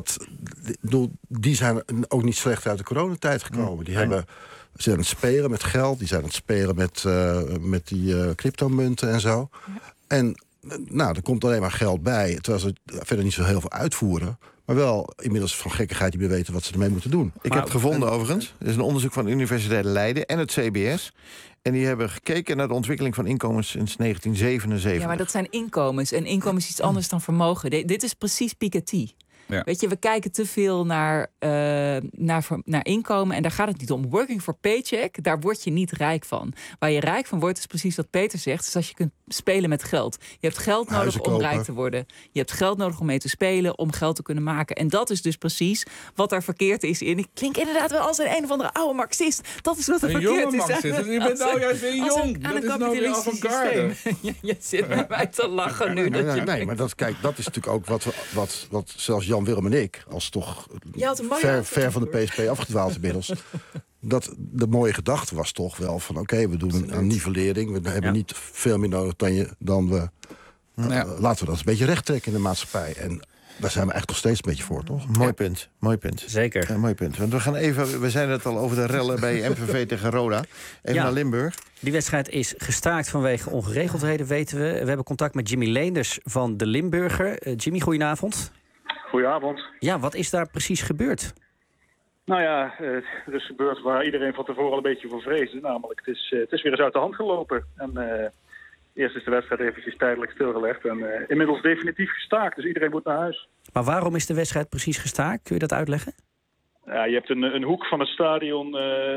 S10: die zijn ook niet slecht uit de coronatijd gekomen. Die zijn aan het spelen met geld. Die zijn aan het spelen met die cryptomunten en zo. En er komt alleen maar geld bij. Terwijl ze verder niet zo heel veel uitvoeren. Maar wel inmiddels van gekkigheid die weten wat ze ermee moeten doen.
S4: Ik heb het gevonden overigens. Er is een onderzoek van de Universiteit Leiden en het CBS. En die hebben gekeken naar de ontwikkeling van inkomens sinds 1977.
S13: Ja, maar dat zijn inkomens. En inkomen is iets anders dan vermogen. Dit is precies Piketty. Ja. Weet je, we kijken te veel naar inkomen en daar gaat het niet om. Working for paycheck, daar word je niet rijk van. Waar je rijk van wordt, is precies wat Peter zegt, is als je kunt spelen met geld. Je hebt geld nodig om rijk te worden. Je hebt geld nodig om mee te spelen, om geld te kunnen maken. En dat is dus precies wat er verkeerd is in. Ik klink inderdaad wel als een of andere oude marxist. Dat is wat er verkeerd is.
S7: Je bent nou juist weer jong. Dat is nou weer avant-garde.
S13: Je zit met mij te lachen nu.
S10: Nee, maar dat is natuurlijk ook wat zelfs Jan Willem en ik, als toch ver van de PSP afgedwaald inmiddels... dat de mooie gedachte was toch wel van... oké, we doen een nivellering. We hebben niet veel meer nodig dan we... laten we dat een beetje recht trekken in de maatschappij. En daar zijn we echt nog steeds een beetje voor, toch?
S4: Mooi punt.
S5: Zeker.
S4: Ja, mooi punt. Want we zijn het al over de rellen bij MVV tegen Roda. Even naar Limburg.
S5: Die wedstrijd is gestaakt vanwege ongeregeldheden, weten we. We hebben contact met Jimmy Leenders van de Limburger. Jimmy, goedenavond.
S2: Goedenavond.
S5: Ja, wat is daar precies gebeurd?
S2: Nou ja, er is gebeurd waar iedereen van tevoren al een beetje voor vreesde. Namelijk, het is weer eens uit de hand gelopen. En eerst is de wedstrijd eventjes tijdelijk stilgelegd. En inmiddels definitief gestaakt, dus iedereen moet naar huis.
S5: Maar waarom is de wedstrijd precies gestaakt? Kun je dat uitleggen?
S2: Ja, je hebt een hoek van het stadion.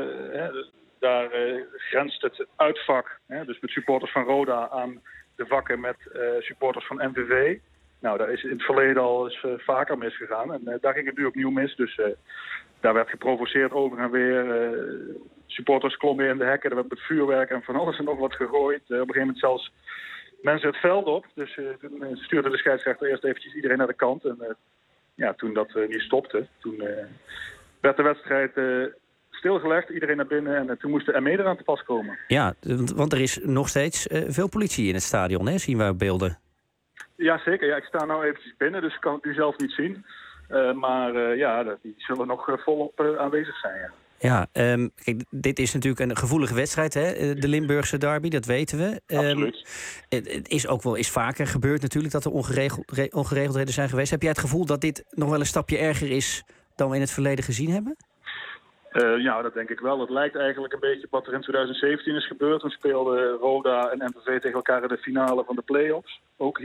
S2: Daar grenst het uitvak. Dus met supporters van Roda aan de vakken met supporters van MVV. Nou, daar is in het verleden al eens vaker misgegaan. En daar ging het nu opnieuw mis. Dus daar werd geprovoceerd over en weer. Supporters klommen in de hekken. Er werd met vuurwerk en van alles en nog wat gegooid. Op een gegeven moment zelfs mensen het veld op. Dus toen stuurde de scheidsrechter eerst eventjes iedereen naar de kant. En toen dat niet stopte, toen werd de wedstrijd stilgelegd. Iedereen naar binnen en toen moest de ME eraan te pas komen.
S5: Ja, want er is nog steeds veel politie in het stadion, hè? Zien we op beelden.
S2: Ja, zeker. Ja, ik sta nou eventjes binnen, dus ik kan het nu zelf niet zien. Maar die zullen nog volop aanwezig zijn,
S5: ja. Kijk, dit is natuurlijk een gevoelige wedstrijd, hè? De Limburgse derby, dat weten we.
S2: Absoluut.
S5: Het is ook wel eens vaker gebeurd natuurlijk dat er ongeregeldheden zijn geweest. Heb jij het gevoel dat dit nog wel een stapje erger is dan we in het verleden gezien hebben?
S2: Ja, dat denk ik wel. Het lijkt eigenlijk een beetje op wat er in 2017 is gebeurd. Toen speelden Roda en MVV tegen elkaar in de finale van de play-offs.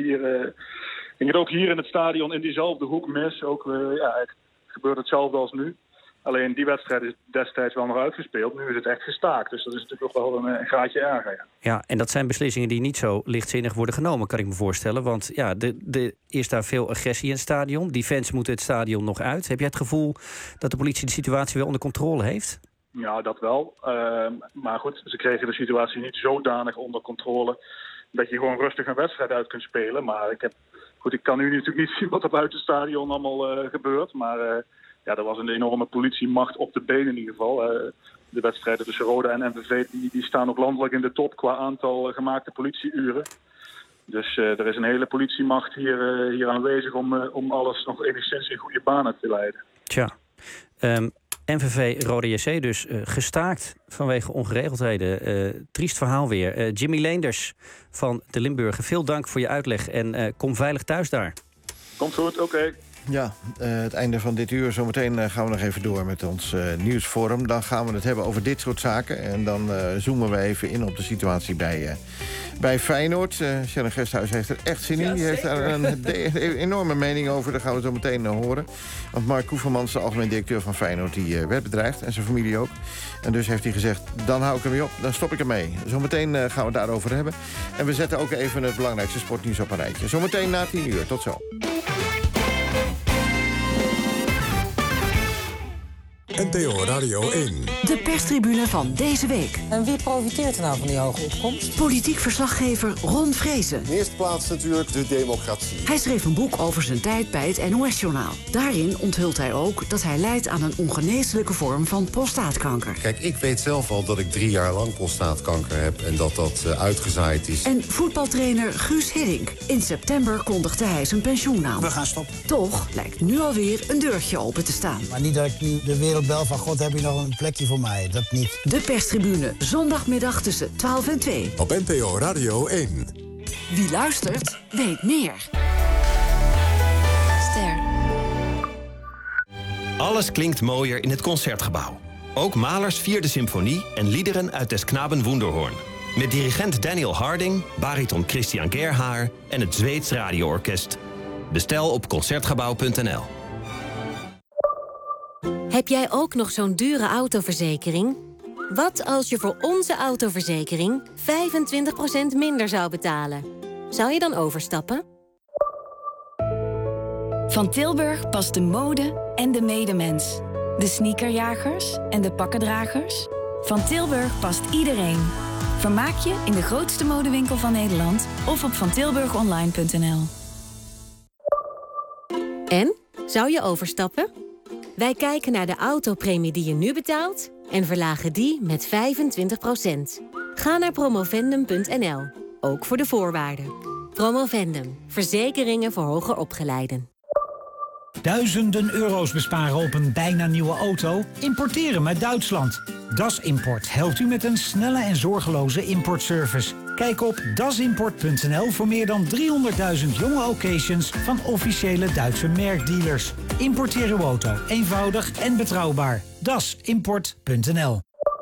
S2: Ging het ook hier in het stadion in diezelfde hoek mis. Het gebeurt hetzelfde als nu. Alleen die wedstrijd is destijds wel nog uitgespeeld. Nu is het echt gestaakt. Dus dat is natuurlijk ook wel een graadje erger. Ja.
S5: Ja, en dat zijn beslissingen die niet zo lichtzinnig worden genomen, kan ik me voorstellen. Want ja, er is daar veel agressie in het stadion. Die fans moeten het stadion nog uit. Heb jij het gevoel dat de politie de situatie wel onder controle heeft?
S2: Ja, dat wel. Maar goed, ze kregen de situatie niet zodanig onder controle dat je gewoon rustig een wedstrijd uit kunt spelen. Maar ik kan nu natuurlijk niet zien wat er buiten het stadion allemaal gebeurt. Maar er was een enorme politiemacht op de been in ieder geval. De wedstrijden tussen Roda en MVV die staan ook landelijk in de top qua aantal gemaakte politieuren. Dus er is een hele politiemacht hier aanwezig om alles nog enigszins in goede banen te leiden.
S5: Tja. MVV Roda JC dus gestaakt vanwege ongeregeldheden. Triest verhaal weer. Jimmy Leenders van de Limburger, veel dank voor je uitleg en kom veilig thuis daar.
S2: Komt goed, oké.
S4: Ja, het einde van dit uur. Zometeen gaan we nog even door met ons nieuwsforum. Dan gaan we het hebben over dit soort zaken. En dan zoomen we even in op de situatie bij Feyenoord. Sharon Gesthuis heeft er echt zin in. Die heeft daar een enorme mening over. Daar gaan we zo meteen horen. Want Mark Koevermans, de algemeen directeur van Feyenoord, die werd bedreigd. En zijn familie ook. En dus heeft hij gezegd, dan hou ik ermee op. Dan stop ik ermee. Zometeen gaan we het daarover hebben. En we zetten ook even het belangrijkste sportnieuws op een rijtje. Zometeen na 10 uur. Tot zo.
S1: NPO Radio 1.
S12: De perstribune van deze week.
S14: En wie profiteert er nou van die hoge opkomst?
S12: Politiek verslaggever Ron Vrezen.
S15: In de eerste plaats natuurlijk de democratie.
S12: Hij schreef een boek over zijn tijd bij het NOS-journaal. Daarin onthult hij ook dat hij lijdt aan een ongeneeslijke vorm van prostaatkanker.
S15: Kijk, ik weet zelf al dat ik 3 jaar lang prostaatkanker heb en dat uitgezaaid is.
S12: En voetbaltrainer Guus Hiddink. In september kondigde hij zijn pensioen aan.
S16: We gaan stoppen.
S12: Toch lijkt nu alweer een deurtje open te staan.
S16: Maar niet dat ik nu de wereld bel van God, heb je nog een plekje voor mij. Dat niet.
S12: De perstribune, zondagmiddag tussen 12 en 2.
S1: Op NPO Radio 1.
S12: Wie luistert, weet meer.
S17: Ster. Alles klinkt mooier in het Concertgebouw. Ook Mahlers 4e symfonie en liederen uit Des Knaben Wunderhorn. Met dirigent Daniel Harding, bariton Christian Gerhaar en het Zweeds Radioorkest. Bestel op concertgebouw.nl.
S23: Heb jij ook nog zo'n dure autoverzekering? Wat als je voor onze autoverzekering 25% minder zou betalen? Zou je dan overstappen?
S27: Van Tilburg past de mode en de medemens. De sneakerjagers en de pakkendragers. Van Tilburg past iedereen. Vermaak je in de grootste modewinkel van Nederland of op vantilburgonline.nl.
S23: En? Zou je overstappen? Wij kijken naar de autopremie die je nu betaalt en verlagen die met 25%. Ga naar promovendum.nl, ook voor de voorwaarden. Promovendum, verzekeringen voor hoger opgeleiden.
S18: Duizenden euro's besparen op een bijna nieuwe auto? Importeren met Duitsland. Das Import helpt u met een snelle en zorgeloze importservice. Kijk op dasimport.nl voor meer dan 300.000 jonge occasions van officiële Duitse merkdealers. Importeer uw auto eenvoudig en betrouwbaar. dasimport.nl.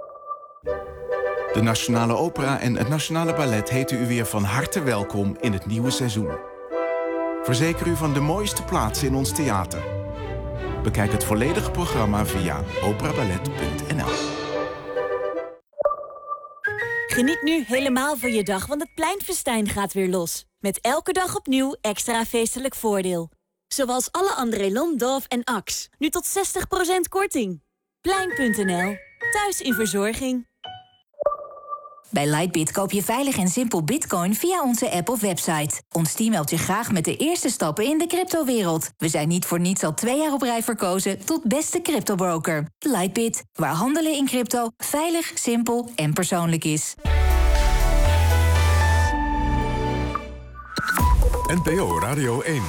S19: De Nationale Opera en het Nationale Ballet heten u weer van harte welkom in het nieuwe seizoen. Verzeker u van de mooiste plaatsen in ons theater. Bekijk het volledige programma via operaballet.nl.
S23: Geniet nu helemaal van je dag, want het pleinfestijn gaat weer los. Met elke dag opnieuw extra feestelijk voordeel. Zoals alle André Lon, Dove en Axe. Nu tot 60% korting. Plein.nl. Thuis in verzorging.
S27: Bij Lightbit koop je veilig en simpel bitcoin via onze app of website. Ons team helpt je graag met de eerste stappen in de cryptowereld. We zijn niet voor niets al 2 jaar op rij verkozen tot beste cryptobroker. Lightbit, waar handelen in crypto veilig, simpel en persoonlijk is.
S1: NPO Radio 1.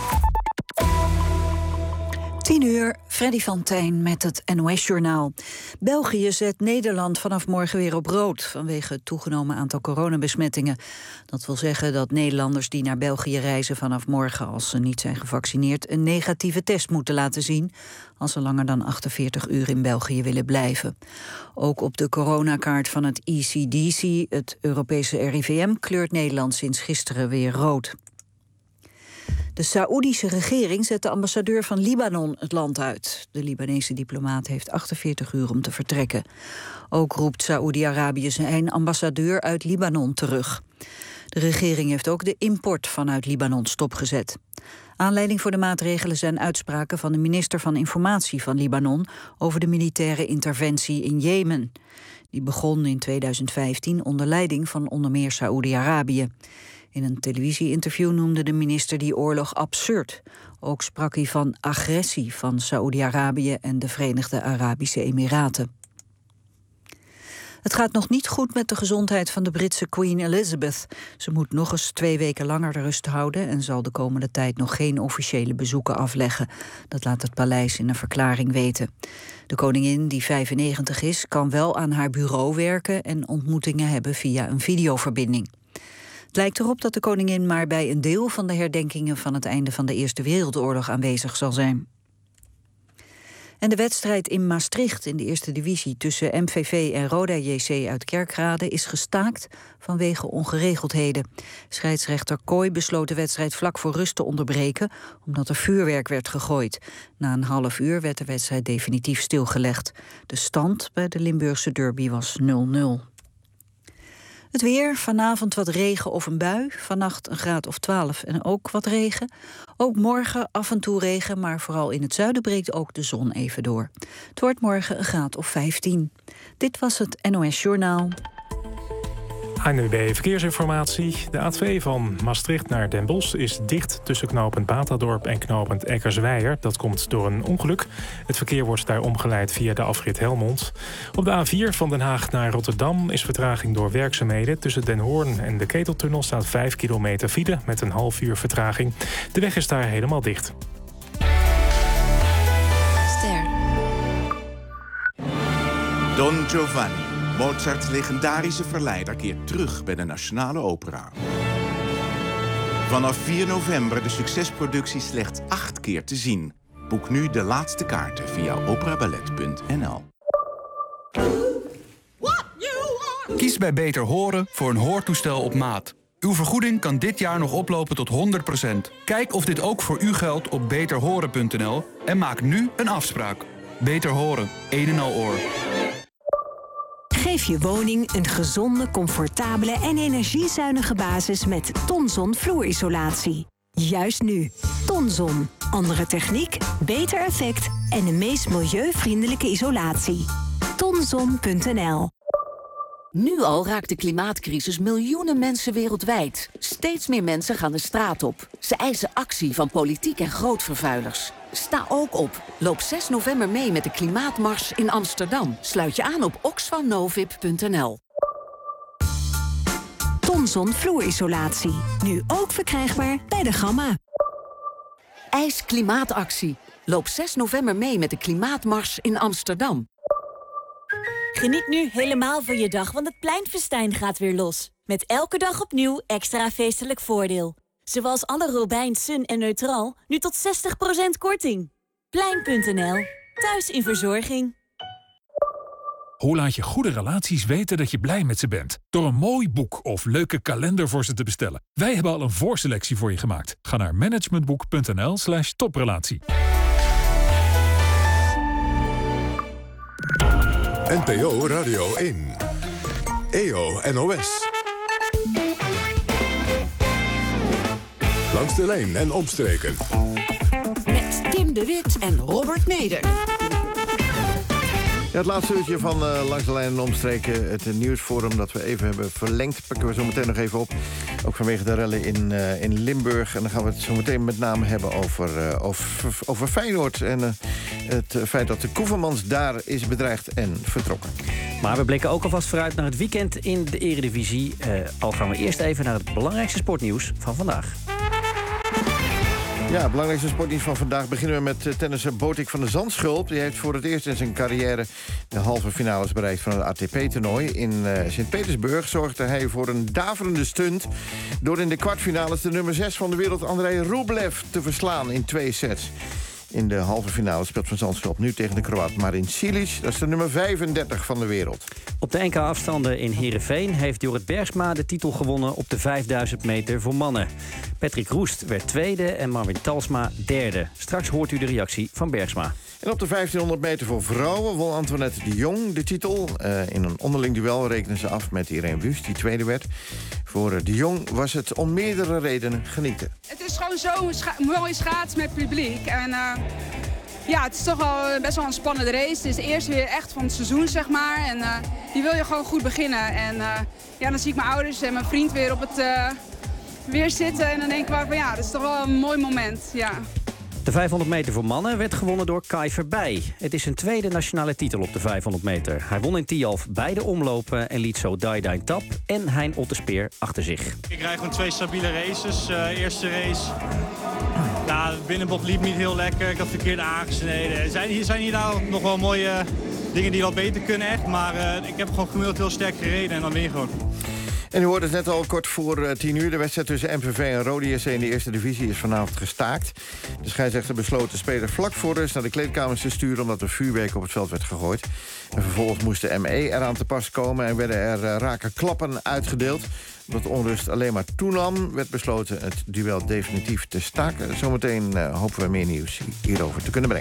S24: 10:00, Freddy van Tijn met het NOS-journaal. België zet Nederland vanaf morgen weer op rood vanwege het toegenomen aantal coronabesmettingen. Dat wil zeggen dat Nederlanders die naar België reizen vanaf morgen, als ze niet zijn gevaccineerd, een negatieve test moeten laten zien als ze langer dan 48 uur in België willen blijven. Ook op de coronakaart van het ECDC, het Europese RIVM, kleurt Nederland sinds gisteren weer rood. De Saoedische regering zet de ambassadeur van Libanon het land uit. De Libanese diplomaat heeft 48 uur om te vertrekken. Ook roept Saoedi-Arabië zijn ambassadeur uit Libanon terug. De regering heeft ook de import vanuit Libanon stopgezet. Aanleiding voor de maatregelen zijn uitspraken van de minister van Informatie van Libanon over de militaire interventie in Jemen. Die begon in 2015 onder leiding van onder meer Saoedi-Arabië. In een televisie-interview noemde de minister die oorlog absurd. Ook sprak hij van agressie van Saoedi-Arabië en de Verenigde Arabische Emiraten. Het gaat nog niet goed met de gezondheid van de Britse Queen Elizabeth. Ze moet nog eens 2 weken langer de rust houden en zal de komende tijd nog geen officiële bezoeken afleggen. Dat laat het paleis in een verklaring weten. De koningin, die 95 is, kan wel aan haar bureau werken en ontmoetingen hebben via een videoverbinding. Het lijkt erop dat de koningin maar bij een deel van de herdenkingen van het einde van de Eerste Wereldoorlog aanwezig zal zijn. En de wedstrijd in Maastricht in de eerste divisie tussen MVV en Roda JC uit Kerkrade is gestaakt vanwege ongeregeldheden. Scheidsrechter Kooi besloot de wedstrijd vlak voor rust te onderbreken omdat er vuurwerk werd gegooid. Na een half uur werd de wedstrijd definitief stilgelegd. De stand bij de Limburgse derby was 0-0. Het weer, vanavond wat regen of een bui. Vannacht een graad of 12 en ook wat regen. Ook morgen af en toe regen, maar vooral in het zuiden breekt ook de zon even door. Het wordt morgen een graad of 15. Dit was het NOS Journaal.
S6: ANWB Verkeersinformatie. De A2 van Maastricht naar Den Bosch is dicht tussen knooppunt Batadorp en knooppunt Eckersweijer. Dat komt door een ongeluk. Het verkeer wordt daar omgeleid via de afrit Helmond. Op de A4 van Den Haag naar Rotterdam is vertraging door werkzaamheden. Tussen Den Hoorn en de Keteltunnel staat 5 kilometer file met een half uur vertraging. De weg is daar helemaal dicht.
S24: Ster.
S19: Don Giovanni, Mozarts legendarische verleider, keert terug bij de Nationale Opera. Vanaf 4 november de succesproductie slechts 8 keer te zien. Boek nu de laatste kaarten via operaballet.nl.
S8: Kies bij Beter Horen voor een hoortoestel op maat. Uw vergoeding kan dit jaar nog oplopen tot 100%. Kijk of dit ook voor u geldt op beterhoren.nl en maak nu een afspraak. Beter Horen, een en al oor.
S20: Geef je woning een gezonde, comfortabele en energiezuinige basis met Tonson vloerisolatie. Juist nu. Tonson. Andere techniek, beter effect en de meest milieuvriendelijke isolatie. Tonson.nl.
S12: Nu al raakt de klimaatcrisis miljoenen mensen wereldwijd. Steeds meer mensen gaan de straat op. Ze eisen actie van politiek en grootvervuilers. Sta ook op. Loop 6 november mee met de Klimaatmars in Amsterdam. Sluit je aan op oxfamnovip.nl.
S20: Tonson vloerisolatie. Nu ook verkrijgbaar bij de Gamma.
S12: Eis klimaatactie. Loop 6 november mee met de Klimaatmars in Amsterdam.
S23: Geniet nu helemaal van je dag, want het pleinfestijn gaat weer los. Met elke dag opnieuw extra feestelijk voordeel. Zoals alle Robijn, Sun en Neutraal, nu tot 60% korting. Plein.nl. Thuis in verzorging.
S6: Hoe laat je goede relaties weten dat je blij met ze bent? Door een mooi boek of leuke kalender voor ze te bestellen. Wij hebben al een voorselectie voor je gemaakt. Ga naar managementboek.nl/toprelatie.
S1: NPO Radio 1. EO NOS. Langs de lijn en omstreken.
S12: Met Tim de Wit en Robert Meder.
S4: Ja, het laatste uurtje van Langs de Lijn en Omstreken. Het nieuwsforum dat we even hebben verlengd. Pakken we zo meteen nog even op. Ook vanwege de rellen in Limburg. En dan gaan we het zo meteen met name hebben over Feyenoord. En het feit dat de Koevermans daar is bedreigd en vertrokken.
S5: Maar we blikken ook alvast vooruit naar het weekend in de Eredivisie. Al gaan we eerst even naar het belangrijkste sportnieuws van vandaag.
S4: Ja, het belangrijkste sportnieuws van vandaag beginnen we met tennisser Botik van der Zandschulp. Die heeft voor het eerst in zijn carrière de halve finales bereikt van het ATP-toernooi. In Sint-Petersburg zorgde hij voor een daverende stunt door in de kwartfinales de nummer 6 van de wereld Andrei Rublev te verslaan in 2 sets. In de halve finale speelt Van Zandschulp nu tegen de Kroaat Marin Cilic. Dat is de nummer 35 van de wereld.
S5: Op de NK-afstanden in Heerenveen heeft Jorrit Bergsma de titel gewonnen op de 5000 meter voor mannen. Patrick Roest werd tweede en Marvin Talsma derde. Straks hoort u de reactie van Bergsma.
S4: En op de 1500 meter voor vrouwen won Antoinette de Jong de titel. In een onderling duel rekenen ze af met Irene Wust, die tweede werd. Voor de Jong was het om meerdere redenen genieten.
S21: Het is gewoon zo'n mooi schaats met publiek. En ja, het is toch wel best wel een spannende race. Het is eerst weer echt van het seizoen, zeg maar. En die wil je gewoon goed beginnen. En ja, dan zie ik mijn ouders en mijn vriend weer op het weer zitten. En dan denk ik van ja, dat is toch wel een mooi moment, ja.
S5: De 500 meter voor mannen werd gewonnen door Kai Verbij. Het is zijn tweede nationale titel op de 500 meter. Hij won in Tialf beide omlopen en liet zo Dai Dai Tap en Hein Otterspeer achter zich.
S22: Ik rijd gewoon 2 stabiele races. Eerste race, nou, het binnenbocht liep niet heel lekker. Ik had verkeerd aangesneden. Er zijn hier nou nog wel mooie dingen die wel beter kunnen echt. Maar ik heb gewoon gemiddeld heel sterk gereden en dan win je gewoon.
S4: En u hoorde het net al kort voor 10 uur. De wedstrijd tussen MVV en Rode JC in de eerste divisie is vanavond gestaakt. De scheidsrechter besloot de speler vlak voor rust naar de kleedkamers te sturen omdat er vuurwerk op het veld werd gegooid. En vervolgens moest de ME eraan te pas komen en werden er rake klappen uitgedeeld. Omdat de onrust alleen maar toenam, werd besloten het duel definitief te staken. Zometeen hopen we meer nieuws hierover te kunnen brengen.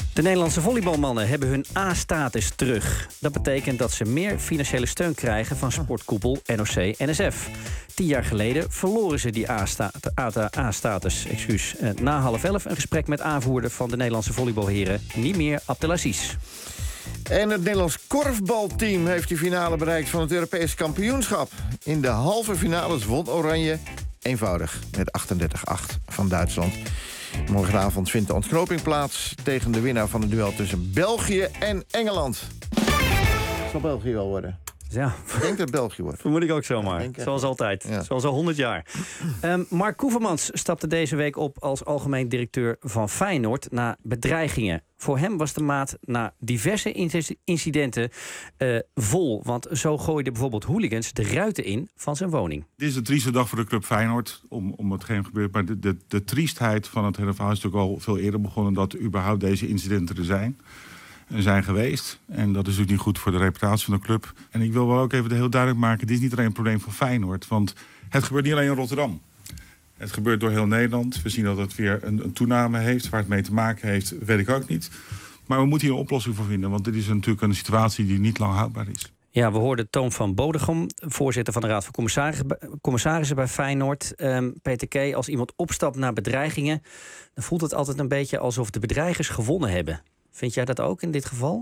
S5: De Nederlandse volleybalmannen hebben hun A-status terug. Dat betekent dat ze meer financiële steun krijgen van sportkoepel NOC-NSF. 10 jaar geleden verloren ze die A-status. Na 10:30 een gesprek met aanvoerder van de Nederlandse volleybalheren, Nimir Abdelaziz.
S4: En het Nederlands korfbalteam heeft de finale bereikt van het Europees kampioenschap. In de halve finales won Oranje eenvoudig met 38-8 van Duitsland. Morgenavond vindt de ontknoping plaats tegen de winnaar van het duel tussen België en Engeland. Zal België wel worden?
S5: Ja.
S4: Ik denk dat België wordt.
S5: Vermoed ik ook zomaar. Zoals altijd. Ja. Zoals al 100 jaar. Mark Koevermans stapte deze week op als algemeen directeur van Feyenoord na bedreigingen. Voor hem was de maat na diverse incidenten vol. Want zo gooiden bijvoorbeeld hooligans de ruiten in van zijn woning.
S3: Dit is een trieste dag voor de club Feyenoord, om hetgeen gebeurt. Maar de triestheid van het hele verhaal is natuurlijk al veel eerder begonnen dat überhaupt deze incidenten er zijn geweest. En dat is natuurlijk niet goed voor de reputatie van de club. En ik wil wel ook even heel duidelijk maken, dit is niet alleen een probleem van Feyenoord. Want het gebeurt niet alleen in Rotterdam. Het gebeurt door heel Nederland. We zien dat het weer een toename heeft. Waar het mee te maken heeft, weet ik ook niet. Maar we moeten hier een oplossing voor vinden. Want dit is natuurlijk een situatie die niet lang houdbaar is.
S5: Ja, we hoorden Toon van Bodegom, voorzitter van de Raad van Commissarissen bij Feyenoord. Peter K., als iemand opstapt naar bedreigingen, dan voelt het altijd een beetje alsof de bedreigers gewonnen hebben. Vind jij dat ook in dit geval?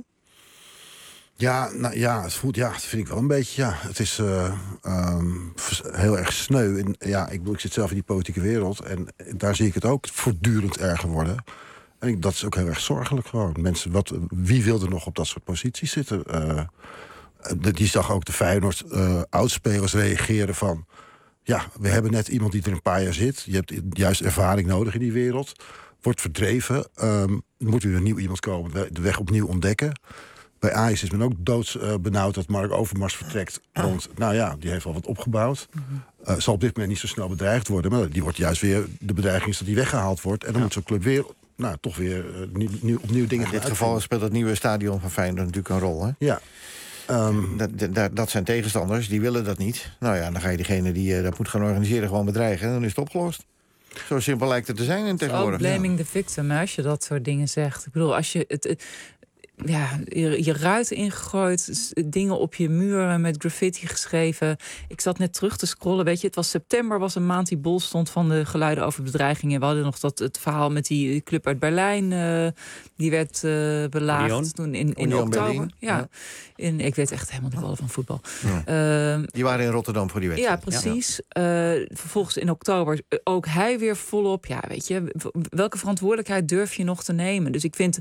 S10: Ja, het voelt, dat vind ik wel een beetje. Ja, het is heel erg sneu. En, ik zit zelf in die politieke wereld en daar zie ik het ook voortdurend erger worden. En dat is ook heel erg zorgelijk gewoon. Mensen, wie wil er nog op dat soort posities zitten? Die zag ook de Feyenoord oudspelers reageren van, ja, we hebben net iemand die er een paar jaar zit. Je hebt juist ervaring nodig in die wereld. Wordt verdreven. Moet er nieuw iemand komen, de weg opnieuw ontdekken. Bij Ajax is men ook doodsbenauwd dat Mark Overmars vertrekt. Want, die heeft al wat opgebouwd. Zal op dit moment niet zo snel bedreigd worden. Maar die wordt juist weer, de bedreiging is dat die weggehaald wordt. En dan moet zo'n club weer, toch weer opnieuw dingen gaan.
S4: In dit geval speelt het nieuwe stadion van Feyenoord natuurlijk een rol, hè? Ja. Dat zijn tegenstanders, die willen dat niet. Dan ga je diegene die dat moet gaan organiseren gewoon bedreigen. En dan is het opgelost. Zo simpel lijkt het te zijn in tegenwoordig.
S7: Blaming the victim, als je dat soort dingen zegt. Ik bedoel, als je je ruiten ingegooid, dingen op je muren met graffiti geschreven. Ik zat net terug te scrollen, weet je, het was september, was een maand die bol stond van de geluiden over bedreigingen. We hadden nog het verhaal met die club uit Berlijn, die werd belaagd toen in oktober. Ja. Ik weet echt helemaal niet alles van voetbal.
S4: Ja. Die waren in Rotterdam voor die wedstrijd.
S7: Ja, precies. Ja. Vervolgens in oktober ook hij weer volop. Ja, weet je, welke verantwoordelijkheid durf je nog te nemen? Dus ik vind,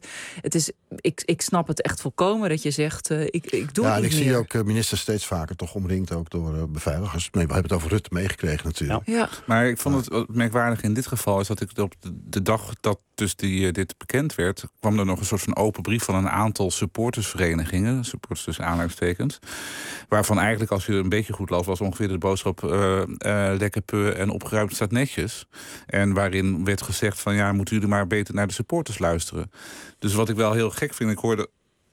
S7: ik snap het echt volkomen dat je zegt, ik doe het niet meer.
S10: Ik zie ook ministers steeds vaker toch omringd ook door beveiligers. Nee, we hebben het over Rutte meegekregen natuurlijk.
S7: Ja.
S9: Maar ik vond het merkwaardig in dit geval is dat ik op de dag dat dus dit bekend werd, kwam er nog een soort van open brief van een aantal supportersverenigingen, supporters tussen aanhalingstekens, waarvan eigenlijk, als je een beetje goed las, was ongeveer de boodschap lekker peu en opgeruimd staat netjes. En waarin werd gezegd van, ja, moeten jullie maar beter naar de supporters luisteren. Dus wat ik wel heel gek vind, ik hoorde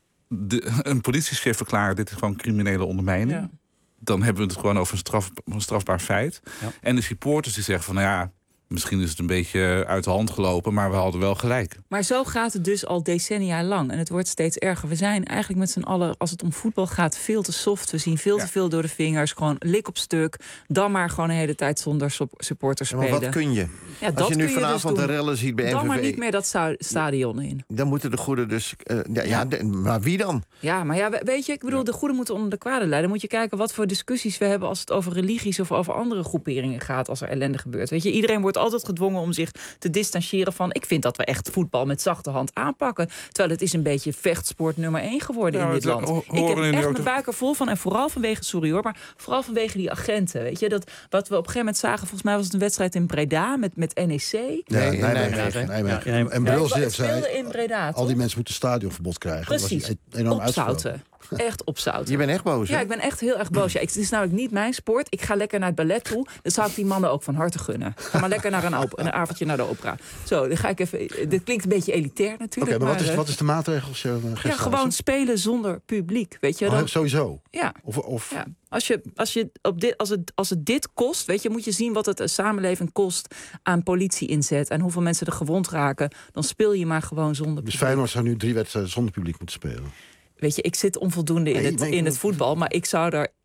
S9: een politiechef verklaren, dit is gewoon criminele ondermijning. Ja. Dan hebben we het gewoon over een strafbaar feit. Ja. En de supporters die zeggen van, misschien is het een beetje uit de hand gelopen, maar we hadden wel gelijk.
S7: Maar zo gaat het dus al decennia lang. En het wordt steeds erger. We zijn eigenlijk met z'n allen, als het om voetbal gaat, veel te soft. We zien veel te veel door de vingers. Gewoon lik op stuk. Dan maar gewoon de hele tijd zonder supporters spelen.
S4: Maar wat kun je? Als je nu vanavond de rellen ziet bij MVV,
S7: dan maar niet meer dat stadion in.
S4: Dan moeten de goede dus... maar wie dan?
S7: Ja, maar weet je, ik bedoel, de goede moeten onder de kwade leiden. Dan moet je kijken wat voor discussies we hebben als het over religies of over andere groeperingen gaat, als er ellende gebeurt. Weet je, iedereen wordt altijd gedwongen om zich te distancieren van, ik vind dat we echt voetbal met zachte hand aanpakken. Terwijl het is een beetje vechtsport nummer 1 geworden in dit land. Ik heb echt mijn buik er vol van. En vooral vanwege, maar vooral vanwege die agenten. Weet je, dat wat we op een gegeven moment zagen, volgens mij was het een wedstrijd in Breda met NEC.
S10: Nee. En Brul zei,
S7: in Breda,
S10: al die mensen moeten stadionverbod krijgen.
S7: Precies,
S10: enorm
S7: opzouten. echt opzouten.
S4: Je bent echt boos, hè?
S7: Ja, ik ben echt heel erg boos. Ja, het is namelijk niet mijn sport. Ik ga lekker naar het ballet toe. Dat zou ik die mannen ook van harte gunnen. Ga maar lekker naar een avondje naar de opera. Zo, dan ga ik even... Dit klinkt een beetje elitair natuurlijk.
S10: Oké, maar wat is de maatregel?
S7: Ja, gewoon spelen zonder publiek, weet je.
S10: Sowieso?
S7: Ja.
S10: Ja.
S7: Als het dit kost, weet je, moet je zien wat het een samenleving kost aan politie-inzet en hoeveel mensen er gewond raken. Dan speel je maar gewoon zonder publiek.
S10: Dus Feyenoord zou nu 3 wedstrijden zonder publiek moeten spelen.
S7: Weet je, ik zit onvoldoende in het voetbal, maar ik zou daar...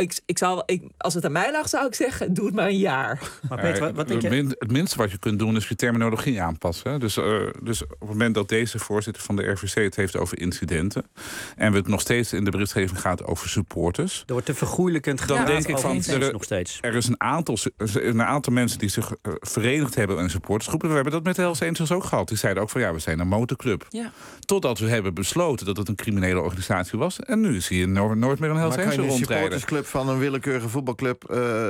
S7: als het aan mij lag, zou ik zeggen, doe het maar een jaar.
S5: Maar Peter, wat denk je?
S9: Het minste wat je kunt doen is je terminologie aanpassen. Dus op het moment dat deze voorzitter van de RVC het heeft over incidenten en we het nog steeds in de berichtgeving gaat over supporters.
S5: Er wordt te vergoeilijkend gedaan.
S9: Dan denk ik van,
S5: nog steeds.
S9: Er is een aantal mensen die zich verenigd hebben in supportersgroepen. We hebben dat met de Hells Angels ook gehad. Die zeiden ook van we zijn een motorclub.
S7: Ja.
S9: Totdat we hebben besloten dat het een criminele organisatie was. En nu zie je nooit meer een Hells Angels rondrijden.
S4: Van een willekeurige voetbalclub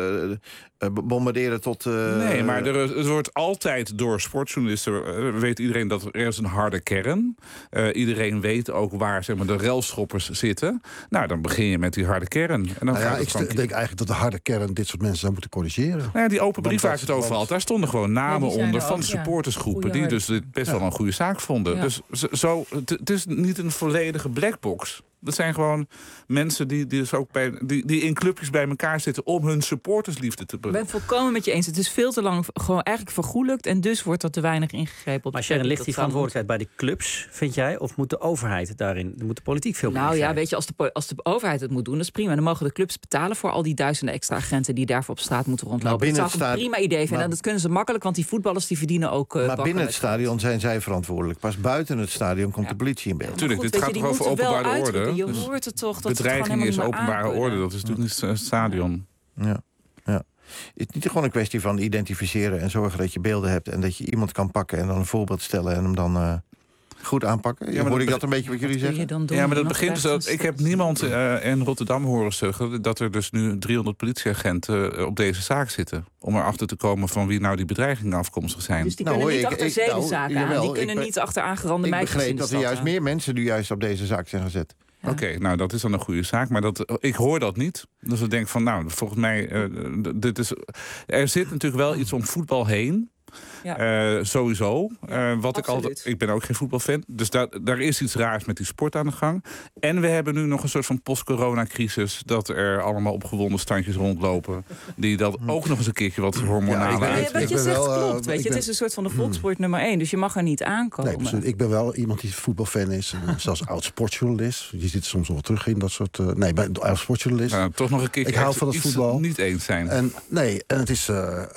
S4: bombarderen tot...
S9: Nee, maar er wordt altijd door sportjournalisten... weet iedereen dat er is een harde kern. Iedereen weet ook waar zeg maar, de relschoppers zitten. Nou, dan begin je met die harde kern. En dan
S10: ik denk eigenlijk dat de harde kern dit soort mensen zou moeten corrigeren.
S9: Nou ja, die open brief waar ik het over had, daar stonden gewoon namen onder van supportersgroepen... die dus dit best wel een goede zaak vonden. Ja. Dus het is niet een volledige blackbox. Dat zijn gewoon mensen die dus ook die in clubjes bij elkaar zitten om hun supportersliefde te brengen.
S7: Ik ben het volkomen met je eens. Het is veel te lang gewoon eigenlijk vergoelijkt en dus wordt er te weinig ingegrepen.
S5: Maar Sharon, ligt die verantwoordelijkheid bij de clubs, vind jij? Of moet de overheid daarin? Moet de politiek veel meer?
S7: Nou ja, weet je, als de overheid het moet doen, dat is prima. Dan mogen de clubs betalen voor al die duizenden extra agenten die daarvoor op straat moeten rondlopen. Dat zou ik een prima idee vinden. En dat kunnen ze makkelijk, want die voetballers die verdienen ook.
S4: Maar binnen het stadion zijn zij verantwoordelijk. Pas buiten het stadion komt de politie in beeld.
S9: Natuurlijk, dit gaat toch over openbare orde.
S7: Je hoort het toch. Dat
S9: bedreiging is openbare orde, dat is natuurlijk niet het stadion.
S4: Ja. Het is niet gewoon een kwestie van identificeren en zorgen dat je beelden hebt en dat je iemand kan pakken en dan een voorbeeld stellen en hem dan goed aanpakken. Ja, hoor ik dat een beetje wat jullie zeggen?
S9: Ja, maar dat begint dus. Ik heb niemand in Rotterdam horen zeggen dat er dus nu 300 politieagenten op deze zaak zitten. Om erachter te komen van wie nou die bedreigingen afkomstig zijn.
S7: Dus die kunnen niet achter zedenzaken aan. Die kunnen niet achter aangerande meisjes in de stad.
S4: Ik begreep dat er juist meer mensen nu juist op deze zaak zijn gezet.
S9: Ja. Oké, nou dat is dan een goede zaak, maar ik hoor dat niet. Dus ik denk van, nou, volgens mij, er zit natuurlijk wel iets om voetbal heen. Ja. Sowieso. Ik ben ook geen voetbalfan. Dus daar is iets raars met die sport aan de gang. En we hebben nu nog een soort van post-corona-crisis. Dat er allemaal opgewonden standjes rondlopen. Die dat ook nog eens een keertje wat hormonale
S7: wat je zegt klopt. Weet je, het is een soort van de volkssport nummer 1. Dus je mag er niet aankomen.
S10: Nee, ik ben wel iemand die voetbalfan is. Zelfs oud sportjournalist. Je zit soms wel terug in dat soort... bij oud sportjournalist.
S9: Nou, toch nog een keertje.
S10: Ik hou van het voetbal.
S9: Niet eens zijn.
S10: En het is...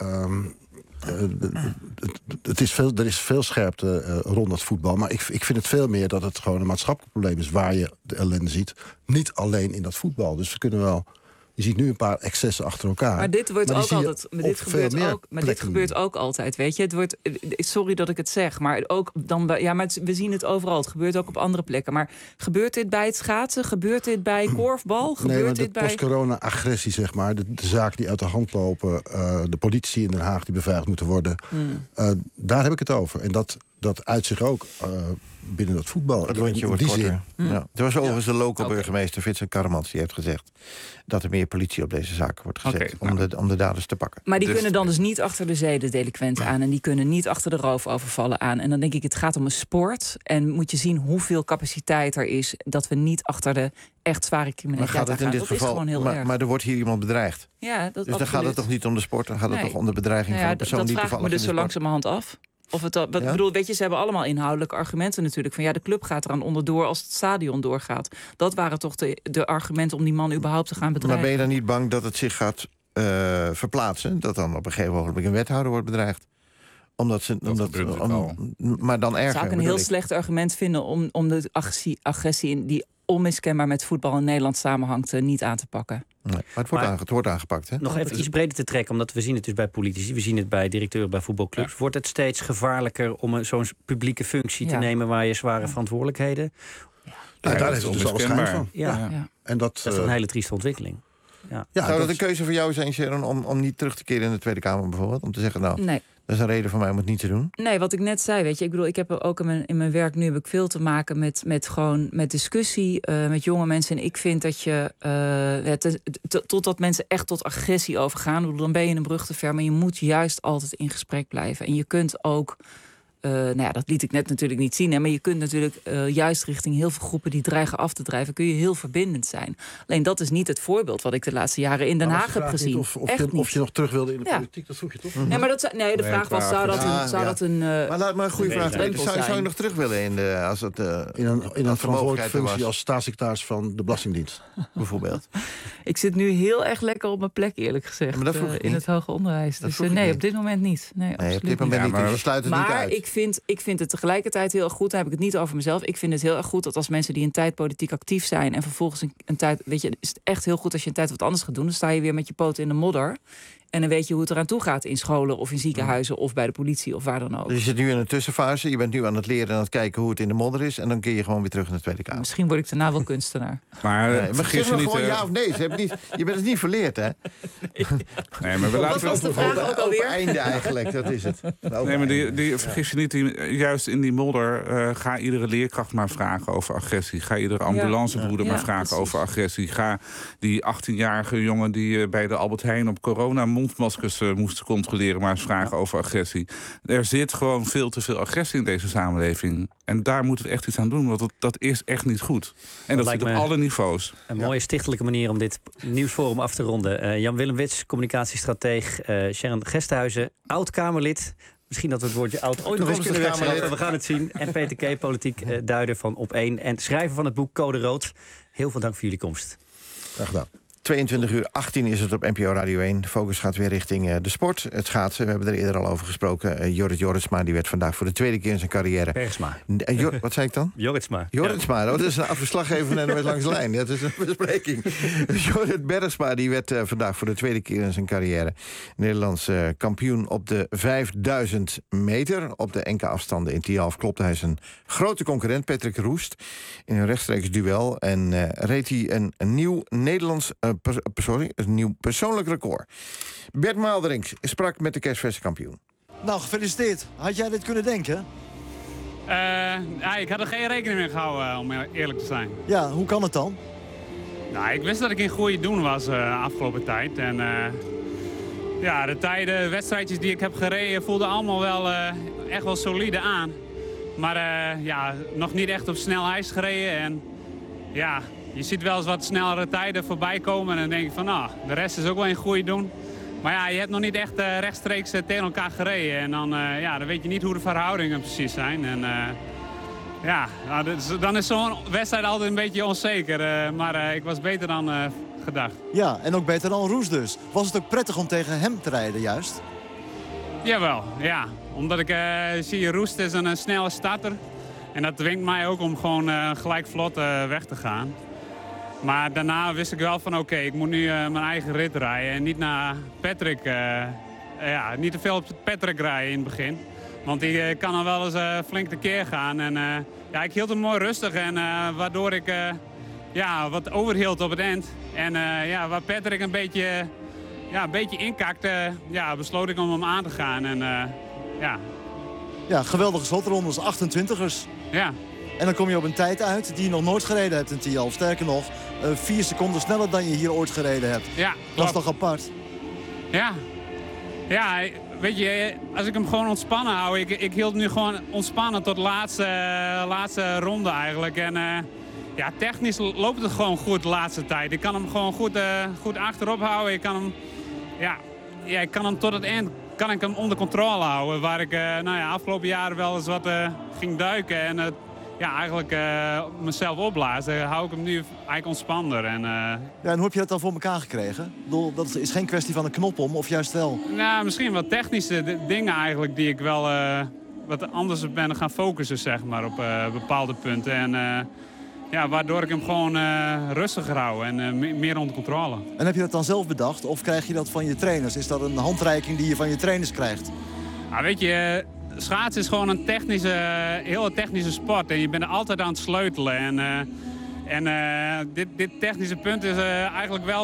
S10: er is veel scherpte rond het voetbal. Maar ik vind het veel meer dat het gewoon een maatschappelijk probleem is... waar je de ellende ziet. Niet alleen in dat voetbal. Dus we kunnen wel... Je ziet nu een paar excessen achter elkaar.
S7: Maar dit wordt ook altijd. Dit gebeurt ook altijd, weet je. Het wordt. Sorry dat ik het zeg, maar ook dan. Maar we zien het overal. Het gebeurt ook op andere plekken. Maar gebeurt dit bij het schaatsen? Gebeurt dit bij korfbal? Gebeurt dit bij
S10: post-corona-agressie, zeg maar. De zaken die uit de hand lopen. De politie in Den Haag die beveiligd moeten worden. Daar heb ik het over. En dat uit zich ook binnen dat voetbal.
S4: Het lontje wordt korter. Ja. Er was overigens de local burgemeester Vincent Karremans. Die heeft gezegd dat er meer politie op deze zaken wordt gezet. Om de daders te pakken.
S7: Maar die kunnen dan dus niet achter de zedendelinquenten aan. En die kunnen niet achter de roofovervallen aan. En dan denk ik, het gaat om een sport. En moet je zien hoeveel capaciteit er is. Dat we niet achter de echt zware criminaliteit gaan.
S4: Maar gaat het in dit geval,
S7: is gewoon heel erg.
S4: Maar er wordt hier iemand bedreigd.
S7: Ja,
S4: dus dan gaat het toch niet om de sport. Dan gaat het toch om de bedreiging van de persoon die toevallig
S7: dat vraag ik me dus zo langzamerhand af. Of het, bedoel, weet je, ze hebben allemaal inhoudelijke argumenten natuurlijk. Van de club gaat eraan onderdoor als het stadion doorgaat. Dat waren toch de argumenten om die man überhaupt te gaan bedreigen.
S4: Maar ben je dan niet bang dat het zich gaat verplaatsen? Dat dan op een gegeven moment een wethouder wordt bedreigd? Maar dan erger.
S7: Zou ik een heel slecht argument vinden om de agressie die onmiskenbaar met voetbal in Nederland samenhangt niet aan te pakken.
S4: Nee, maar het wordt aangepakt. Hè?
S5: Nog even iets breder te trekken, omdat we zien het dus bij politici, we zien het bij directeuren bij voetbalclubs. Ja. Wordt het steeds gevaarlijker om zo'n publieke functie te nemen waar je zware verantwoordelijkheden?
S10: Daar is het dus al schijn van.
S5: En dat is een hele trieste ontwikkeling.
S4: Zou dat een keuze voor jou zijn, Sharon, om niet terug te keren in de Tweede Kamer bijvoorbeeld? Om te zeggen, Dat is een reden voor mij om het niet te doen.
S7: Nee, wat ik net zei, weet je. Ik bedoel, ik heb ook in mijn werk nu heb ik veel te maken met discussie met jonge mensen. En ik vind dat je totdat mensen echt tot agressie overgaan, bedoel, dan ben je een brug te ver. Maar je moet juist altijd in gesprek blijven. En je kunt ook, dat liet ik net natuurlijk niet zien. Hè, maar je kunt natuurlijk juist richting heel veel groepen die dreigen af te drijven, kun je heel verbindend zijn. Alleen dat is niet het voorbeeld wat ik de laatste jaren in Den Haag heb gezien.
S10: Of je nog terug wilde in de politiek, dat vroeg je toch?
S7: Nee, maar de vraag was, zou dat een
S4: maar laat maar een goede vraag zijn. Zou je nog terug willen in
S10: een verantwoordelijke functie als staatssecretaris van de Belastingdienst?
S4: Bijvoorbeeld.
S7: Ik zit nu heel erg lekker op mijn plek, eerlijk gezegd. Maar in het hoger onderwijs. Dus nee, op dit moment niet. Nee,
S4: op dit moment niet. Maar we sluiten het niet uit.
S7: Ik vind het tegelijkertijd heel erg goed. Dan heb ik het niet over mezelf. Ik vind het heel erg goed dat als mensen die een tijd politiek actief zijn en vervolgens een tijd, weet je, is het echt heel goed als je een tijd wat anders gaat doen. Dan sta je weer met je poten in de modder. En dan weet je hoe het eraan toe gaat in scholen of in ziekenhuizen of bij de politie of waar dan ook.
S4: Dus je zit nu in een tussenfase. Je bent nu aan het leren en aan het kijken hoe het in de modder is. En dan keer je gewoon weer terug naar de Tweede Kamer.
S7: Misschien word ik daarna wel kunstenaar.
S4: Maar vergis je niet, gewoon ja of nee. Je bent het niet verleerd, hè?
S9: Nee, maar we
S7: wat was de vraag ook alweer?
S4: Einde eigenlijk, dat is het.
S9: Nee, maar vergis je niet, juist in die modder ga iedere leerkracht maar vragen over agressie. Ga iedere ambulancebroeder maar vragen over agressie. Ga die 18-jarige jongen die bij de Albert Heijn op corona mondmaskers moesten controleren, maar eens vragen over agressie. Er zit gewoon veel te veel agressie in deze samenleving. En daar moeten we echt iets aan doen, want dat is echt niet goed. En dat zit op alle niveaus.
S5: Een mooie stichtelijke manier om dit nieuwsforum af te ronden. Jan-Willem Wits, communicatiestratege. Sharon Gesthuizen, oud-Kamerlid. Misschien dat we het woordje oud ooit nog eens kunnen wegschrijven. We gaan het zien. En Peter K., politiek duider van Op1. En schrijver van het boek Code Rood. Heel veel dank voor jullie komst.
S4: Graag gedaan. 22:18 is het op NPO Radio 1. De focus gaat weer richting de sport. Het schaatsen, we hebben er eerder al over gesproken. Jorrit Jorritsma, die werd vandaag voor de tweede keer in zijn carrière...
S5: Bergsma.
S4: Wat zei ik dan?
S5: Jorritsma.
S4: Jorritsma, dat is een verslaggever van NOS Langs de Lijn. Dat is een bespreking. Jorrit Bergsma, die werd vandaag voor de tweede keer in zijn carrière... Nederlands kampioen op de 5000 meter. Op de NK-afstanden in Tialf klopte hij zijn grote concurrent Patrick Roest... in een rechtstreeks duel. En reed hij een nieuw Nederlands... een nieuw persoonlijk record. Bert Maalderink sprak met de kerstverse kampioen.
S2: Nou, gefeliciteerd. Had jij dit kunnen denken?
S11: Ik had er geen rekening mee gehouden, om eerlijk te zijn.
S2: Ja, hoe kan het dan?
S11: Nou, ik wist dat ik in goede doen was de afgelopen tijd. En de tijden, wedstrijdjes die ik heb gereden... voelden allemaal wel echt wel solide aan. Maar nog niet echt op snel ijs gereden. En ja... Je ziet wel eens wat snellere tijden voorbij komen en dan denk je van, de rest is ook wel in goede doen. Maar ja, je hebt nog niet echt rechtstreeks tegen elkaar gereden. En dan weet je niet hoe de verhoudingen precies zijn. En dan is zo'n wedstrijd altijd een beetje onzeker. Maar ik was beter dan gedacht.
S2: Ja, en ook beter dan Roest dus. Was het ook prettig om tegen hem te rijden juist?
S11: Jawel, ja. Omdat ik zie, Roest is een snelle starter. En dat dwingt mij ook om gewoon gelijk vlot weg te gaan. Maar daarna wist ik wel van oké, ik moet nu mijn eigen rit rijden. En niet naar Patrick, niet te veel op Patrick rijden in het begin. Want die kan dan wel eens flink tekeer gaan. En ik hield hem mooi rustig. En waardoor ik wat overhield op het eind. En waar Patrick een beetje inkakte, besloot ik om hem aan te gaan. En
S2: Ja, geweldige slotrondes, 28ers.
S11: Ja.
S2: En dan kom je op een tijd uit die je nog nooit gereden hebt in Tialf. Sterker nog, 4 seconden sneller dan je hier ooit gereden hebt.
S11: Ja,
S2: dat is toch apart?
S11: Ja. Ja, weet je, als ik hem gewoon ontspannen hou... Ik hield nu gewoon ontspannen tot de laatste ronde eigenlijk. En technisch loopt het gewoon goed de laatste tijd. Ik kan hem gewoon goed achterop houden. Ik kan hem, ik kan hem tot het eind... kan ik hem onder controle houden. Waar ik afgelopen jaren wel eens wat ging duiken en eigenlijk mezelf opblazen. Hou ik hem nu eigenlijk ontspanner. En
S2: hoe heb je dat dan voor elkaar gekregen? Dat is geen kwestie van een knop om, of juist wel?
S11: Nou, misschien wat technische dingen eigenlijk die ik wel wat anders ben gaan focussen, zeg maar, op bepaalde punten. En waardoor ik hem gewoon rustiger hou en meer onder controle.
S2: En heb je dat dan zelf bedacht of krijg je dat van je trainers? Is dat een handreiking die je van je trainers krijgt?
S11: Nou, weet je, schaatsen is gewoon een heel technische sport. En je bent er altijd aan het sleutelen. En dit technische punt is eigenlijk wel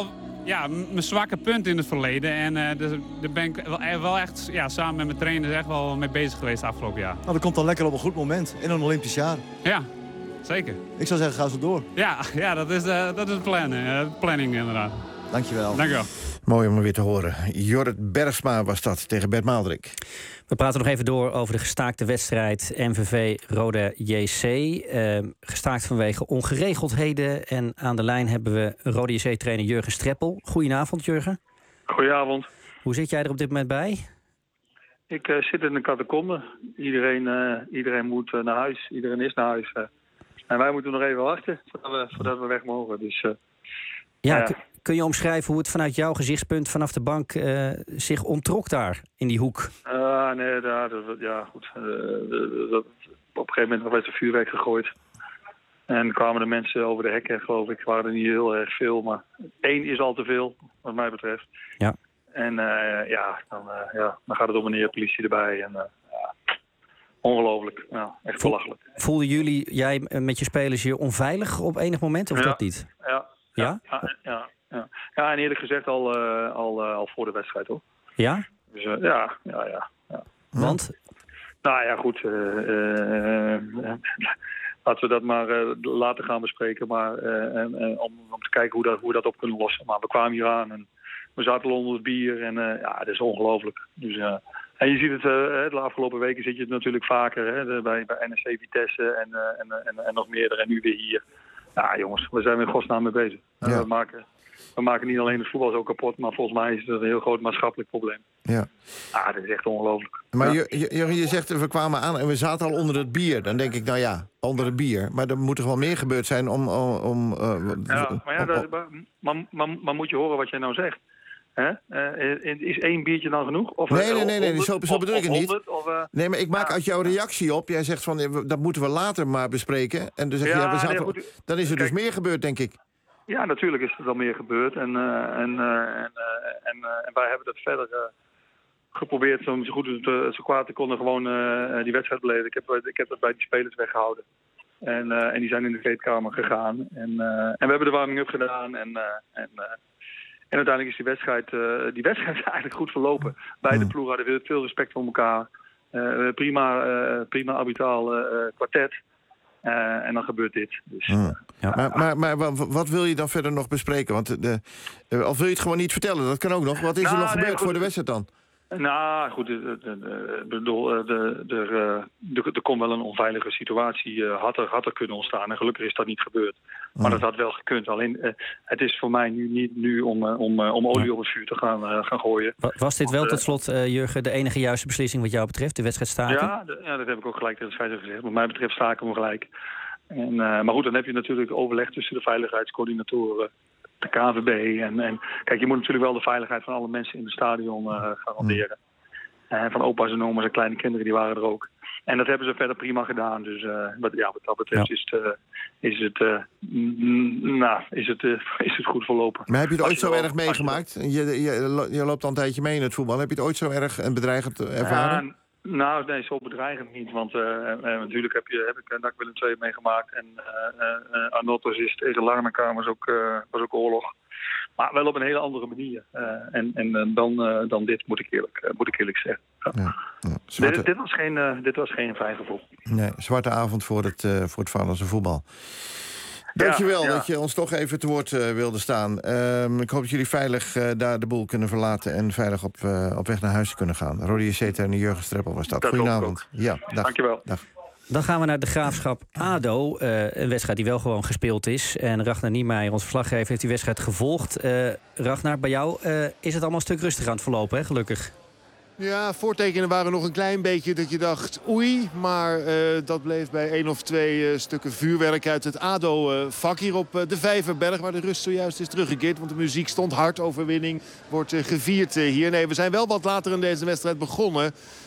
S11: mijn zwakke punt in het verleden. En dus daar ben ik wel echt samen met mijn trainers echt wel mee bezig geweest afgelopen jaar.
S2: Nou, dat komt dan lekker op een goed moment in een Olympisch jaar.
S11: Ja, zeker.
S2: Ik zou zeggen, ga zo door.
S11: Ja, dat is de planning inderdaad.
S2: Dankjewel.
S11: Dankjewel.
S4: Mooi om weer te horen. Jorrit Bergsma was dat tegen Bert Maalderik.
S5: We praten nog even door over de gestaakte wedstrijd MVV-Roda JC. Gestaakt vanwege ongeregeldheden. En aan de lijn hebben we Roda JC-trainer Jurgen Streppel. Goedenavond, Jurgen.
S13: Goedenavond.
S5: Hoe zit jij er op dit moment bij?
S13: Ik zit in de catacombe. Iedereen moet naar huis. Iedereen is naar huis. En wij moeten nog even wachten voordat we weg mogen. Dus,
S5: kun je omschrijven hoe het vanuit jouw gezichtspunt vanaf de bank zich ontrok daar in die hoek?
S13: Goed. Op een gegeven moment werd er vuurwerk gegooid. En kwamen de mensen over de hekken, geloof ik. Waren er niet heel erg veel, maar 1 is al te veel, wat mij betreft.
S5: Ja.
S13: En dan gaat het op en neer, politie erbij. En, ongelooflijk. Nou, echt belachelijk.
S5: Voelden jij met je spelers je onveilig op enig moment, of dat niet?
S13: Ja, en eerlijk gezegd al voor de wedstrijd, hoor.
S5: Ja?
S13: Dus, ja.
S5: Want?
S13: Nou ja, goed. Laten we dat maar later gaan bespreken. Maar om te kijken hoe we dat op kunnen lossen. Maar we kwamen hier aan en we zaten al onder het bier. En het is ongelooflijk. Dus, en je ziet het, de afgelopen weken zit je het natuurlijk vaker. Bij NEC Vitesse en nog meerdere. En nu weer hier. Ja, jongens, we zijn er in godsnaam mee bezig. Ja. We maken niet alleen het voetbal zo kapot, maar volgens mij is het een heel groot maatschappelijk probleem.
S4: Ja.
S13: Dat is echt ongelooflijk.
S4: Maar je zegt, we kwamen aan en we zaten al onder het bier. Dan denk ik, onder het bier. Maar er moet toch wel meer gebeurd zijn
S13: maar moet je horen wat jij nou zegt. Is 1 biertje dan genoeg? Of,
S4: nee, zo bedoel ik het niet.
S13: 100,
S4: nee, maar ik maak uit jouw reactie op. Jij zegt van, dat moeten we later maar bespreken. En dan zeg je, dan is er dus meer gebeurd, denk ik.
S13: Ja, natuurlijk is er wel meer gebeurd. En wij hebben dat verder geprobeerd om zo kwaad te konden gewoon die wedstrijd beleven. Ik heb dat bij die spelers weggehouden. En die zijn in de kleedkamer gegaan. En we hebben de warming-up gedaan. En uiteindelijk is die wedstrijd eigenlijk goed verlopen. Beide ploegen hadden veel respect voor elkaar. Prima arbitraal kwartet. En dan gebeurt dit. Dus,
S4: Maar wat wil je dan verder nog bespreken? Want of wil je het gewoon niet vertellen? Dat kan ook nog. Wat is er nog gebeurd voor de wedstrijd dan?
S13: Nou, goed, er kon wel een onveilige situatie, had er kunnen ontstaan. En gelukkig is dat niet gebeurd. Maar dat had wel gekund. Alleen, het is voor mij niet om olie op het vuur te gaan gooien.
S5: Was dit wel tot slot, Jurgen, de enige juiste beslissing wat jou betreft, de wedstrijd staken?
S13: Ja, dat heb ik ook gelijk tegen de scheidsrechter gezegd. Wat mij betreft staken we gelijk. Maar goed, dan heb je natuurlijk overleg tussen de veiligheidscoördinatoren, de KNVB. En kijk, je moet natuurlijk wel de veiligheid van alle mensen in het stadion garanderen. Van opa's en oma's en kleine kinderen, die waren er ook. En dat hebben ze verder prima gedaan. Dus wat dat betreft is het goed verlopen.
S4: Maar heb je het ooit zo erg meegemaakt? Je loopt al een tijdje mee in het voetbal. Heb je het ooit zo erg en bedreigend ervaren?
S13: Nee, zo bedreigend niet. Want natuurlijk heb ik NAC Willem II meegemaakt. En Anotos tegen Larnaca was ook oorlog. Maar wel op een hele andere manier. Dan dit, moet ik eerlijk zeggen. Ja. Dit was geen fijn gevoel.
S4: Nee, zwarte avond voor het Vaderlandse voetbal. Dankjewel dat je ons toch even te woord wilde staan. Ik hoop dat jullie veilig daar de boel kunnen verlaten en veilig op weg naar huis kunnen gaan. Roda JC-trainer Jurgen Streppel was dat. Goedenavond. Ja, dag.
S13: Dankjewel.
S4: Dag.
S5: Dan gaan we naar de Graafschap ADO. Een wedstrijd die wel gewoon gespeeld is. En Ragnar Niemeyer, onze verslaggever, heeft die wedstrijd gevolgd. Ragnar, bij jou is het allemaal een stuk rustiger aan het verlopen, hè? Gelukkig.
S14: Ja, voortekenen waren nog een klein beetje dat je dacht oei. Maar dat bleef bij 1 of 2 stukken vuurwerk uit het ADO-vak hier op de Vijverberg. Waar de rust zojuist is teruggekeerd. Want de muziek stond hard. Overwinning wordt gevierd hier. Nee, we zijn wel wat later in deze wedstrijd begonnen.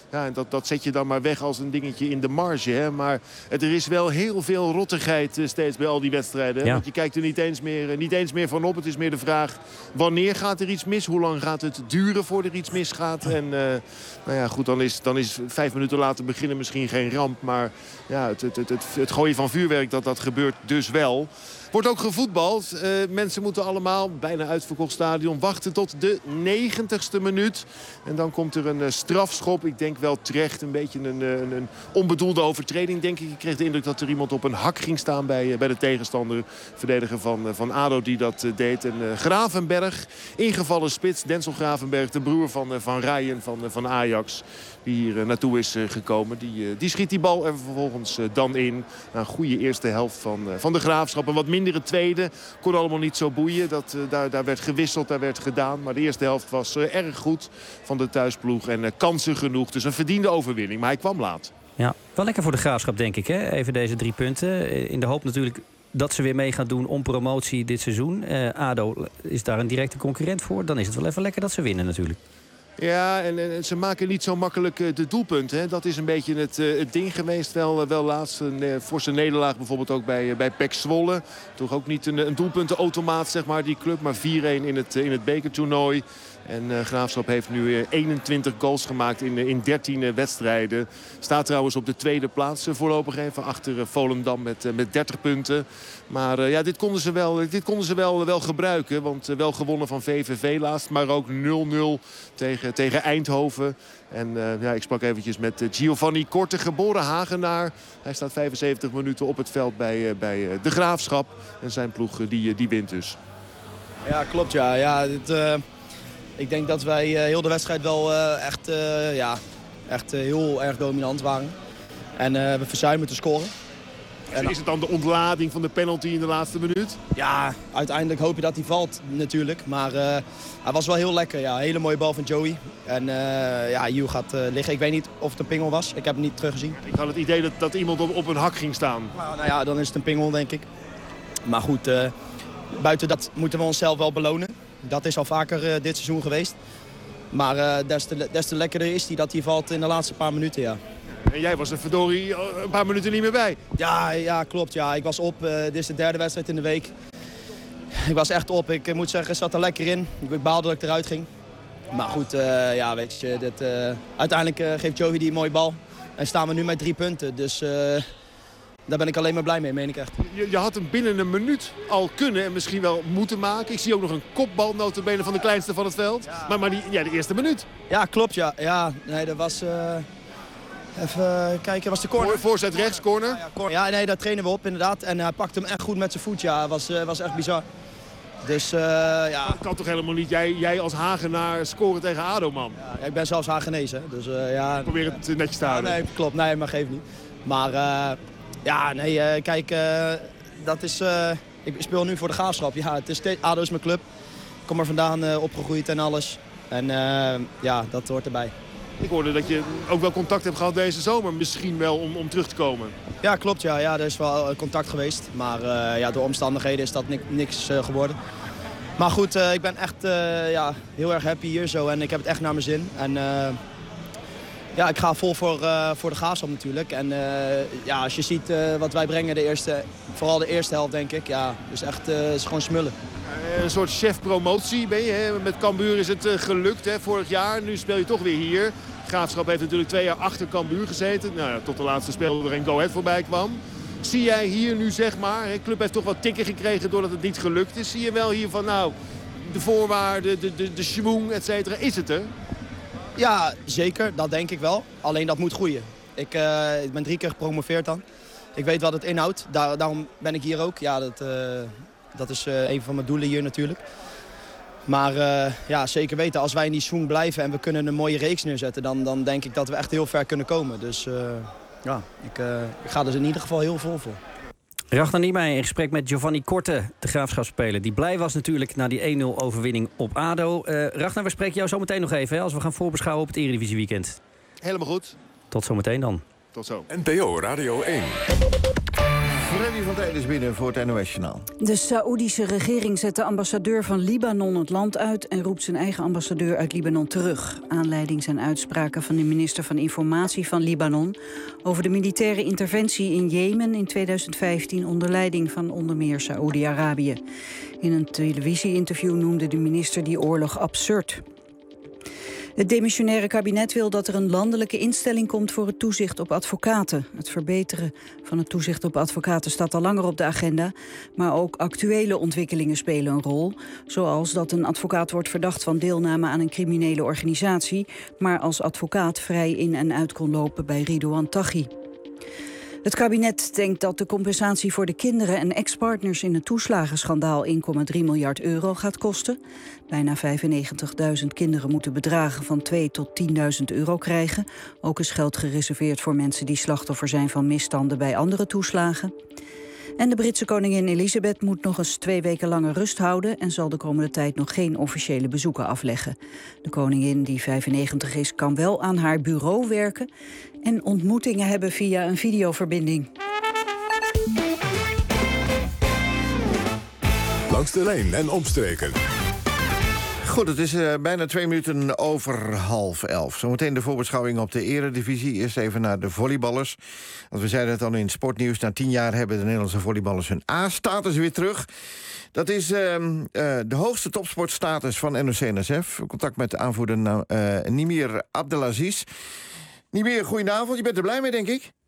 S14: Ja, en dat zet je dan maar weg als een dingetje in de marge. Hè? Maar er is wel heel veel rottigheid steeds bij al die wedstrijden. Hè?
S5: Ja.
S14: Want je kijkt er niet eens meer van op. Het is meer de vraag, wanneer gaat er iets mis? Hoe lang gaat het duren voordat er iets misgaat? En nou ja, goed, dan is 5 minuten later beginnen misschien geen ramp. Maar ja, het gooien van vuurwerk, dat gebeurt dus wel. Wordt ook gevoetbald. Mensen moeten allemaal, bijna uitverkocht stadion, wachten tot de 90ste minuut. En dan komt er een strafschop. Ik denk wel terecht, een beetje een onbedoelde overtreding, denk ik. Ik kreeg de indruk dat er iemand op een hak ging staan bij de tegenstander. Verdediger van ADO die dat deed. En Gravenberg, ingevallen spits. Denzel Gravenberg, de broer van Ryan van Ajax. Die hier naartoe is gekomen. Die schiet die bal er vervolgens dan in. Een goede eerste helft van de Graafschap. Een wat mindere tweede. Kon allemaal niet zo boeien. Daar werd gewisseld, daar werd gedaan. Maar de eerste helft was erg goed van de thuisploeg. En kansen genoeg. Dus een verdiende overwinning. Maar hij kwam laat.
S5: Ja, wel lekker voor de Graafschap, denk ik. Hè? Even deze 3 punten. In de hoop natuurlijk dat ze weer mee gaan doen om promotie dit seizoen. ADO is daar een directe concurrent voor. Dan is het wel even lekker dat ze winnen natuurlijk.
S14: Ja, en ze maken niet zo makkelijk de doelpunten. Hè. Dat is een beetje het ding geweest. Wel laatst een forse nederlaag bijvoorbeeld ook bij PEC Zwolle. Toch ook niet een doelpuntenautomaat, zeg maar, die club. Maar 4-1 in het bekertoernooi. En Graafschap heeft nu 21 goals gemaakt in 13 wedstrijden. Staat trouwens op de tweede plaats voorlopig even. Achter Volendam met 30 punten. Maar ja, dit konden ze wel gebruiken. Want wel gewonnen van VVV laatst. Maar ook 0-0 tegen Eindhoven. En ja, ik sprak eventjes met Giovanni Korte, geboren Hagenaar. Hij staat 75 minuten op het veld bij de Graafschap. En zijn ploeg die wint dus.
S15: Ja, klopt ja. Ik denk dat wij heel de wedstrijd wel echt heel erg dominant waren. En we verzuimen te scoren.
S14: En is het dan de ontlading van de penalty in de laatste minuut?
S15: Ja, uiteindelijk hoop je dat hij valt natuurlijk. Maar hij was wel heel lekker. Ja. Hele mooie bal van Joey. En Hugh gaat liggen. Ik weet niet of het een pingel was. Ik heb het niet teruggezien.
S14: Ik had het idee dat iemand op een hak ging staan.
S15: Nou ja, dan is het een pingel, denk ik. Maar goed, buiten dat moeten we onszelf wel belonen. Dat is al vaker dit seizoen geweest. Maar des te lekkerder is hij dat hij valt in de laatste paar minuten, ja.
S14: En jij was er verdorie een paar minuten niet meer bij.
S15: Ja, klopt. Ja. Ik was op. Dit is de 3e wedstrijd in de week. Ik was echt op. Ik moet zeggen, ik zat er lekker in. Ik baalde dat ik eruit ging. Maar goed, ja, weet je, uiteindelijk geeft Joey die een mooie bal. En staan we nu met 3 punten. Dus daar ben ik alleen maar blij mee, meen ik echt.
S14: Je had hem binnen een minuut al kunnen en misschien wel moeten maken. Ik zie ook nog een kopbal, nota bene, van de kleinste van het veld. Ja. Maar de eerste minuut.
S15: Ja, klopt, ja. Nee, dat was... Even kijken, was de corner.
S14: Voorzet rechts, corner.
S15: Ja, nee, daar trainen we op inderdaad. En hij pakt hem echt goed met zijn voet. Ja, was echt bizar. Dus ja.
S14: Dat kan toch helemaal niet? Jij als Hagenaar scoren tegen ADO, man.
S15: Ja, ik ben zelfs Hagenees, hè. Dus ja.
S14: Probeer het netjes te houden.
S15: Nee, klopt. Nee, maar geeft niet. Maar ja, nee, kijk, dat is... ik speel nu voor de Graafschap. Ja, het is ADO is mijn club. Ik kom er vandaan, opgegroeid en alles. En ja, dat hoort erbij.
S14: Ik hoorde dat je ook wel contact hebt gehad deze zomer. Misschien wel om terug te komen.
S15: Ja, klopt. Ja, er is wel contact geweest. Maar ja, door omstandigheden is dat niks geworden. Maar goed, ik ben echt heel erg happy hier zo. En ik heb het echt naar mijn zin. En ja, ik ga vol voor de Graafschap natuurlijk. En ja, als je ziet wat wij brengen, vooral de eerste helft denk ik. Ja, dus echt is gewoon smullen.
S14: Een soort chef-promotie ben je. Hè? Met Cambuur is het gelukt, hè? Vorig jaar. Nu speel je toch weer hier. Graafschap heeft natuurlijk 2 jaar achter Cambuur gezeten. Nou ja, tot de laatste spel er een Go Ahead voorbij kwam. Zie jij hier nu, zeg maar, de club heeft toch wat tikken gekregen doordat het niet gelukt is. Zie je wel hier van, nou, de voorwaarden, de schwung, et cetera. Is het er?
S15: Ja, zeker. Dat denk ik wel. Alleen dat moet groeien. Ik ben 3 keer gepromoveerd dan. Ik weet wat het inhoudt. Daarom ben ik hier ook. Ja, dat is een van mijn doelen hier natuurlijk. Maar ja, zeker weten, als wij in die swing blijven en we kunnen een mooie reeks neerzetten, dan denk ik dat we echt heel ver kunnen komen. Dus ja, ik ga er in ieder geval heel vol voor.
S5: Ragnar Niemeyer in gesprek met Giovanni Korte, de Graafschapsspeler. Die blij was natuurlijk na die 1-0 overwinning op ADO. Ragnar, we spreken jou zo meteen nog even, hè, als we gaan voorbeschouwen op het Eredivisie weekend.
S14: Helemaal goed.
S5: Tot zometeen dan.
S14: Tot zo.
S1: NPO Radio 1.
S4: Freddy van Tijn is binnen voor het NOS-journaal.
S16: De Saoedische regering zet de ambassadeur van Libanon het land uit en roept zijn eigen ambassadeur uit Libanon terug. Aanleiding zijn uitspraken van de minister van Informatie van Libanon over de militaire interventie in Jemen in 2015 onder leiding van onder meer Saoedi-Arabië. In een televisie-interview noemde de minister die oorlog absurd. Het demissionaire kabinet wil dat er een landelijke instelling komt voor het toezicht op advocaten. Het verbeteren van het toezicht op advocaten staat al langer op de agenda, maar ook actuele ontwikkelingen spelen een rol. Zoals dat een advocaat wordt verdacht van deelname aan een criminele organisatie, maar als advocaat vrij in en uit kon lopen bij Ridouan Taghi. Het kabinet denkt dat de compensatie voor de kinderen en ex-partners in het toeslagenschandaal 1,3 miljard euro gaat kosten. Bijna 95.000 kinderen moeten bedragen van 2 tot 10.000 euro krijgen. Ook is geld gereserveerd voor mensen die slachtoffer zijn van misstanden bij andere toeslagen. En de Britse koningin Elizabeth moet nog eens 2 weken langer rust houden en zal de komende tijd nog geen officiële bezoeken afleggen. De koningin, die 95 is, kan wel aan haar bureau werken en ontmoetingen hebben via een videoverbinding.
S1: Langs de lijn en omstreken.
S4: Goed, het is bijna 2 minuten over 10:30. Zometeen de voorbeschouwing op de eredivisie. Eerst even naar de volleyballers. Want we zeiden het al in het sportnieuws. Na 10 jaar hebben de Nederlandse volleyballers hun A-status weer terug. Dat is de hoogste topsportstatus van NOC-NSF. Contact met de aanvoerder Nimir Abdelaziz. Nimir, goedenavond. Je bent er blij mee, denk ik?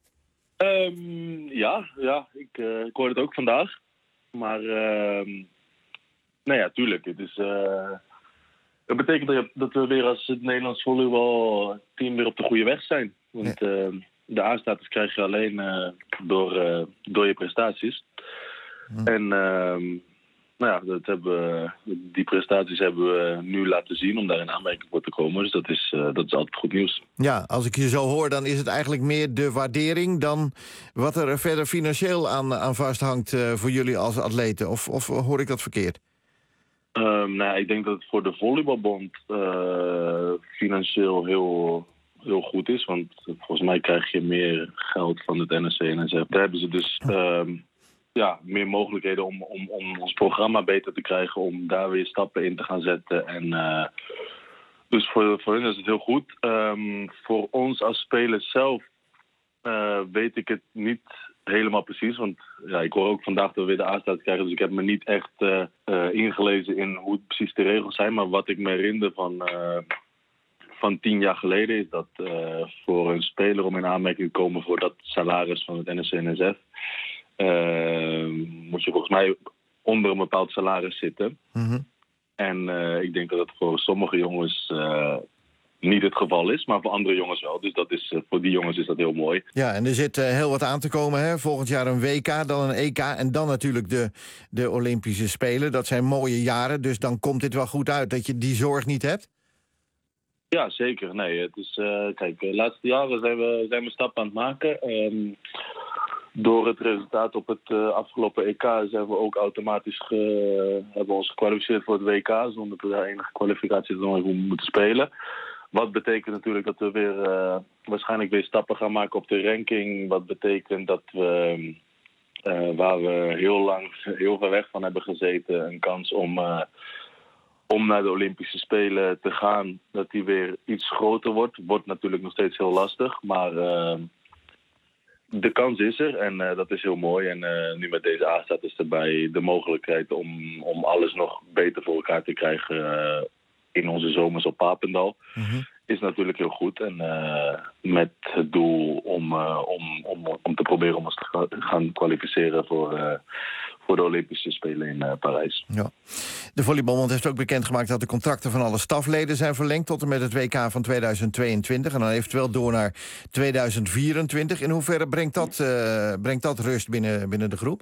S17: Ja. Ik hoorde het ook vandaag. Maar, nou ja, tuurlijk. Het betekent dat we weer als het Nederlands volleybalteam weer op de goede weg zijn. Want de A-status krijg je alleen door je prestaties. En nou ja, die prestaties hebben we nu laten zien om daar in aanmerking voor te komen. Dus dat is altijd goed nieuws.
S4: Ja, als ik je zo hoor, dan is het eigenlijk meer de waardering dan wat er verder financieel aan vasthangt voor jullie als atleten. Of hoor ik dat verkeerd?
S17: Ik denk dat het voor de volleybalbond financieel heel goed is. Want volgens mij krijg je meer geld van het NOC-NSF. Daar hebben ze dus meer mogelijkheden om ons programma beter te krijgen. Om daar weer stappen in te gaan zetten. En dus voor hen is het heel goed. Voor ons als spelers zelf weet ik het niet helemaal precies, want ik hoor ook vandaag dat we weer de A-status krijgen, dus ik heb me niet echt ingelezen in hoe het precies de regels zijn, maar wat ik me herinner van 10 jaar geleden is dat voor een speler om in aanmerking te komen voor dat salaris van het NOC-NSF moet je volgens mij onder een bepaald salaris zitten. Mm-hmm. En ik denk dat het voor sommige jongens niet het geval is, maar voor andere jongens wel. Dus voor die jongens is dat heel mooi. Ja, en er zit heel wat aan te komen. Hè? Volgend jaar een WK, dan een EK en dan natuurlijk de Olympische Spelen. Dat zijn mooie jaren, dus dan komt dit wel goed uit dat je die zorg niet hebt? Ja, zeker. Nee, het is, kijk, de laatste jaren zijn we stappen aan het maken. Door het resultaat op het afgelopen EK zijn we ook automatisch hebben we ons gekwalificeerd voor het WK, zonder dat we daar enige kwalificatie nog moeten spelen. Wat betekent natuurlijk dat we weer waarschijnlijk weer stappen gaan maken op de ranking. Wat betekent dat we, waar we heel ver weg van hebben gezeten, een kans om naar de Olympische Spelen te gaan, dat die weer iets groter wordt. Wordt natuurlijk nog steeds heel lastig, maar de kans is er en dat is heel mooi. En nu met deze A-status erbij de mogelijkheid om alles nog beter voor elkaar te krijgen in onze zomers op Papendal. Mm-hmm. Is natuurlijk heel goed. En met het doel om te proberen om ons te gaan kwalificeren voor de Olympische Spelen in Parijs. Ja. De Volleybalbond heeft ook bekendgemaakt dat de contracten van alle stafleden zijn verlengd tot en met het WK van 2022 en dan eventueel door naar 2024. In hoeverre brengt dat rust binnen de groep?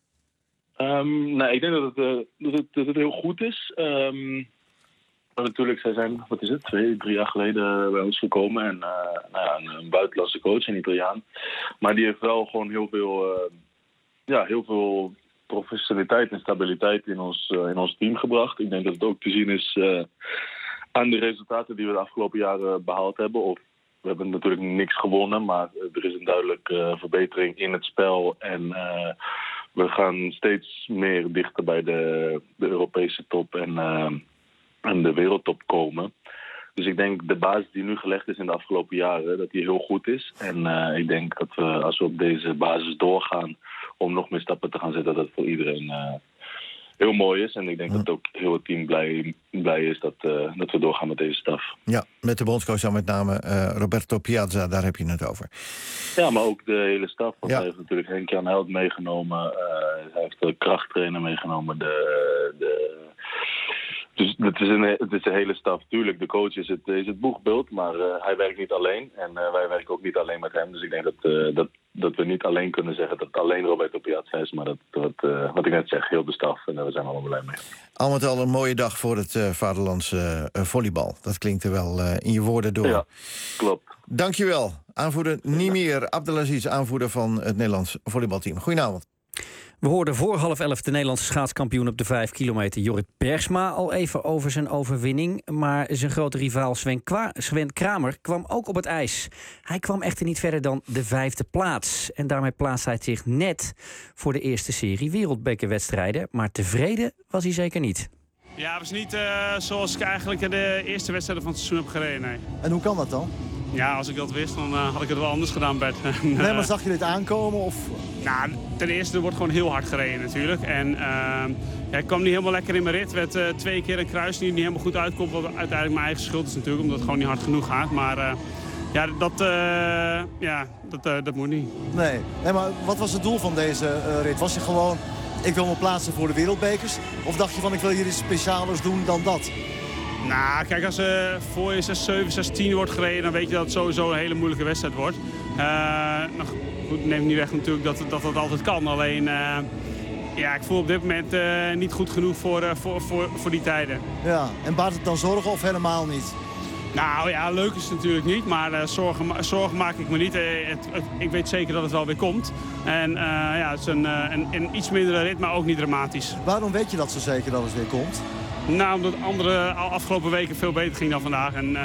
S17: Ik denk dat het heel goed is. Maar natuurlijk, zij zijn, 2-3 jaar geleden bij ons gekomen. En een buitenlandse coach, een Italiaan. Maar die heeft wel gewoon heel veel professionaliteit en stabiliteit in ons team gebracht. Ik denk dat het ook te zien is aan de resultaten die we de afgelopen jaren behaald hebben. Of we hebben natuurlijk niks gewonnen, maar er is een duidelijke verbetering in het spel. En we gaan steeds meer dichter bij de Europese top en de wereldtop komen. Dus ik denk de basis die nu gelegd is in de afgelopen jaren, dat die heel goed is. En ik denk dat we, als we op deze basis doorgaan om nog meer stappen te gaan zetten, dat het voor iedereen heel mooi is. En ik denk dat ook heel het team blij is dat we doorgaan met deze staf.
S4: Ja, met de bondscoach dan met name Roberto Piazza, daar heb je het over.
S17: Ja, maar ook de hele staf. Want hij heeft natuurlijk Henk-Jan Held meegenomen. Hij heeft de krachttrainer meegenomen. Dus het is een hele staf. Tuurlijk, de coach is het boegbeeld, maar hij werkt niet alleen. En wij werken ook niet alleen met hem. Dus ik denk dat we niet alleen kunnen zeggen dat het alleen Roberto Piazza is. Maar wat ik net zeg, heel de staf. En daar zijn we allemaal blij mee.
S4: Al met al een mooie dag voor het vaderlandse volleybal. Dat klinkt er wel in je woorden door.
S17: Ja, klopt.
S4: Dankjewel. Aanvoerder Nimir Abdelaziz, aanvoerder van het Nederlands volleybalteam. Goedenavond.
S5: We hoorden voor 10:30 de Nederlandse schaatskampioen op de 5 kilometer Jorrit Bergsma al even over zijn overwinning. Maar zijn grote rivaal Sven Kramer kwam ook op het ijs. Hij kwam echter niet verder dan de 5e plaats. En daarmee plaatst hij zich net voor de eerste serie wereldbekerwedstrijden. Maar tevreden was hij zeker niet.
S11: Ja, het was niet zoals ik eigenlijk de eerste wedstrijden van het seizoen heb gereden. Nee.
S2: En hoe kan dat dan?
S11: Ja, als ik dat wist, dan had ik het wel anders gedaan, Bert.
S2: Nee, maar zag je dit aankomen? Of?
S11: Nou, ten eerste, er wordt gewoon heel hard gereden natuurlijk. En ik kwam niet helemaal lekker in mijn rit. Werd 2 keer een kruis die niet helemaal goed uitkomt. Wat uiteindelijk mijn eigen schuld is natuurlijk, omdat het gewoon niet hard genoeg gaat. Maar dat moet niet.
S2: Nee, maar wat was het doel van deze rit? Was je gewoon, ik wil me plaatsen voor de wereldbekers? Of dacht je van, ik wil hier iets specialers doen dan dat?
S11: Nou, kijk, als er voor je 6-7, 6-10 wordt gereden, dan weet je dat het sowieso een hele moeilijke wedstrijd wordt. Goed, neemt niet weg natuurlijk dat dat altijd kan. Alleen, ik voel op dit moment niet goed genoeg voor die tijden. Ja,
S2: en baart het dan zorgen of helemaal niet?
S11: Nou ja, leuk is het natuurlijk niet, maar zorgen maak ik me niet. Ik weet zeker dat het wel weer komt. En het is een iets mindere rit, maar ook niet dramatisch.
S2: Waarom weet je dat zo zeker dat het weer komt?
S11: Nou, omdat andere afgelopen weken veel beter ging dan vandaag. En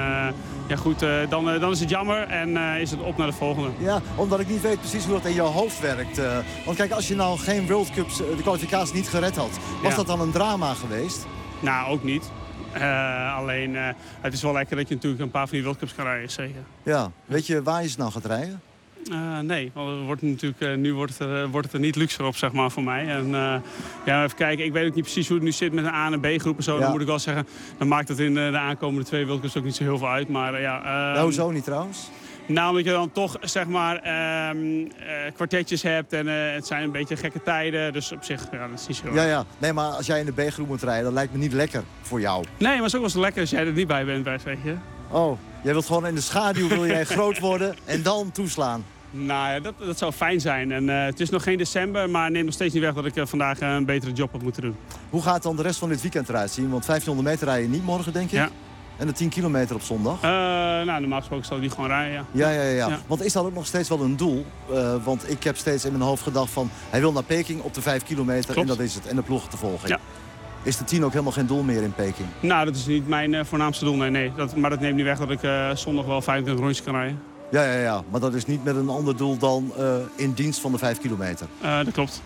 S11: dan is het jammer en is het op naar de volgende.
S2: Ja, omdat ik niet weet precies hoe dat in jouw hoofd werkt. Want kijk, als je nou geen World Cups, de kwalificatie niet gered had, was dat dan een drama geweest?
S11: Nou, ook niet. Alleen, het is wel lekker dat je natuurlijk een paar van die World Cups kan rijden, zeker.
S2: Ja, weet je waar je ze nou gaat rijden?
S11: Nee, want nu wordt het er niet luxe op, zeg maar, voor mij. En even kijken, ik weet ook niet precies hoe het nu zit met een A- en B-groep en zo. Ja. Dan moet ik wel zeggen, dan maakt het in de aankomende 2 World Cups ook niet zo heel veel uit. Maar
S2: hoezo niet trouwens?
S11: Nou, omdat je dan toch, zeg maar, kwartetjes hebt en het zijn een beetje gekke tijden. Dus op zich, dat is niet zo.
S2: Ja. Nee, maar als jij in de B-groep moet rijden, dat lijkt me niet lekker voor jou.
S11: Nee, maar het is ook wel zo lekker als jij er niet bij bent, weet je.
S2: Oh, jij wilt gewoon in de schaduw wil jij groot worden en dan toeslaan.
S11: Nou ja, dat zou fijn zijn. En het is nog geen december, maar neem nog steeds niet weg dat ik vandaag een betere job had moeten doen.
S2: Hoe gaat dan de rest van dit weekend eruit zien? Want 1500 meter rij je niet morgen, denk ik?
S11: Ja.
S2: En de 10 kilometer op zondag?
S11: Normaal gesproken zal die gewoon rijden, ja.
S2: Ja. Want is dat ook nog steeds wel een doel? Want ik heb steeds in mijn hoofd gedacht van, hij wil naar Peking op de 5 kilometer.
S11: Klopt.
S2: En dat is het. En de ploegen te volgen.
S11: Ja.
S2: Is de 10 ook helemaal geen doel meer in Peking?
S11: Nou, dat is niet mijn voornaamste doel, nee. Maar dat neemt niet weg dat ik zondag wel 25 rondjes kan rijden.
S2: Ja. Maar dat is niet met een ander doel dan in dienst van de 5 kilometer.
S11: Dat klopt.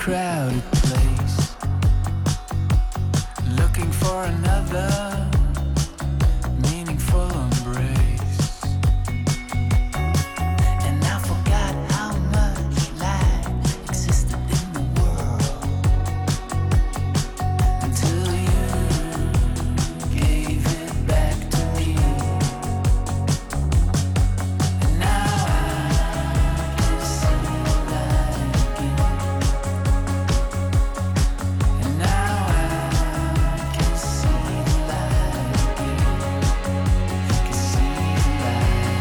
S8: crowded place, looking for another meaningful embrace. And I forgot how much life existed in the world until you gave it back to me. And now I can see light again. And now I can see the light again. Can see the light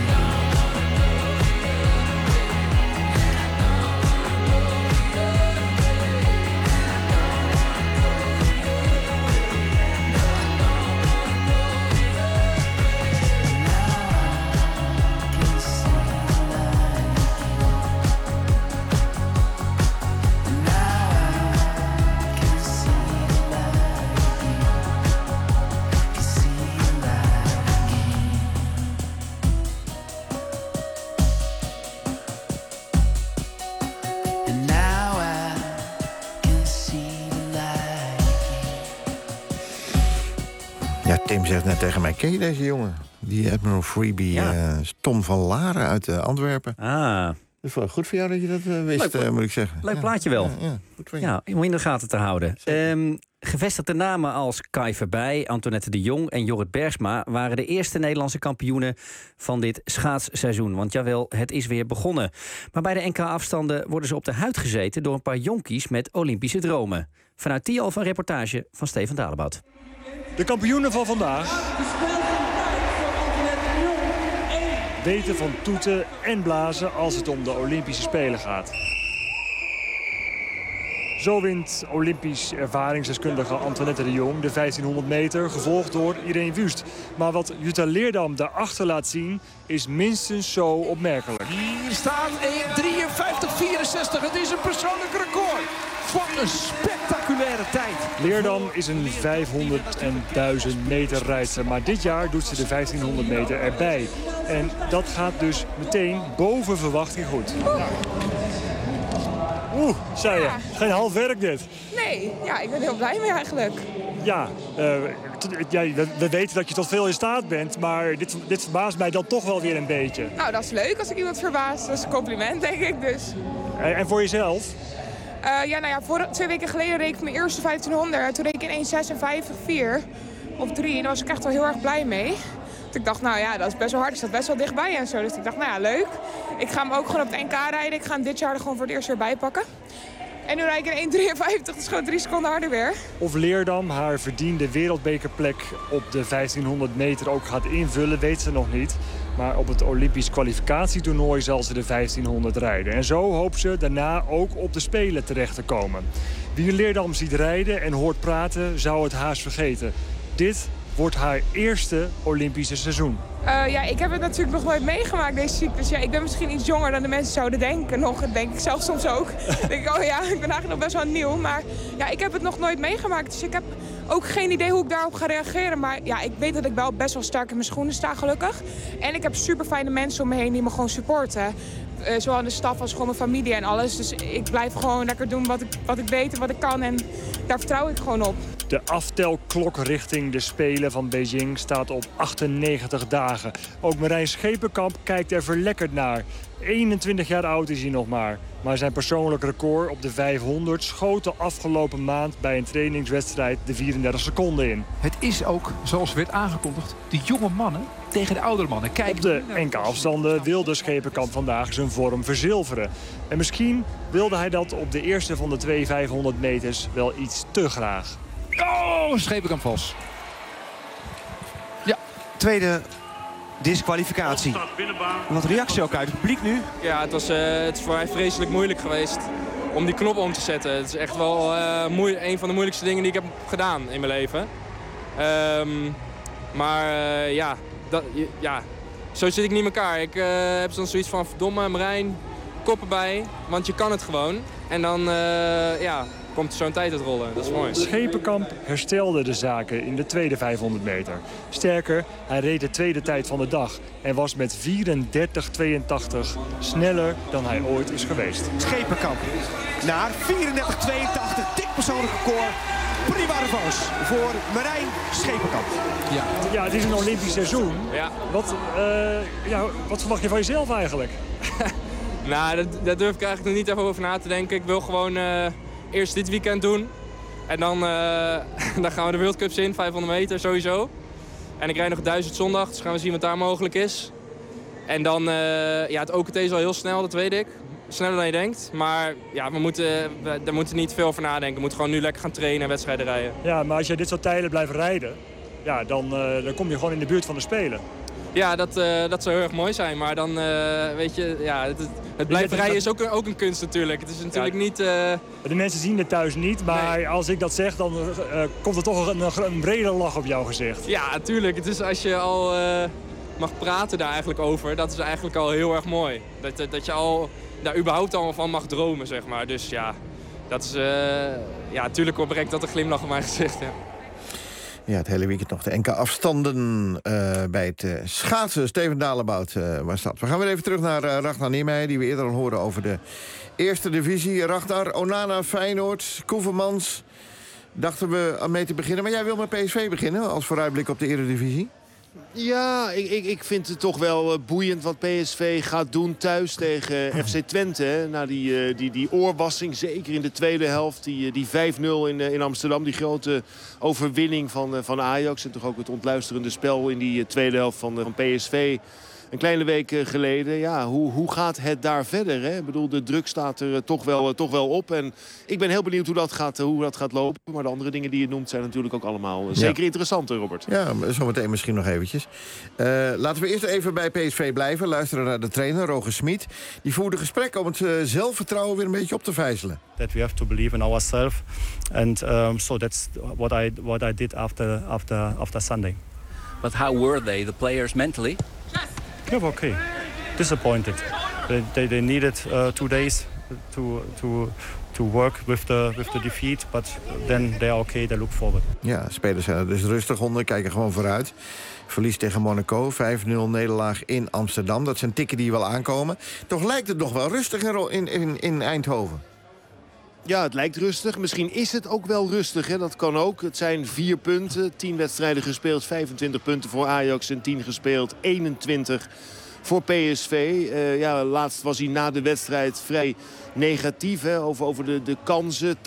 S4: Ja, Tim zegt net tegen mij, ken je deze jongen? Die Admiral Freebie, Tom van Laren uit Antwerpen.
S5: Ah.
S4: Dat is wel goed voor jou dat je dat wist,
S5: Leuk,
S4: moet ik zeggen.
S5: Leuk plaatje wel.
S4: Ja, goed voor je.
S5: Ja, om in de gaten te houden. Gevestigde namen als Kai Verbij, Antoinette de Jong en Jorrit Bergsma waren de eerste Nederlandse kampioenen van dit schaatsseizoen. Want jawel, het is weer begonnen. Maar bij de NK-afstanden worden ze op de huid gezeten door een paar jonkies met Olympische dromen. Vanuit Tialf een reportage van Steven Dalebout.
S18: De kampioenen van vandaag weten van toeten en blazen als het om de Olympische Spelen gaat. Zo wint Olympisch ervaringsdeskundige Antoinette de Jong de 1500 meter, gevolgd door Irene Wüst. Maar wat Jutta Leerdam daarachter laat zien, is minstens zo opmerkelijk.
S19: Hier staat 1:53.64. Het is een persoonlijk record. Wat een spectaculaire tijd.
S18: Leerdam is een 500 en 1000 meter rijdster, maar dit jaar doet ze de 1500 meter erbij. En dat gaat dus meteen boven verwachting goed. Zei je. Geen half werk dit.
S24: Nee, ja, ik ben heel blij mee eigenlijk.
S18: Ja, we weten dat je tot veel in staat bent, maar dit verbaast mij dan toch wel weer een beetje.
S24: Nou, dat is leuk als ik iemand verbaas. Dat is een compliment, denk ik dus.
S18: En voor jezelf?
S24: Voor 2 weken geleden reed ik mijn eerste 1500. Toen reed ik in 1:56.4 of 3. Daar was ik echt wel heel erg blij mee. Ik dacht, nou ja, dat is best wel hard. Ik zat best wel dichtbij en zo. Dus ik dacht, nou ja, leuk. Ik ga hem ook gewoon op het NK rijden. Ik ga hem dit jaar er gewoon voor het eerst weer bij pakken. En nu rijd ik in 1:53. Dat is gewoon 3 seconden harder weer.
S18: Of Leerdam haar verdiende wereldbekerplek op de 1500 meter ook gaat invullen, weet ze nog niet. Maar op het Olympisch kwalificatietoernooi zal ze de 1500 rijden. En zo hoopt ze daarna ook op de Spelen terecht te komen. Wie Leerdam ziet rijden en hoort praten, zou het haast vergeten. Dit wordt haar eerste Olympische seizoen.
S24: Ik heb het natuurlijk nog nooit meegemaakt, deze cyclus. Ja, ik ben misschien iets jonger dan de mensen zouden denken. Nog, denk ik zelf soms ook. Ik denk, oh ja, ik ben eigenlijk nog best wel nieuw. Maar ja, ik heb het nog nooit meegemaakt. Dus ik heb ook geen idee hoe ik daarop ga reageren. Maar ja, ik weet dat ik wel best wel sterk in mijn schoenen sta, gelukkig. En ik heb super fijne mensen om me heen die me gewoon supporten. Zowel in de staf als gewoon mijn familie en alles. Dus ik blijf gewoon lekker doen wat ik weet en wat ik kan. En daar vertrouw ik gewoon op.
S18: De aftelklok richting de Spelen van Beijing staat op 98 dagen. Ook Marijn Schepenkamp kijkt er verlekkerd naar. 21 jaar oud is hij nog maar. Maar zijn persoonlijk record op de 500 schoot de afgelopen maand bij een trainingswedstrijd de 34 seconden in.
S25: Het is ook, zoals werd aangekondigd, de jonge mannen tegen de oudere mannen. Kijk,
S18: op de NK-afstanden wilde Schepenkamp vandaag zijn vorm verzilveren. En misschien wilde hij dat op de eerste van de 2 500 meters wel iets te graag.
S25: Oh, Schepenkamp vals.
S26: Ja, tweede disqualificatie. Wat reactie ook uit het publiek nu?
S27: Ja, het is voor mij vreselijk moeilijk geweest om die knop om te zetten. Het is echt wel een van de moeilijkste dingen die ik heb gedaan in mijn leven. Zo zit ik niet in elkaar. Ik heb dan zoiets van, verdomme Marijn, kop erbij, want je kan het gewoon. En dan komt er zo'n tijd uit rollen. Dat is mooi.
S18: Schepenkamp herstelde de zaken in de tweede 500 meter. Sterker, hij reed de tweede tijd van de dag en was met 34:82 sneller dan hij ooit is geweest.
S26: Schepenkamp naar 34:82. Dik persoonlijk record. Prima revanche voor Marijn Schepenkamp.
S18: Ja, het is een Olympisch seizoen.
S27: Ja.
S18: Wat verwacht je van jezelf eigenlijk?
S27: Nou, daar durf ik eigenlijk nog niet even over na te denken. Ik wil gewoon eerst dit weekend doen. En dan gaan we de World Cups in, 500 meter sowieso. En ik rijd nog 1000 zondag, dus gaan we zien wat daar mogelijk is. En dan, het OKT is al heel snel, dat weet ik. Sneller dan je denkt. Maar ja, daar moeten niet veel over nadenken. We moeten gewoon nu lekker gaan trainen en wedstrijden rijden.
S18: Ja, maar als je dit soort tijden blijft rijden, ja, dan kom je gewoon in de buurt van de Spelen.
S27: Ja, dat zou heel erg mooi zijn. Maar dan, weet je, ja, het blijven rijden is ook een kunst natuurlijk. Het is natuurlijk niet...
S18: De mensen zien het thuis niet, maar als ik dat zeg, dan komt er toch een brede lach op jouw gezicht.
S27: Ja, natuurlijk. Het is als je al mag praten daar eigenlijk over, dat is eigenlijk al heel erg mooi. Dat je al daar überhaupt al van mag dromen, zeg maar. Dus ja, dat is... natuurlijk brengt dat een glimlach op mijn gezicht, ja.
S4: Ja, het hele weekend nog de NK-afstanden bij het schaatsen. Steven Dalebout was dat. We gaan weer even terug naar Ragnar Niemeyer, die we eerder al hoorden over de eerste divisie. Ragnar, Onana, Feyenoord, Koevermans. Dachten we aan mee te beginnen. Maar jij wil met PSV beginnen als vooruitblik op de Eredivisie?
S14: Ja, ik vind het toch wel boeiend wat PSV gaat doen thuis tegen FC Twente. Hè. Na die oorwassing, zeker in de tweede helft. Die 5-0 in Amsterdam. Die grote overwinning van Ajax. En toch ook het ontluisterende spel in die tweede helft van PSV. Een kleine week geleden. Ja, hoe gaat het daar verder? Hè? Ik bedoel, de druk staat er toch wel op. En ik ben heel benieuwd hoe dat gaat lopen. Maar de andere dingen die je noemt zijn natuurlijk ook allemaal zeker interessant, Robert.
S4: Ja, zometeen misschien nog eventjes. Laten we eerst even bij PSV blijven. Luisteren naar de trainer, Roger Smit. Die voerde gesprek om het zelfvertrouwen weer een beetje op te vijzelen.
S3: That we have to believe in ourselves. And so that's what I did after Sunday.
S6: But how were the players mentally?
S3: Yeah, okay. Disappointed. They needed 2 days to work with the defeat, but then they are okay. They look forward.
S4: Ja, spelers zijn er dus rustig onder, kijken gewoon vooruit. Verlies tegen Monaco, 5-0 nederlaag in Amsterdam. Dat zijn tikken die wel aankomen. Toch lijkt het nog wel rustig in Eindhoven.
S14: Ja, het lijkt rustig. Misschien is het ook wel rustig. Hè? Dat kan ook. Het zijn 4 punten. 10 wedstrijden gespeeld. 25 punten voor Ajax en 10 gespeeld. 21 voor PSV. Laatst was hij na de wedstrijd vrij negatief. Hè? Over de kansen. 80%,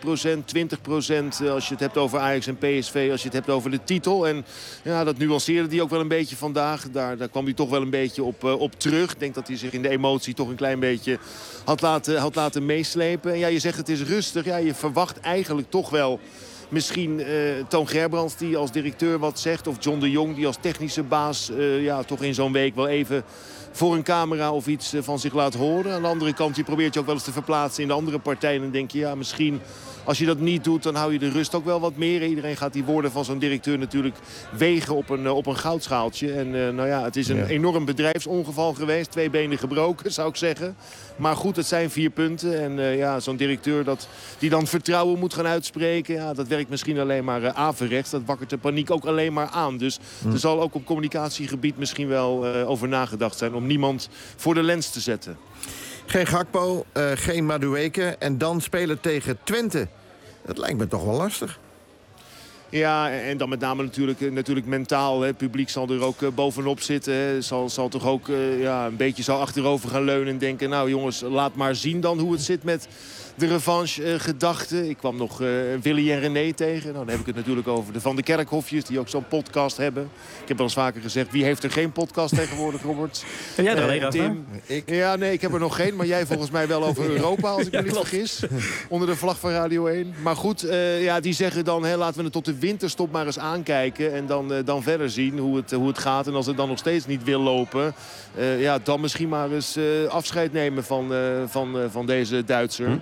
S14: 20% als je het hebt over Ajax en PSV. Als je het hebt over de titel. En ja, dat nuanceerde hij ook wel een beetje vandaag. Daar kwam hij toch wel een beetje op terug. Ik denk dat hij zich in de emotie toch een klein beetje had laten meeslepen. En ja, je zegt het is rustig. Ja, je verwacht eigenlijk toch wel misschien Toon Gerbrands die als directeur wat zegt. Of John de Jong die als technische baas toch in zo'n week wel even voor een camera of iets van zich laat horen. Aan de andere kant, je probeert je ook wel eens te verplaatsen in de andere partijen. En dan denk je, ja, misschien als je dat niet doet, dan hou je de rust ook wel wat meer. Iedereen gaat die woorden van zo'n directeur natuurlijk wegen op een goudschaaltje. En het is een enorm bedrijfsongeval geweest. 2 benen gebroken, zou ik zeggen. Maar goed, het zijn 4 punten. En zo'n directeur die dan vertrouwen moet gaan uitspreken, ja, dat werkt misschien alleen maar averechts. Dat wakkert de paniek ook alleen maar aan. Dus er zal ook op communicatiegebied misschien wel over nagedacht zijn om niemand voor de lens te zetten.
S4: Geen Gakpo, geen Madueke en dan spelen tegen Twente. Dat lijkt me toch wel lastig.
S14: Ja, en dan met name natuurlijk mentaal. Het publiek zal er ook bovenop zitten. Hè. Zal toch ook een beetje zo achterover gaan leunen en denken, nou jongens, laat maar zien dan hoe het zit met de revanche-gedachte. Ik kwam nog Willy en René tegen. Nou, dan heb ik het natuurlijk over de Van de Kerkhofjes, die ook zo'n podcast hebben. Ik heb wel eens vaker gezegd, wie heeft er geen podcast tegenwoordig, Robert?
S5: En jij er alleen,
S14: Tim? Ja, nee, ik heb er nog geen. Maar jij volgens mij wel over Europa, als ik me niet vergis. Onder de vlag van Radio 1. Maar goed, die zeggen dan, laten we het tot de winterstop maar eens aankijken. En dan verder zien hoe het gaat. En als het dan nog steeds niet wil lopen, dan misschien maar eens afscheid nemen van deze Duitser.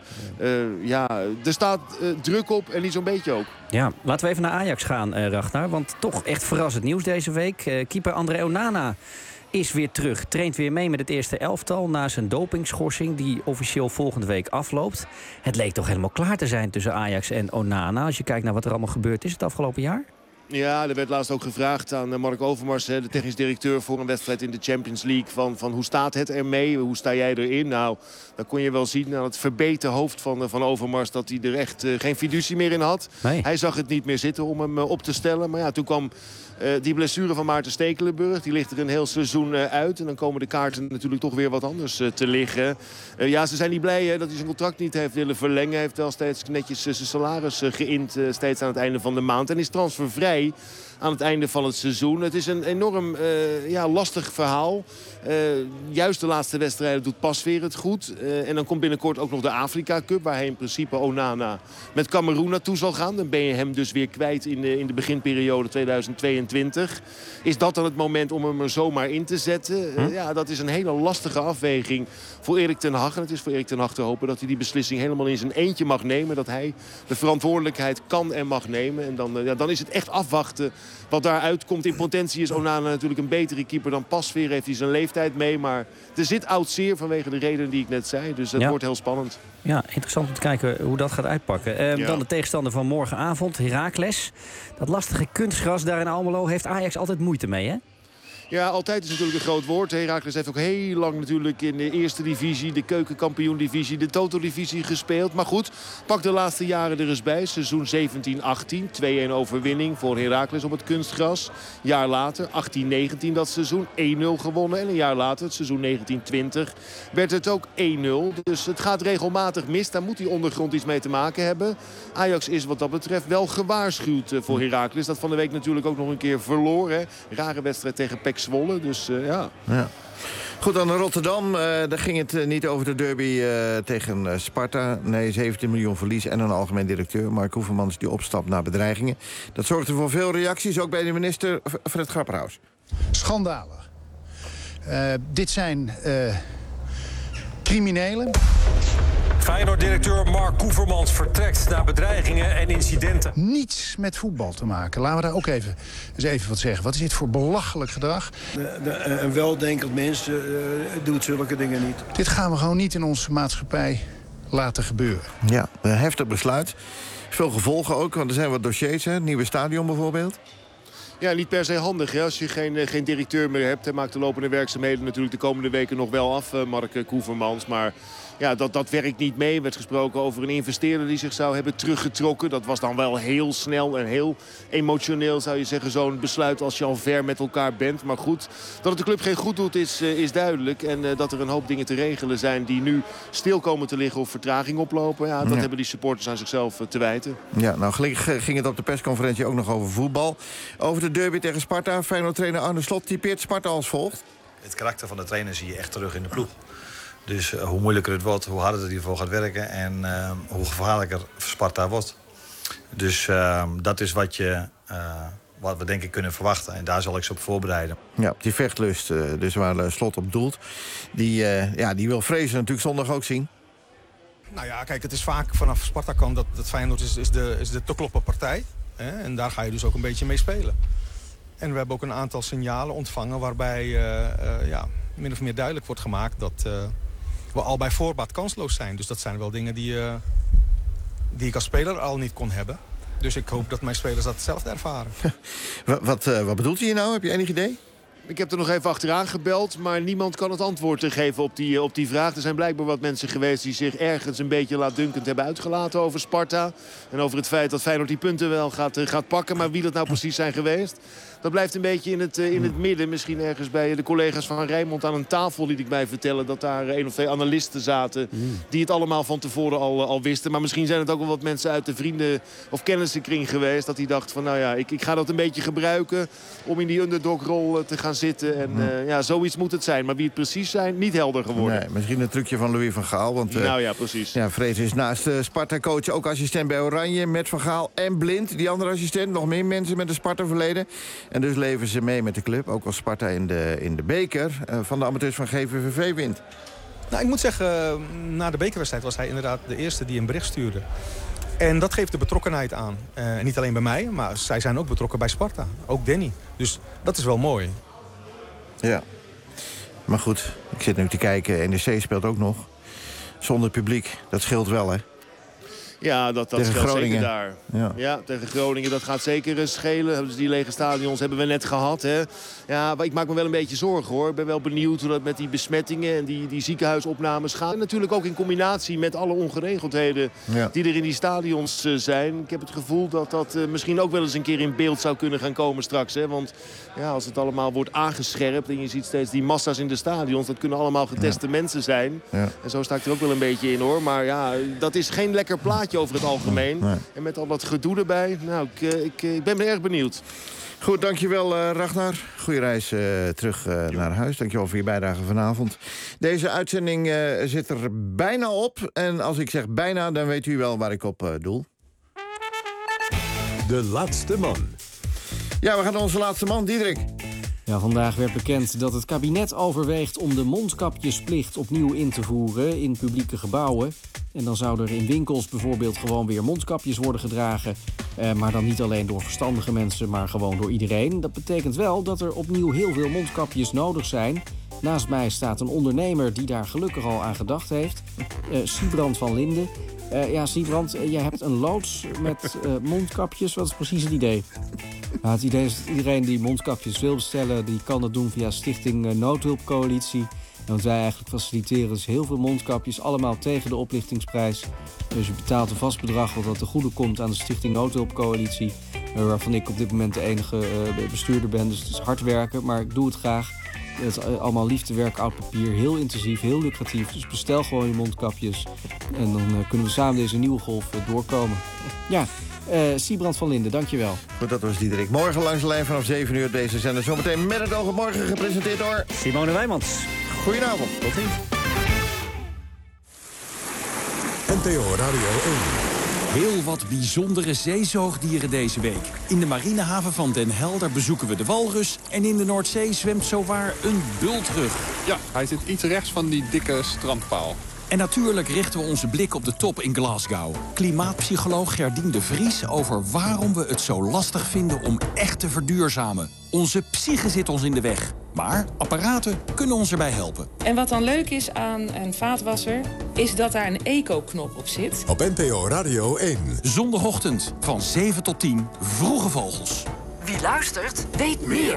S14: Er staat druk op en niet zo'n beetje ook.
S5: Ja, laten we even naar Ajax gaan, Ragnar. Want toch echt verrassend nieuws deze week. Keeper André Onana is weer terug. Traint weer mee met het eerste elftal na zijn dopingschorsing die officieel volgende week afloopt. Het leek toch helemaal klaar te zijn tussen Ajax en Onana als je kijkt naar wat er allemaal gebeurd is het afgelopen jaar?
S14: Ja, er werd laatst ook gevraagd aan Mark Overmars, de technisch directeur voor een wedstrijd in de Champions League. Van hoe staat het ermee? Hoe sta jij erin? Nou, dan kon je wel zien aan het verbeten hoofd van Overmars dat hij er echt geen fiducie meer in had. Nee. Hij zag het niet meer zitten om hem op te stellen. Maar ja, toen kwam die blessure van Maarten Stekelenburg. Die ligt er een heel seizoen uit. En dan komen de kaarten natuurlijk toch weer wat anders te liggen. Ja, ze zijn niet blij dat hij zijn contract niet heeft willen verlengen. Hij heeft wel steeds netjes zijn salaris geïnd steeds aan het einde van de maand. En is transfervrij aan het einde van het seizoen. Het is een enorm lastig verhaal. Juist de laatste wedstrijden doet Pasveer het goed. En dan komt binnenkort ook nog de Afrika Cup, waar hij in principe Onana met Cameroen naartoe zal gaan. Dan ben je hem dus weer kwijt in de beginperiode 2022. Is dat dan het moment om hem er zomaar in te zetten? Ja, dat is een hele lastige afweging voor Erik ten Hag. En het is voor Erik ten Hag te hopen dat hij die beslissing helemaal in zijn eentje mag nemen. Dat hij de verantwoordelijkheid kan en mag nemen. En dan is het echt afwachten wat daaruit komt. In potentie is Onana natuurlijk een betere keeper dan Pasveer. Heeft hij zijn leeftijd mee. Maar er zit oud zeer vanwege de redenen die ik net zei. Dus het wordt heel spannend.
S5: Ja, interessant om te kijken hoe dat gaat uitpakken. Dan de tegenstander van morgenavond, Heracles. Dat lastige kunstgras daar in Almelo heeft Ajax altijd moeite mee, hè?
S14: Ja, altijd is natuurlijk een groot woord. Heracles heeft ook heel lang natuurlijk in de eerste divisie, de keukenkampioen-divisie, de Toto-divisie gespeeld. Maar goed, pak de laatste jaren er eens bij. Seizoen 17-18, 2-1 overwinning voor Heracles op het kunstgras. Jaar later, 18-19 dat seizoen, 1-0 gewonnen. En een jaar later, het seizoen 19-20, werd het ook 1-0. Dus het gaat regelmatig mis. Daar moet die ondergrond iets mee te maken hebben. Ajax is wat dat betreft wel gewaarschuwd voor Heracles. Dat van de week natuurlijk ook nog een keer verloor. Hè. Rare wedstrijd tegen PEC Zwolle, dus ja.
S4: Goed, dan naar Rotterdam. Daar ging het niet over de derby tegen Sparta. Nee, 17 miljoen verlies en een algemeen directeur. Mark Koevermans die opstapt na bedreigingen. Dat zorgde voor veel reacties, ook bij de minister Fred Grapperhaus.
S7: Schandalig. Dit zijn criminelen.
S10: Feyenoord-directeur Mark Koevermans vertrekt na bedreigingen en incidenten.
S7: Niets met voetbal te maken. Laten we daar ook eens even wat zeggen. Wat is dit voor belachelijk gedrag?
S12: Een weldenkend mens doet zulke dingen niet.
S7: Dit gaan we gewoon niet in onze maatschappij laten gebeuren.
S4: Ja, een heftig besluit. Veel gevolgen ook, want er zijn wat dossiers. Hè? Het nieuwe stadion bijvoorbeeld.
S14: Ja, niet per se handig. Hè? Als je geen directeur meer hebt. Hij maakt de lopende werkzaamheden natuurlijk de komende weken nog wel af, Mark Koevermans. Maar ja, dat werkt niet mee. Er werd gesproken over een investeerder die zich zou hebben teruggetrokken. Dat was dan wel heel snel en heel emotioneel, zou je zeggen. Zo'n besluit als je al ver met elkaar bent. Maar goed, dat het de club geen goed doet is duidelijk. En dat er een hoop dingen te regelen zijn die nu stil komen te liggen of vertraging oplopen. Ja, dat hebben die supporters aan zichzelf te wijten.
S4: Ja, nou gelukkig ging het op de persconferentie ook nog over voetbal. Over de derby tegen Sparta. Feyenoord-trainer Arne Slot typeert Sparta als volgt.
S20: Het karakter van de trainer zie je echt terug in de ploeg. Dus hoe moeilijker het wordt, hoe harder hij ervoor gaat werken en hoe gevaarlijker Sparta wordt. Dus dat is wat we denk ik kunnen verwachten. En daar zal ik ze op voorbereiden.
S4: Ja, die vechtlust, dus waar Slot op doelt. Die wil Vrezen natuurlijk zondag ook zien.
S21: Nou ja, kijk, het is vaak vanaf Sparta-kant dat Feyenoord is de te kloppen partij. Hè? En daar ga je dus ook een beetje mee spelen. En we hebben ook een aantal signalen ontvangen waarbij min of meer duidelijk wordt gemaakt dat we al bij voorbaat kansloos zijn. Dus dat zijn wel dingen die ik als speler al niet kon hebben. Dus ik hoop dat mijn spelers dat zelf ervaren.
S4: Wat bedoelt hij hier nou? Heb je enig idee?
S14: Ik heb er nog even achteraan gebeld, maar niemand kan het antwoord geven op die vraag. Er zijn blijkbaar wat mensen geweest die zich ergens een beetje laatdunkend hebben uitgelaten over Sparta. En over het feit dat Feyenoord die punten wel gaat pakken. Maar wie dat nou precies zijn geweest, dat blijft een beetje in het midden. Misschien ergens bij de collega's van Rijnmond aan een tafel liet ik mij vertellen dat daar 1 of 2 analisten zaten die het allemaal van tevoren al wisten. Maar misschien zijn het ook wel wat mensen uit de vrienden- of kennissenkring geweest dat die dacht van nou ja, ik ga dat een beetje gebruiken om in die underdog-rol te gaan zitten. En zoiets moet het zijn. Maar wie het precies zijn, niet helder geworden.
S4: Nee, misschien een trucje van Louis van Gaal. Want,
S14: nou ja, precies.
S4: Ja, Vrees is naast Sparta-coach ook assistent bij Oranje met Van Gaal en Blind. Die andere assistent, nog meer mensen met een Sparta-verleden. En dus leven ze mee met de club. Ook als Sparta in de beker van de amateurs van GVVV wint.
S21: Nou, ik moet zeggen, na de bekerwedstrijd was hij inderdaad de eerste die een bericht stuurde. En dat geeft de betrokkenheid aan. En niet alleen bij mij, maar zij zijn ook betrokken bij Sparta. Ook Danny. Dus dat is wel mooi.
S4: Ja. Maar goed, ik zit nu te kijken. NEC speelt ook nog. Zonder publiek. Dat scheelt wel, hè?
S14: Ja, dat
S4: tegen
S14: scheelt
S4: Groningen.
S14: zeker daar. Ja, tegen Groningen, dat gaat zeker schelen. Dus die lege stadions hebben we net gehad. Hè. Ja, maar ik maak me wel een beetje zorgen, hoor. Ik ben wel benieuwd hoe dat met die besmettingen en die ziekenhuisopnames gaat. En natuurlijk ook in combinatie met alle ongeregeldheden die er in die stadions zijn. Ik heb het gevoel dat dat misschien ook wel eens een keer in beeld zou kunnen gaan komen straks. Hè. Want ja, als het allemaal wordt aangescherpt en je ziet steeds die massa's in de stadions, dat kunnen allemaal geteste mensen zijn. Ja. En zo sta ik er ook wel een beetje in, hoor. Maar ja, dat is geen lekker plaatje over het algemeen. Nee. En met al dat gedoe erbij. Nou, ik ben erg benieuwd.
S4: Goed, dankjewel Ragnar. Goeie reis terug naar huis. Dankjewel voor je bijdrage vanavond. Deze uitzending zit er bijna op. En als ik zeg bijna, dan weet u wel waar ik op doel.
S1: De laatste man.
S4: Ja, we gaan naar onze laatste man, Diederik.
S5: Ja, vandaag werd bekend dat het kabinet overweegt om de mondkapjesplicht opnieuw in te voeren in publieke gebouwen. En dan zouden er in winkels bijvoorbeeld gewoon weer mondkapjes worden gedragen. Maar dan niet alleen door verstandige mensen, maar gewoon door iedereen. Dat betekent wel dat er opnieuw heel veel mondkapjes nodig zijn. Naast mij staat een ondernemer die daar gelukkig al aan gedacht heeft. Siebrand van Linden. Ja, Siebrand, jij hebt een loods met mondkapjes. Wat is precies het idee? Nou, het idee is dat iedereen die mondkapjes wil bestellen, die kan dat doen via Stichting Noodhulpcoalitie. En wat wij eigenlijk faciliteren dus heel veel mondkapjes, allemaal tegen de oplichtingsprijs. Dus je betaalt een vast bedrag wat ten goede komt aan de Stichting Noodhulpcoalitie. Waarvan ik op dit moment de enige bestuurder ben. Dus het is hard werken, maar ik doe het graag. Het is allemaal liefdewerk, oud papier, heel intensief, heel lucratief. Dus bestel gewoon je mondkapjes. En dan kunnen we samen deze nieuwe golf doorkomen. Ja, Siebrand van Linden, dankjewel.
S4: Goed, dat was Diederik. Morgen langs de lijn vanaf 7 uur deze zender. Zometeen met het oog op morgen gepresenteerd door
S5: Simone Wijmans.
S4: Goedenavond.
S5: Tot ziens.
S1: NPO Radio 1.
S9: Heel wat bijzondere zeezoogdieren deze week. In de marinehaven van Den Helder bezoeken we de walrus. En in de Noordzee zwemt zowaar een bultrug.
S13: Ja, hij zit iets rechts van die dikke strandpaal.
S9: En natuurlijk richten we onze blik op de top in Glasgow. Klimaatpsycholoog Gerdien de Vries over waarom we het zo lastig vinden om echt te verduurzamen. Onze psyche zit ons in de weg. Maar apparaten kunnen ons erbij helpen.
S15: En wat dan leuk is aan een vaatwasser, is dat daar een eco-knop op zit.
S1: Op NPO Radio 1.
S9: Zondagochtend van 7 tot 10, Vroege Vogels.
S16: Wie luistert, weet meer.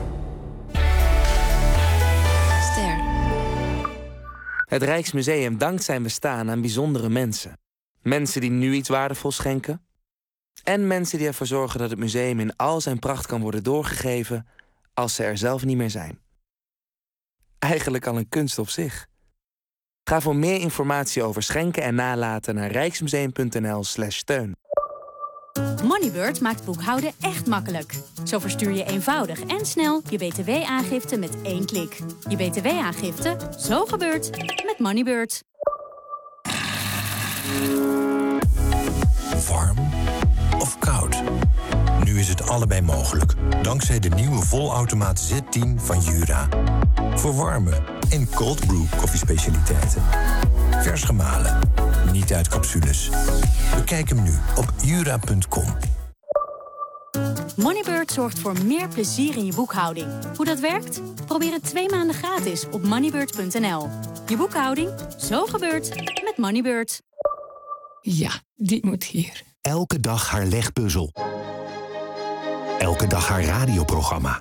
S22: Ster. Het Rijksmuseum dankt zijn bestaan aan bijzondere mensen. Mensen die nu iets waardevols schenken. En mensen die ervoor zorgen dat het museum in al zijn pracht kan worden doorgegeven als ze er zelf niet meer zijn. Eigenlijk al een kunst op zich. Ga voor meer informatie over schenken en nalaten naar rijksmuseum.nl/steun.
S23: Moneybird maakt boekhouden echt makkelijk. Zo verstuur je eenvoudig en snel je btw-aangifte met 1 klik. Je btw-aangifte, zo gebeurt met Moneybird.
S1: Warm of koud? Nu is het allebei mogelijk, dankzij de nieuwe volautomaat Z10 van Jura. Voor warme en cold brew koffiespecialiteiten. Vers gemalen, niet uit capsules. Bekijk hem nu op jura.com.
S23: Moneybird zorgt voor meer plezier in je boekhouding. Hoe dat werkt? Probeer het 2 maanden gratis op moneybird.nl. Je boekhouding, zo gebeurt met Moneybird.
S16: Ja, die moet hier.
S1: Elke dag haar legpuzzel. Elke dag haar radioprogramma.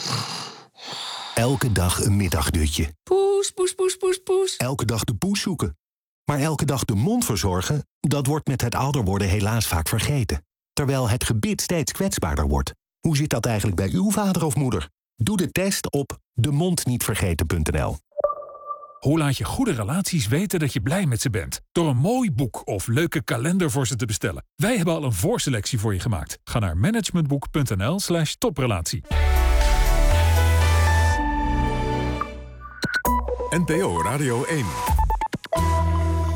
S1: Elke dag een middagdutje.
S16: Poes, poes, poes, poes, poes.
S1: Elke dag de poes zoeken. Maar elke dag de mond verzorgen, dat wordt met het ouder worden helaas vaak vergeten. Terwijl het gebit steeds kwetsbaarder wordt. Hoe zit dat eigenlijk bij uw vader of moeder? Doe de test op demondnietvergeten.nl.
S28: Hoe laat je goede relaties weten dat je blij met ze bent? Door een mooi boek of leuke kalender voor ze te bestellen. Wij hebben al een voorselectie voor je gemaakt. Ga naar managementboek.nl/toprelatie.
S1: NPO Radio 1.